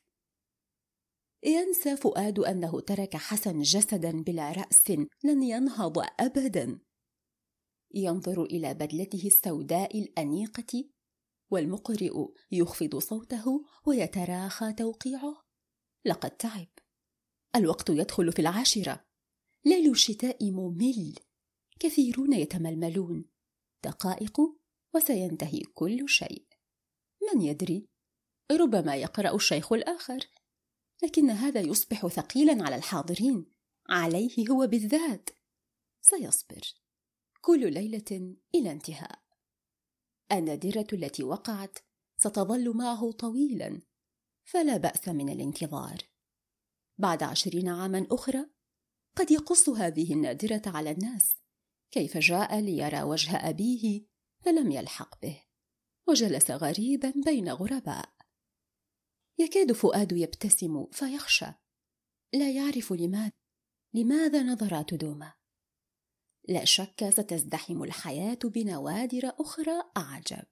Speaker 1: ينسى فؤاد أنه ترك حسن جسدا بلا رأس لن ينهض أبدا. ينظر إلى بدلته السوداء الأنيقة والمقرئ يخفض صوته ويتراخى توقيعه. لقد تعب. الوقت يدخل في 10. ليل الشتاء ممل، كثيرون يتململون، دقائق وسينتهي كل شيء. من يدري، ربما يقرأ الشيخ الآخر، لكن هذا يصبح ثقيلا على الحاضرين، عليه هو بالذات. سيصبر كل ليلة إلى انتهاء. النادرة التي وقعت ستظل معه طويلا، فلا بأس من الانتظار. بعد 20 عاما أخرى قد يقص هذه النادرة على الناس كيف جاء ليرى وجه أبيه فلم يلحق به، وجلس غريبا بين غرباء. يكاد فؤاد يبتسم فيخشى، لا يعرف لماذا نظرات دوما. لا شك ستزدحم الحياة بنوادر أخرى أعجب.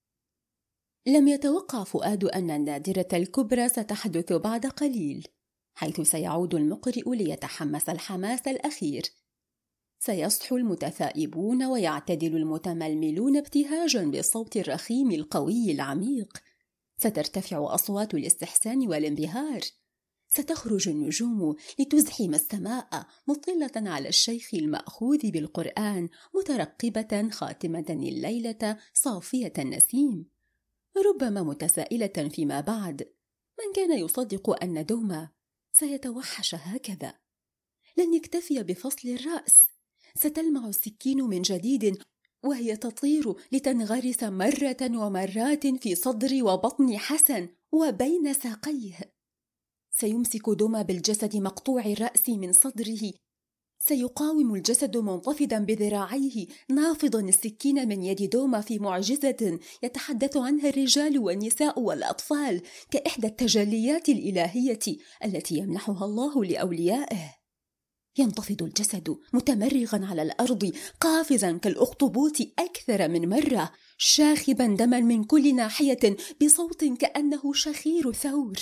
Speaker 1: لم يتوقع فؤاد أن النادرة الكبرى ستحدث بعد قليل، حيث سيعود المقرئ ليتحمس الحماس الأخير. سيصحو المتثائبون ويعتدل المتململون ابتهاجا بالصوت الرخيم القوي العميق. سترتفع أصوات الاستحسان والانبهار. ستخرج النجوم لتزحم السماء مطلة على الشيخ المأخوذ بالقرآن مترقبة خاتمة الليلة صافية النسيم. ربما متسائلة فيما بعد من كان يصدق أن دوما سيتوحش هكذا. لن يكتفي بفصل الرأس، ستلمع السكين من جديد وهي تطير لتنغرس مرة ومرات في صدر وبطن حسن وبين ساقيه. سيمسك دوما بالجسد مقطوع الرأس من صدره، سيقاوم الجسد منتفضا بذراعيه نافضا السكين من يد دوما في معجزة يتحدث عنها الرجال والنساء والأطفال كإحدى التجليات الإلهية التي يمنحها الله لأوليائه. ينتفض الجسد متمرغا على الأرض قافزا كالأخطبوط أكثر من مرة، شاخبا دما من كل ناحية بصوت كأنه شخير ثور.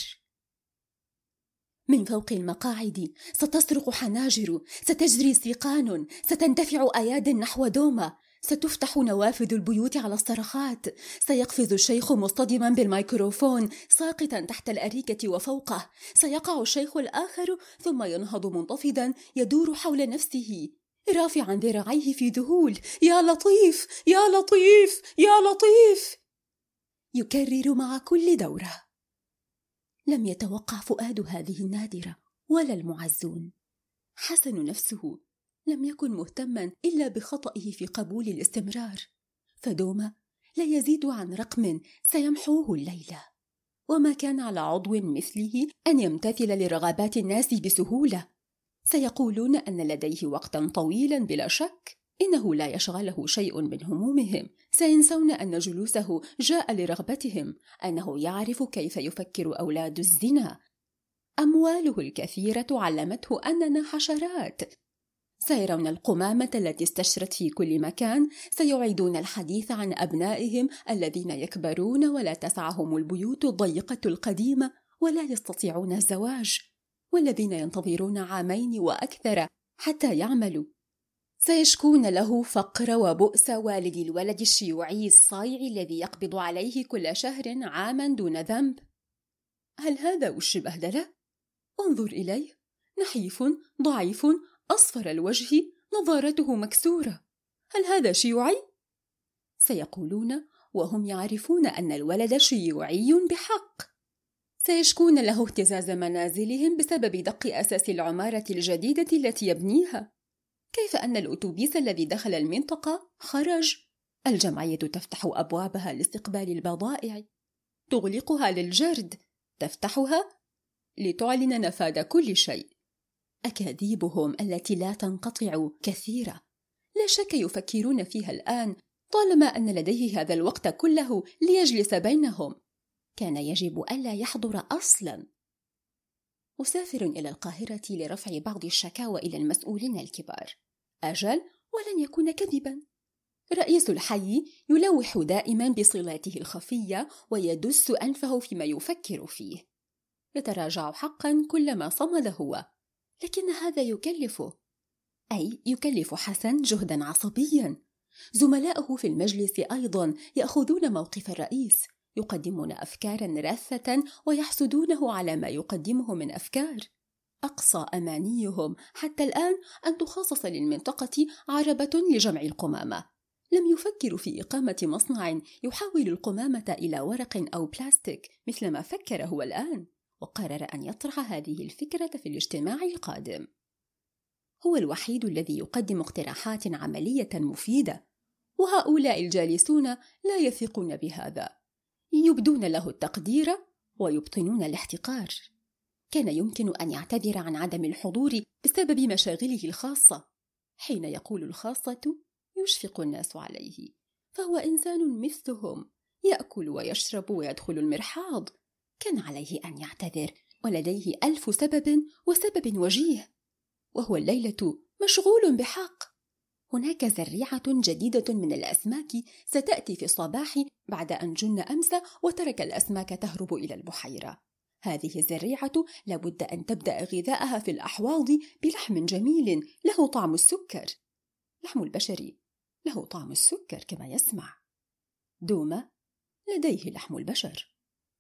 Speaker 1: من فوق المقاعد ستصرخ حناجر، ستجري سيقان، ستندفع أياد نحو دوما. ستفتح نوافذ البيوت على الصرخات، سيقفز الشيخ مصطدما بالميكروفون ساقطا تحت الأريكة وفوقه، سيقع الشيخ الآخر ثم ينهض منتفضا يدور حول نفسه رافعا ذراعيه في ذهول: يا لطيف يا لطيف يا لطيف، يكرر مع كل دورة. لم يتوقع فؤاد هذه النادرة ولا المعزون. حسن نفسه لم يكن مهتما إلا بخطئه في قبول الاستمرار، فدوما لا يزيد عن رقم سيمحوه الليلة، وما كان على عضو مثله أن يمتثل لرغبات الناس بسهولة. سيقولون أن لديه وقتا طويلا بلا شك، إنه لا يشغله شيء من همومهم، سينسون أن جلوسه جاء لرغبتهم، أنه يعرف كيف يفكر أولاد الزنا، أمواله الكثيرة علمته أننا حشرات. سيرون القمامة التي استشرت في كل مكان، سيعيدون الحديث عن أبنائهم الذين يكبرون ولا تسعهم البيوت الضيقة القديمة ولا يستطيعون الزواج، والذين ينتظرون 2 وأكثر حتى يعملوا. سيشكون له فقر وبؤس والد الولد الشيوعي الصايع الذي يقبض عليه كل شهر عاما دون ذنب. هل هذا وش بهدلة؟ انظر إليه، نحيف ضعيف أصفر الوجه، نظارته مكسورة، هل هذا شيوعي؟ سيقولون وهم يعرفون أن الولد شيوعي بحق. سيشكون له اهتزاز منازلهم بسبب دق أساس العمارة الجديدة التي يبنيها، كيف أن الأتوبيس الذي دخل المنطقة خرج، الجمعية تفتح أبوابها لاستقبال البضائع، تغلقها للجرد، تفتحها لتعلن نفاذ كل شيء. أكاذيبهم التي لا تنقطع كثيرة، لا شك يفكرون فيها الآن، طالما أن لديه هذا الوقت كله ليجلس بينهم، كان يجب ألا يحضر أصلا. مسافر إلى القاهرة لرفع بعض الشكاوى إلى المسؤولين الكبار، أجل ولن يكون كذبا. رئيس الحي يلوح دائما بصلاته الخفية ويدس أنفه فيما يفكر فيه، يتراجع حقا كلما صمد هو، لكن هذا يكلفه، أي يكلف حسن جهدا عصبيا. زملاؤه في المجلس أيضا يأخذون موقف الرئيس، يقدمون أفكارا راثة ويحسدونه على ما يقدمه من أفكار. أقصى أمانيهم حتى الآن أن تخصص للمنطقة عربة لجمع القمامة. لم يفكروا في إقامة مصنع يحول القمامة إلى ورق أو بلاستيك مثل ما فكر هو الآن، وقرر أن يطرح هذه الفكرة في الاجتماع القادم. هو الوحيد الذي يقدم اقتراحات عملية مفيدة، وهؤلاء الجالسون لا يثقون بهذا، يبدون له التقدير ويبطنون الاحتقار. كان يمكن أن يعتذر عن عدم الحضور بسبب مشاغله الخاصة. حين يقول الخاصة يشفق الناس عليه، فهو إنسان مثلهم، يأكل ويشرب ويدخل المرحاض. كان عليه أن يعتذر ولديه 1000 سبب وسبب وجيه، وهو الليلة مشغول بحق. هناك زريعة جديدة من الأسماك ستأتي في الصباح بعد أن جن أمس وترك الأسماك تهرب إلى البحيرة. هذه الزريعة لابد أن تبدأ غذاءها في الأحواض بلحم جميل له طعم السكر. لحم البشر له طعم السكر كما يسمع. دوما لديه لحم البشر.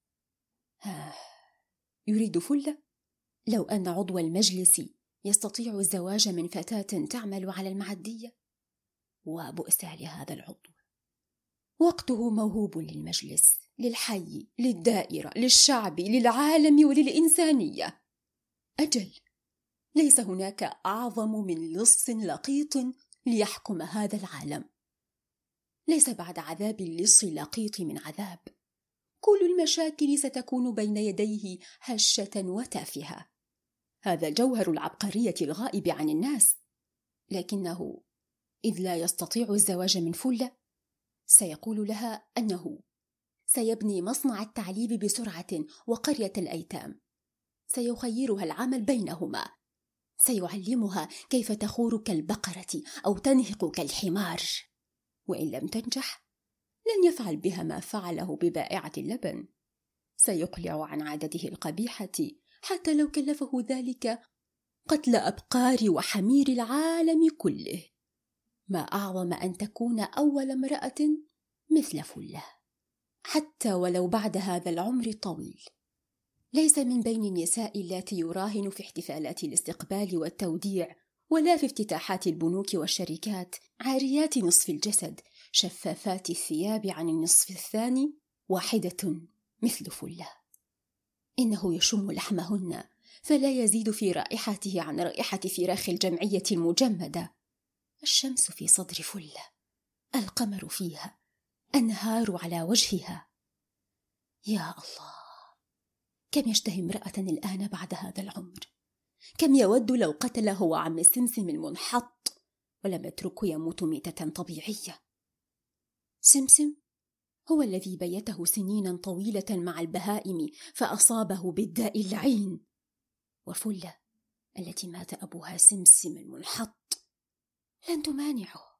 Speaker 1: يريد فلة؟ لو أن عضو المجلس يستطيع الزواج من فتاة تعمل على المعدية، وبؤس لهذا العضو. وقته موهوب للمجلس، للحي، للدائرة، للشعب، للعالم وللإنسانية. أجل، ليس هناك أعظم من لص لقيط ليحكم هذا العالم. ليس بعد عذاب اللص اللقيط من عذاب. كل المشاكل ستكون بين يديه هشة وتافهة. هذا جوهر العبقرية الغائب عن الناس. لكنه إذ لا يستطيع الزواج من فلة، سيقول لها أنه سيبني مصنع التعليب بسرعة وقرية الأيتام. سيخيرها العمل بينهما، سيعلمها كيف تخور كالبقرة أو تنهق كالحمار، وإن لم تنجح لن يفعل بها ما فعله ببائعة اللبن. سيقلع عن عادته القبيحة حتى لو كلفه ذلك قتل أبقار وحمير العالم كله. ما أعظم أن تكون أول امرأة مثل فلة، حتى ولو بعد هذا العمر الطويل. ليس من بين النساء اللاتي يراهن في احتفالات الاستقبال والتوديع ولا في افتتاحات البنوك والشركات عاريات نصف الجسد شفافات الثياب عن النصف الثاني واحدة مثل فلة. إنه يشم لحمهن فلا يزيد في رائحته عن رائحة فراخ الجمعية المجمدة. الشمس في صدر فلة، القمر فيها، أنهار على وجهها. يا الله، كم يشتهي امرأة الآن بعد هذا العمر، كم يود لو قتله هو عم سمسم المنحط ولم يتركه يموت ميتة طبيعية. سمسم هو الذي بيته سنينا طويلة مع البهائم فأصابه بالداء اللعين، وفلة التي مات أبوها سمسم المنحط لن تمانعه.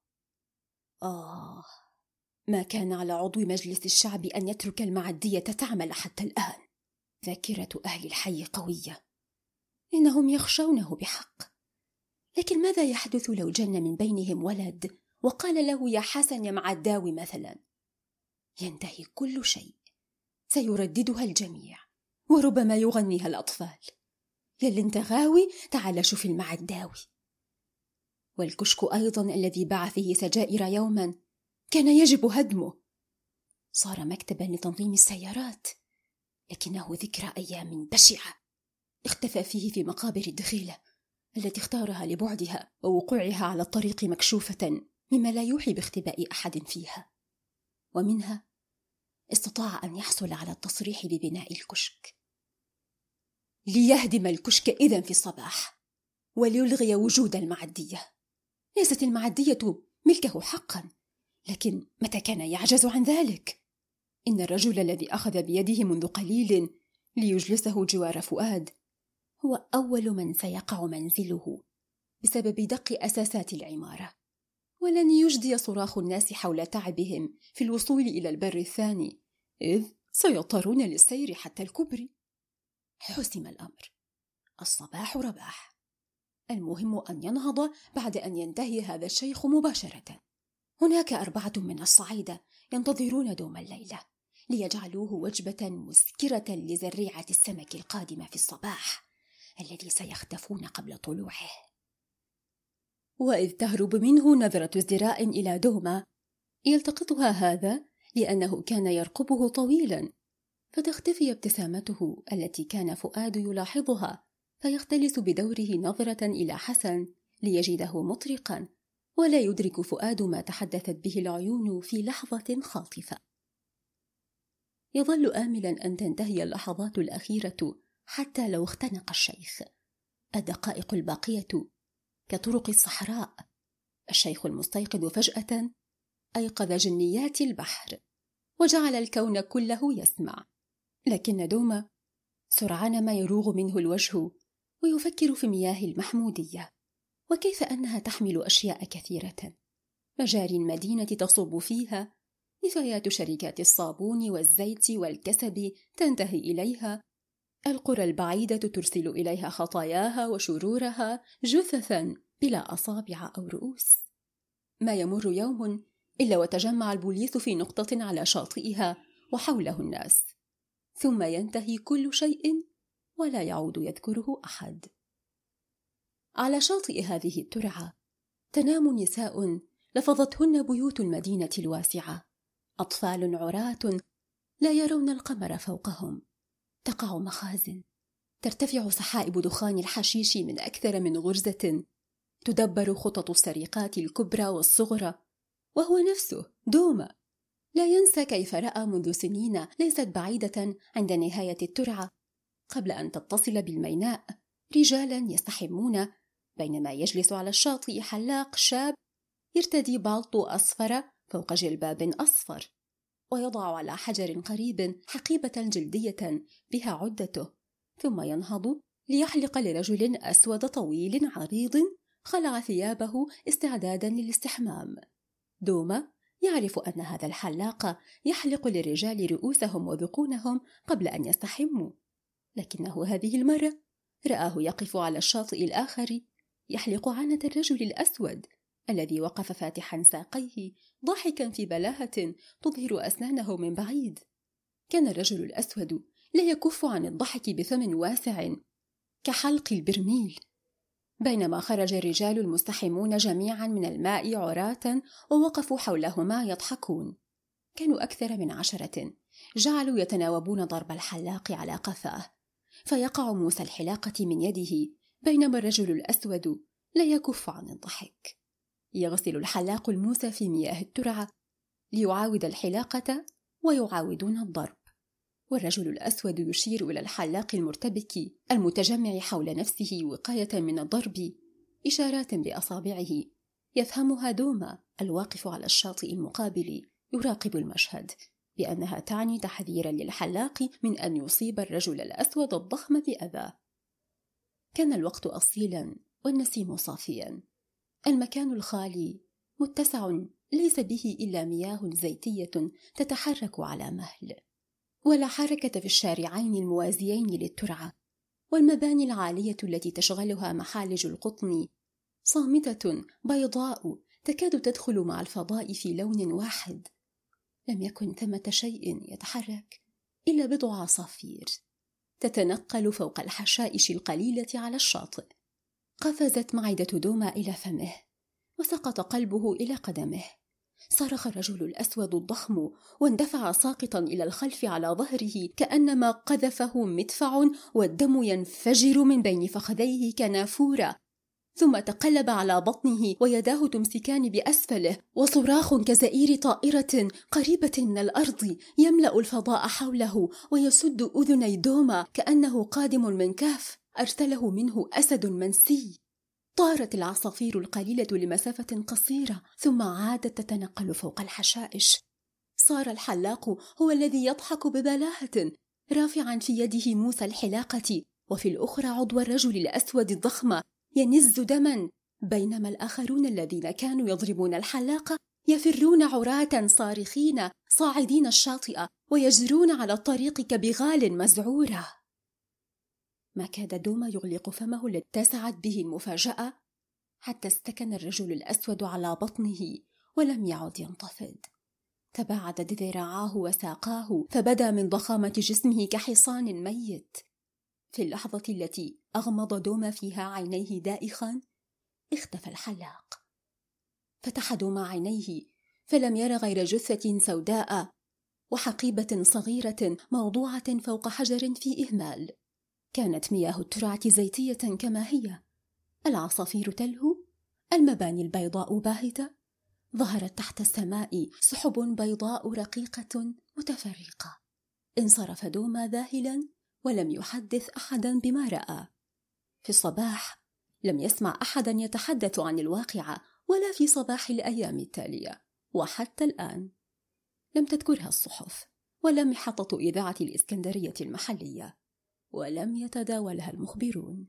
Speaker 1: ما كان على عضو مجلس الشعب أن يترك المعدية تعمل حتى الآن. ذاكرة أهل الحي قوية، إنهم يخشونه بحق. لكن ماذا يحدث لو جن من بينهم ولد وقال له يا حسن يا معداوي مثلا؟ ينتهي كل شيء، سيرددها الجميع وربما يغنيها الأطفال. يلي انت غاوي تعال شوف المعداوي. والكشك أيضا الذي باع فيه سجائر يوما كان يجب هدمه، صار مكتبا لتنظيم السيارات، لكنه ذكرى أيام بشعة اختفى فيه في مقابر الدخيلة التي اختارها لبعدها ووقوعها على الطريق مكشوفة مما لا يوحي باختباء أحد فيها. ومنها استطاع أن يحصل على التصريح ببناء الكشك، ليهدم الكشك إذن في الصباح وليلغي وجود المعدية. ليست المعدية ملكه حقا، لكن متى كان يعجز عن ذلك؟ إن الرجل الذي أخذ بيده منذ قليل ليجلسه جوار فؤاد هو أول من سيقع منزله بسبب دق أساسات العمارة، ولن يجدي صراخ الناس حول تعبهم في الوصول إلى البر الثاني، إذ سيضطرون للسير حتى الكوبري. حسم الأمر، الصباح رباح، المهم أن ينهض بعد أن ينتهي هذا الشيخ مباشرة. هناك 4 من الصعيدة ينتظرون دوم الليلة ليجعلوه وجبة مسكرة لزريعة السمك القادمة في الصباح الذي سيختفون قبل طلوعه. وإذ تهرب منه نظرة ازدراء إلى دوما يلتقطها هذا لأنه كان يرقبه طويلا، فتختفي ابتسامته التي كان فؤاد يلاحظها، فيختلس بدوره نظرة إلى حسن ليجده مطرقا، ولا يدرك فؤاد ما تحدثت به العيون في لحظة خاطفة. يظل آملا أن تنتهي اللحظات الأخيرة حتى لو اختنق الشيخ. الدقائق الباقية كطرق الصحراء. الشيخ المستيقظ فجأة أيقظ جنيات البحر وجعل الكون كله يسمع، لكن دوما سرعان ما يروغ منه الوجه ويفكر في مياه المحمودية وكيف أنها تحمل أشياء كثيرة. مجاري المدينة تصب فيها، نفايات شركات الصابون والزيت والكسب تنتهي إليها، القرى البعيدة ترسل إليها خطاياها وشرورها جثثا بلا أصابع أو رؤوس. ما يمر يوم إلا وتجمع البوليس في نقطة على شاطئها وحوله الناس، ثم ينتهي كل شيء ولا يعود يذكره أحد. على شاطئ هذه الترعة تنام نساء لفظتهن بيوت المدينة الواسعة، أطفال عراة لا يرون القمر فوقهم، تقع مخازن، ترتفع سحائب دخان الحشيش من أكثر من غرزة، تدبر خطط السرقات الكبرى والصغرى، وهو نفسه دوما لا ينسى كيف رأى منذ سنين ليست بعيدة عند نهاية الترعة قبل أن تتصل بالميناء رجالا يستحمون، بينما يجلس على الشاطئ حلاق شاب يرتدي بالطو أصفر فوق جلباب أصفر، ويضع على حجر قريب حقيبة جلدية بها عدته، ثم ينهض ليحلق لرجل أسود طويل عريض خلع ثيابه استعدادا للاستحمام. دوما يعرف أن هذا الحلاق يحلق للرجال رؤوسهم وذقونهم قبل أن يستحموا، لكنه هذه المرة رآه يقف على الشاطئ الآخر يحلق عانة الرجل الأسود الذي وقف فاتحا ساقيه ضاحكا في بلاهة تظهر أسنانه من بعيد. كان الرجل الأسود لا يكف عن الضحك بفم واسع كحلق البرميل. بينما خرج الرجال المستحمون جميعا من الماء عراة ووقفوا حولهما يضحكون. كانوا أكثر من 10، جعلوا يتناوبون ضرب الحلاق على قفاه، فيقع موس الحلاقة من يده، بينما الرجل الأسود لا يكف عن الضحك. يغسل الحلاق الموس في مياه الترعة ليعاود الحلاقة ويعاودون الضرب، والرجل الأسود يشير إلى الحلاق المرتبك المتجمع حول نفسه وقاية من الضرب إشارات بأصابعه يفهمها دوما الواقف على الشاطئ المقابل يراقب المشهد بأنها تعني تحذيرا للحلاق من أن يصيب الرجل الأسود الضخم بأذى. كان الوقت أصيلا والنسيم صافيا. المكان الخالي متسع ليس به إلا مياه زيتية تتحرك على مهل، ولا حركة في الشارعين الموازيين للترعة، والمباني العالية التي تشغلها محالج القطن صامتة بيضاء تكاد تدخل مع الفضاء في لون واحد. لم يكن ثمة شيء يتحرك إلا بضع عصافير تتنقل فوق الحشائش القليلة على الشاطئ. قفزت معدة دوما إلى فمه وسقط قلبه إلى قدمه. صرخ الرجل الأسود الضخم واندفع ساقطا إلى الخلف على ظهره كأنما قذفه مدفع والدم ينفجر من بين فخذيه كنافورة، ثم تقلب على بطنه ويداه تمسكان بأسفله، وصراخ كزئير طائرة قريبة من الأرض يملأ الفضاء حوله ويسد أذني دوما كأنه قادم من كهف أرسله منه أسد منسي. طارت العصافير القليلة لمسافة قصيرة ثم عادت تتنقل فوق الحشائش. صار الحلاق هو الذي يضحك ببلاهة رافعا في يده موس الحلاقة وفي الأخرى عضو الرجل الأسود الضخم ينز دما، بينما الآخرون الذين كانوا يضربون الحلاق يفرون عراة صارخين صاعدين الشاطئ ويجرون على الطريق كبغال مزعورة. ما كاد دوما يغلق فمه الذي اتسعت به المفاجأة حتى استكن الرجل الأسود على بطنه ولم يعد ينتفض. تباعدت ذراعاه وساقاه فبدا من ضخامة جسمه كحصان ميت. في اللحظة التي أغمض دوما فيها عينيه دائخا اختفى الحلاق. فتح دوما عينيه فلم ير غير جثة سوداء وحقيبة صغيرة موضوعة فوق حجر في إهمال. كانت مياه الترعة زيتية كما هي، العصافير تلهو، المباني البيضاء باهتة، ظهرت تحت السماء سحب بيضاء رقيقة متفرقة. انصرف دوما ذاهلا ولم يحدث أحدا بما رأى. في الصباح لم يسمع أحدا يتحدث عن الواقعة ولا في صباح الأيام التالية، وحتى الآن لم تذكرها الصحف ولا محطة إذاعة الإسكندرية المحلية، ولم يتداولها المخبرون.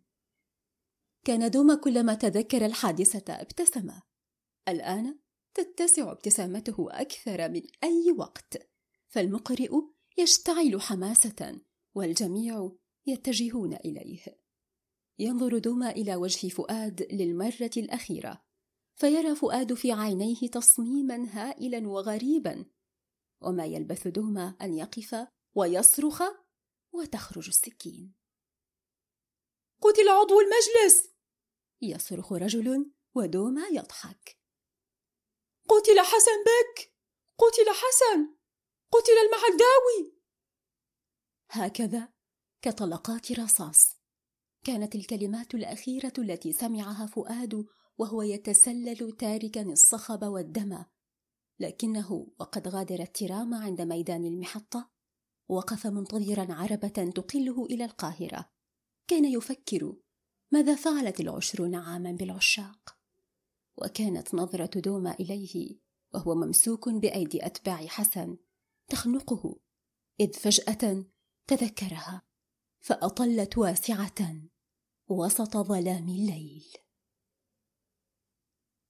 Speaker 1: كان دوما كلما تذكر الحادثة ابتسم. الآن تتسع ابتسامته أكثر من أي وقت، فالمقرئ يشتعل حماسة والجميع يتجهون إليه. ينظر دوما إلى وجه فؤاد للمرة الأخيرة، فيرى فؤاد في عينيه تصميما هائلا وغريبا، وما يلبث دوما أن يقف ويصرخ وتخرج السكين. قتل عضو المجلس! يصرخ رجل ودوما يضحك. قتل حسن بك! قتل حسن! قتل المعداوي! هكذا كطلقات رصاص كانت الكلمات الأخيرة التي سمعها فؤاد وهو يتسلل تاركا الصخب والدم، لكنه وقد غادر الترام عند ميدان المحطة وقف منتظرا عربة تقله إلى القاهرة. كان يفكر ماذا فعلت 20 عاما بالعشاق، وكانت نظرة دوما إليه وهو ممسوك بأيدي أتباع حسن تخنقه، إذ فجأة تذكرها فأطلت واسعة وسط ظلام الليل.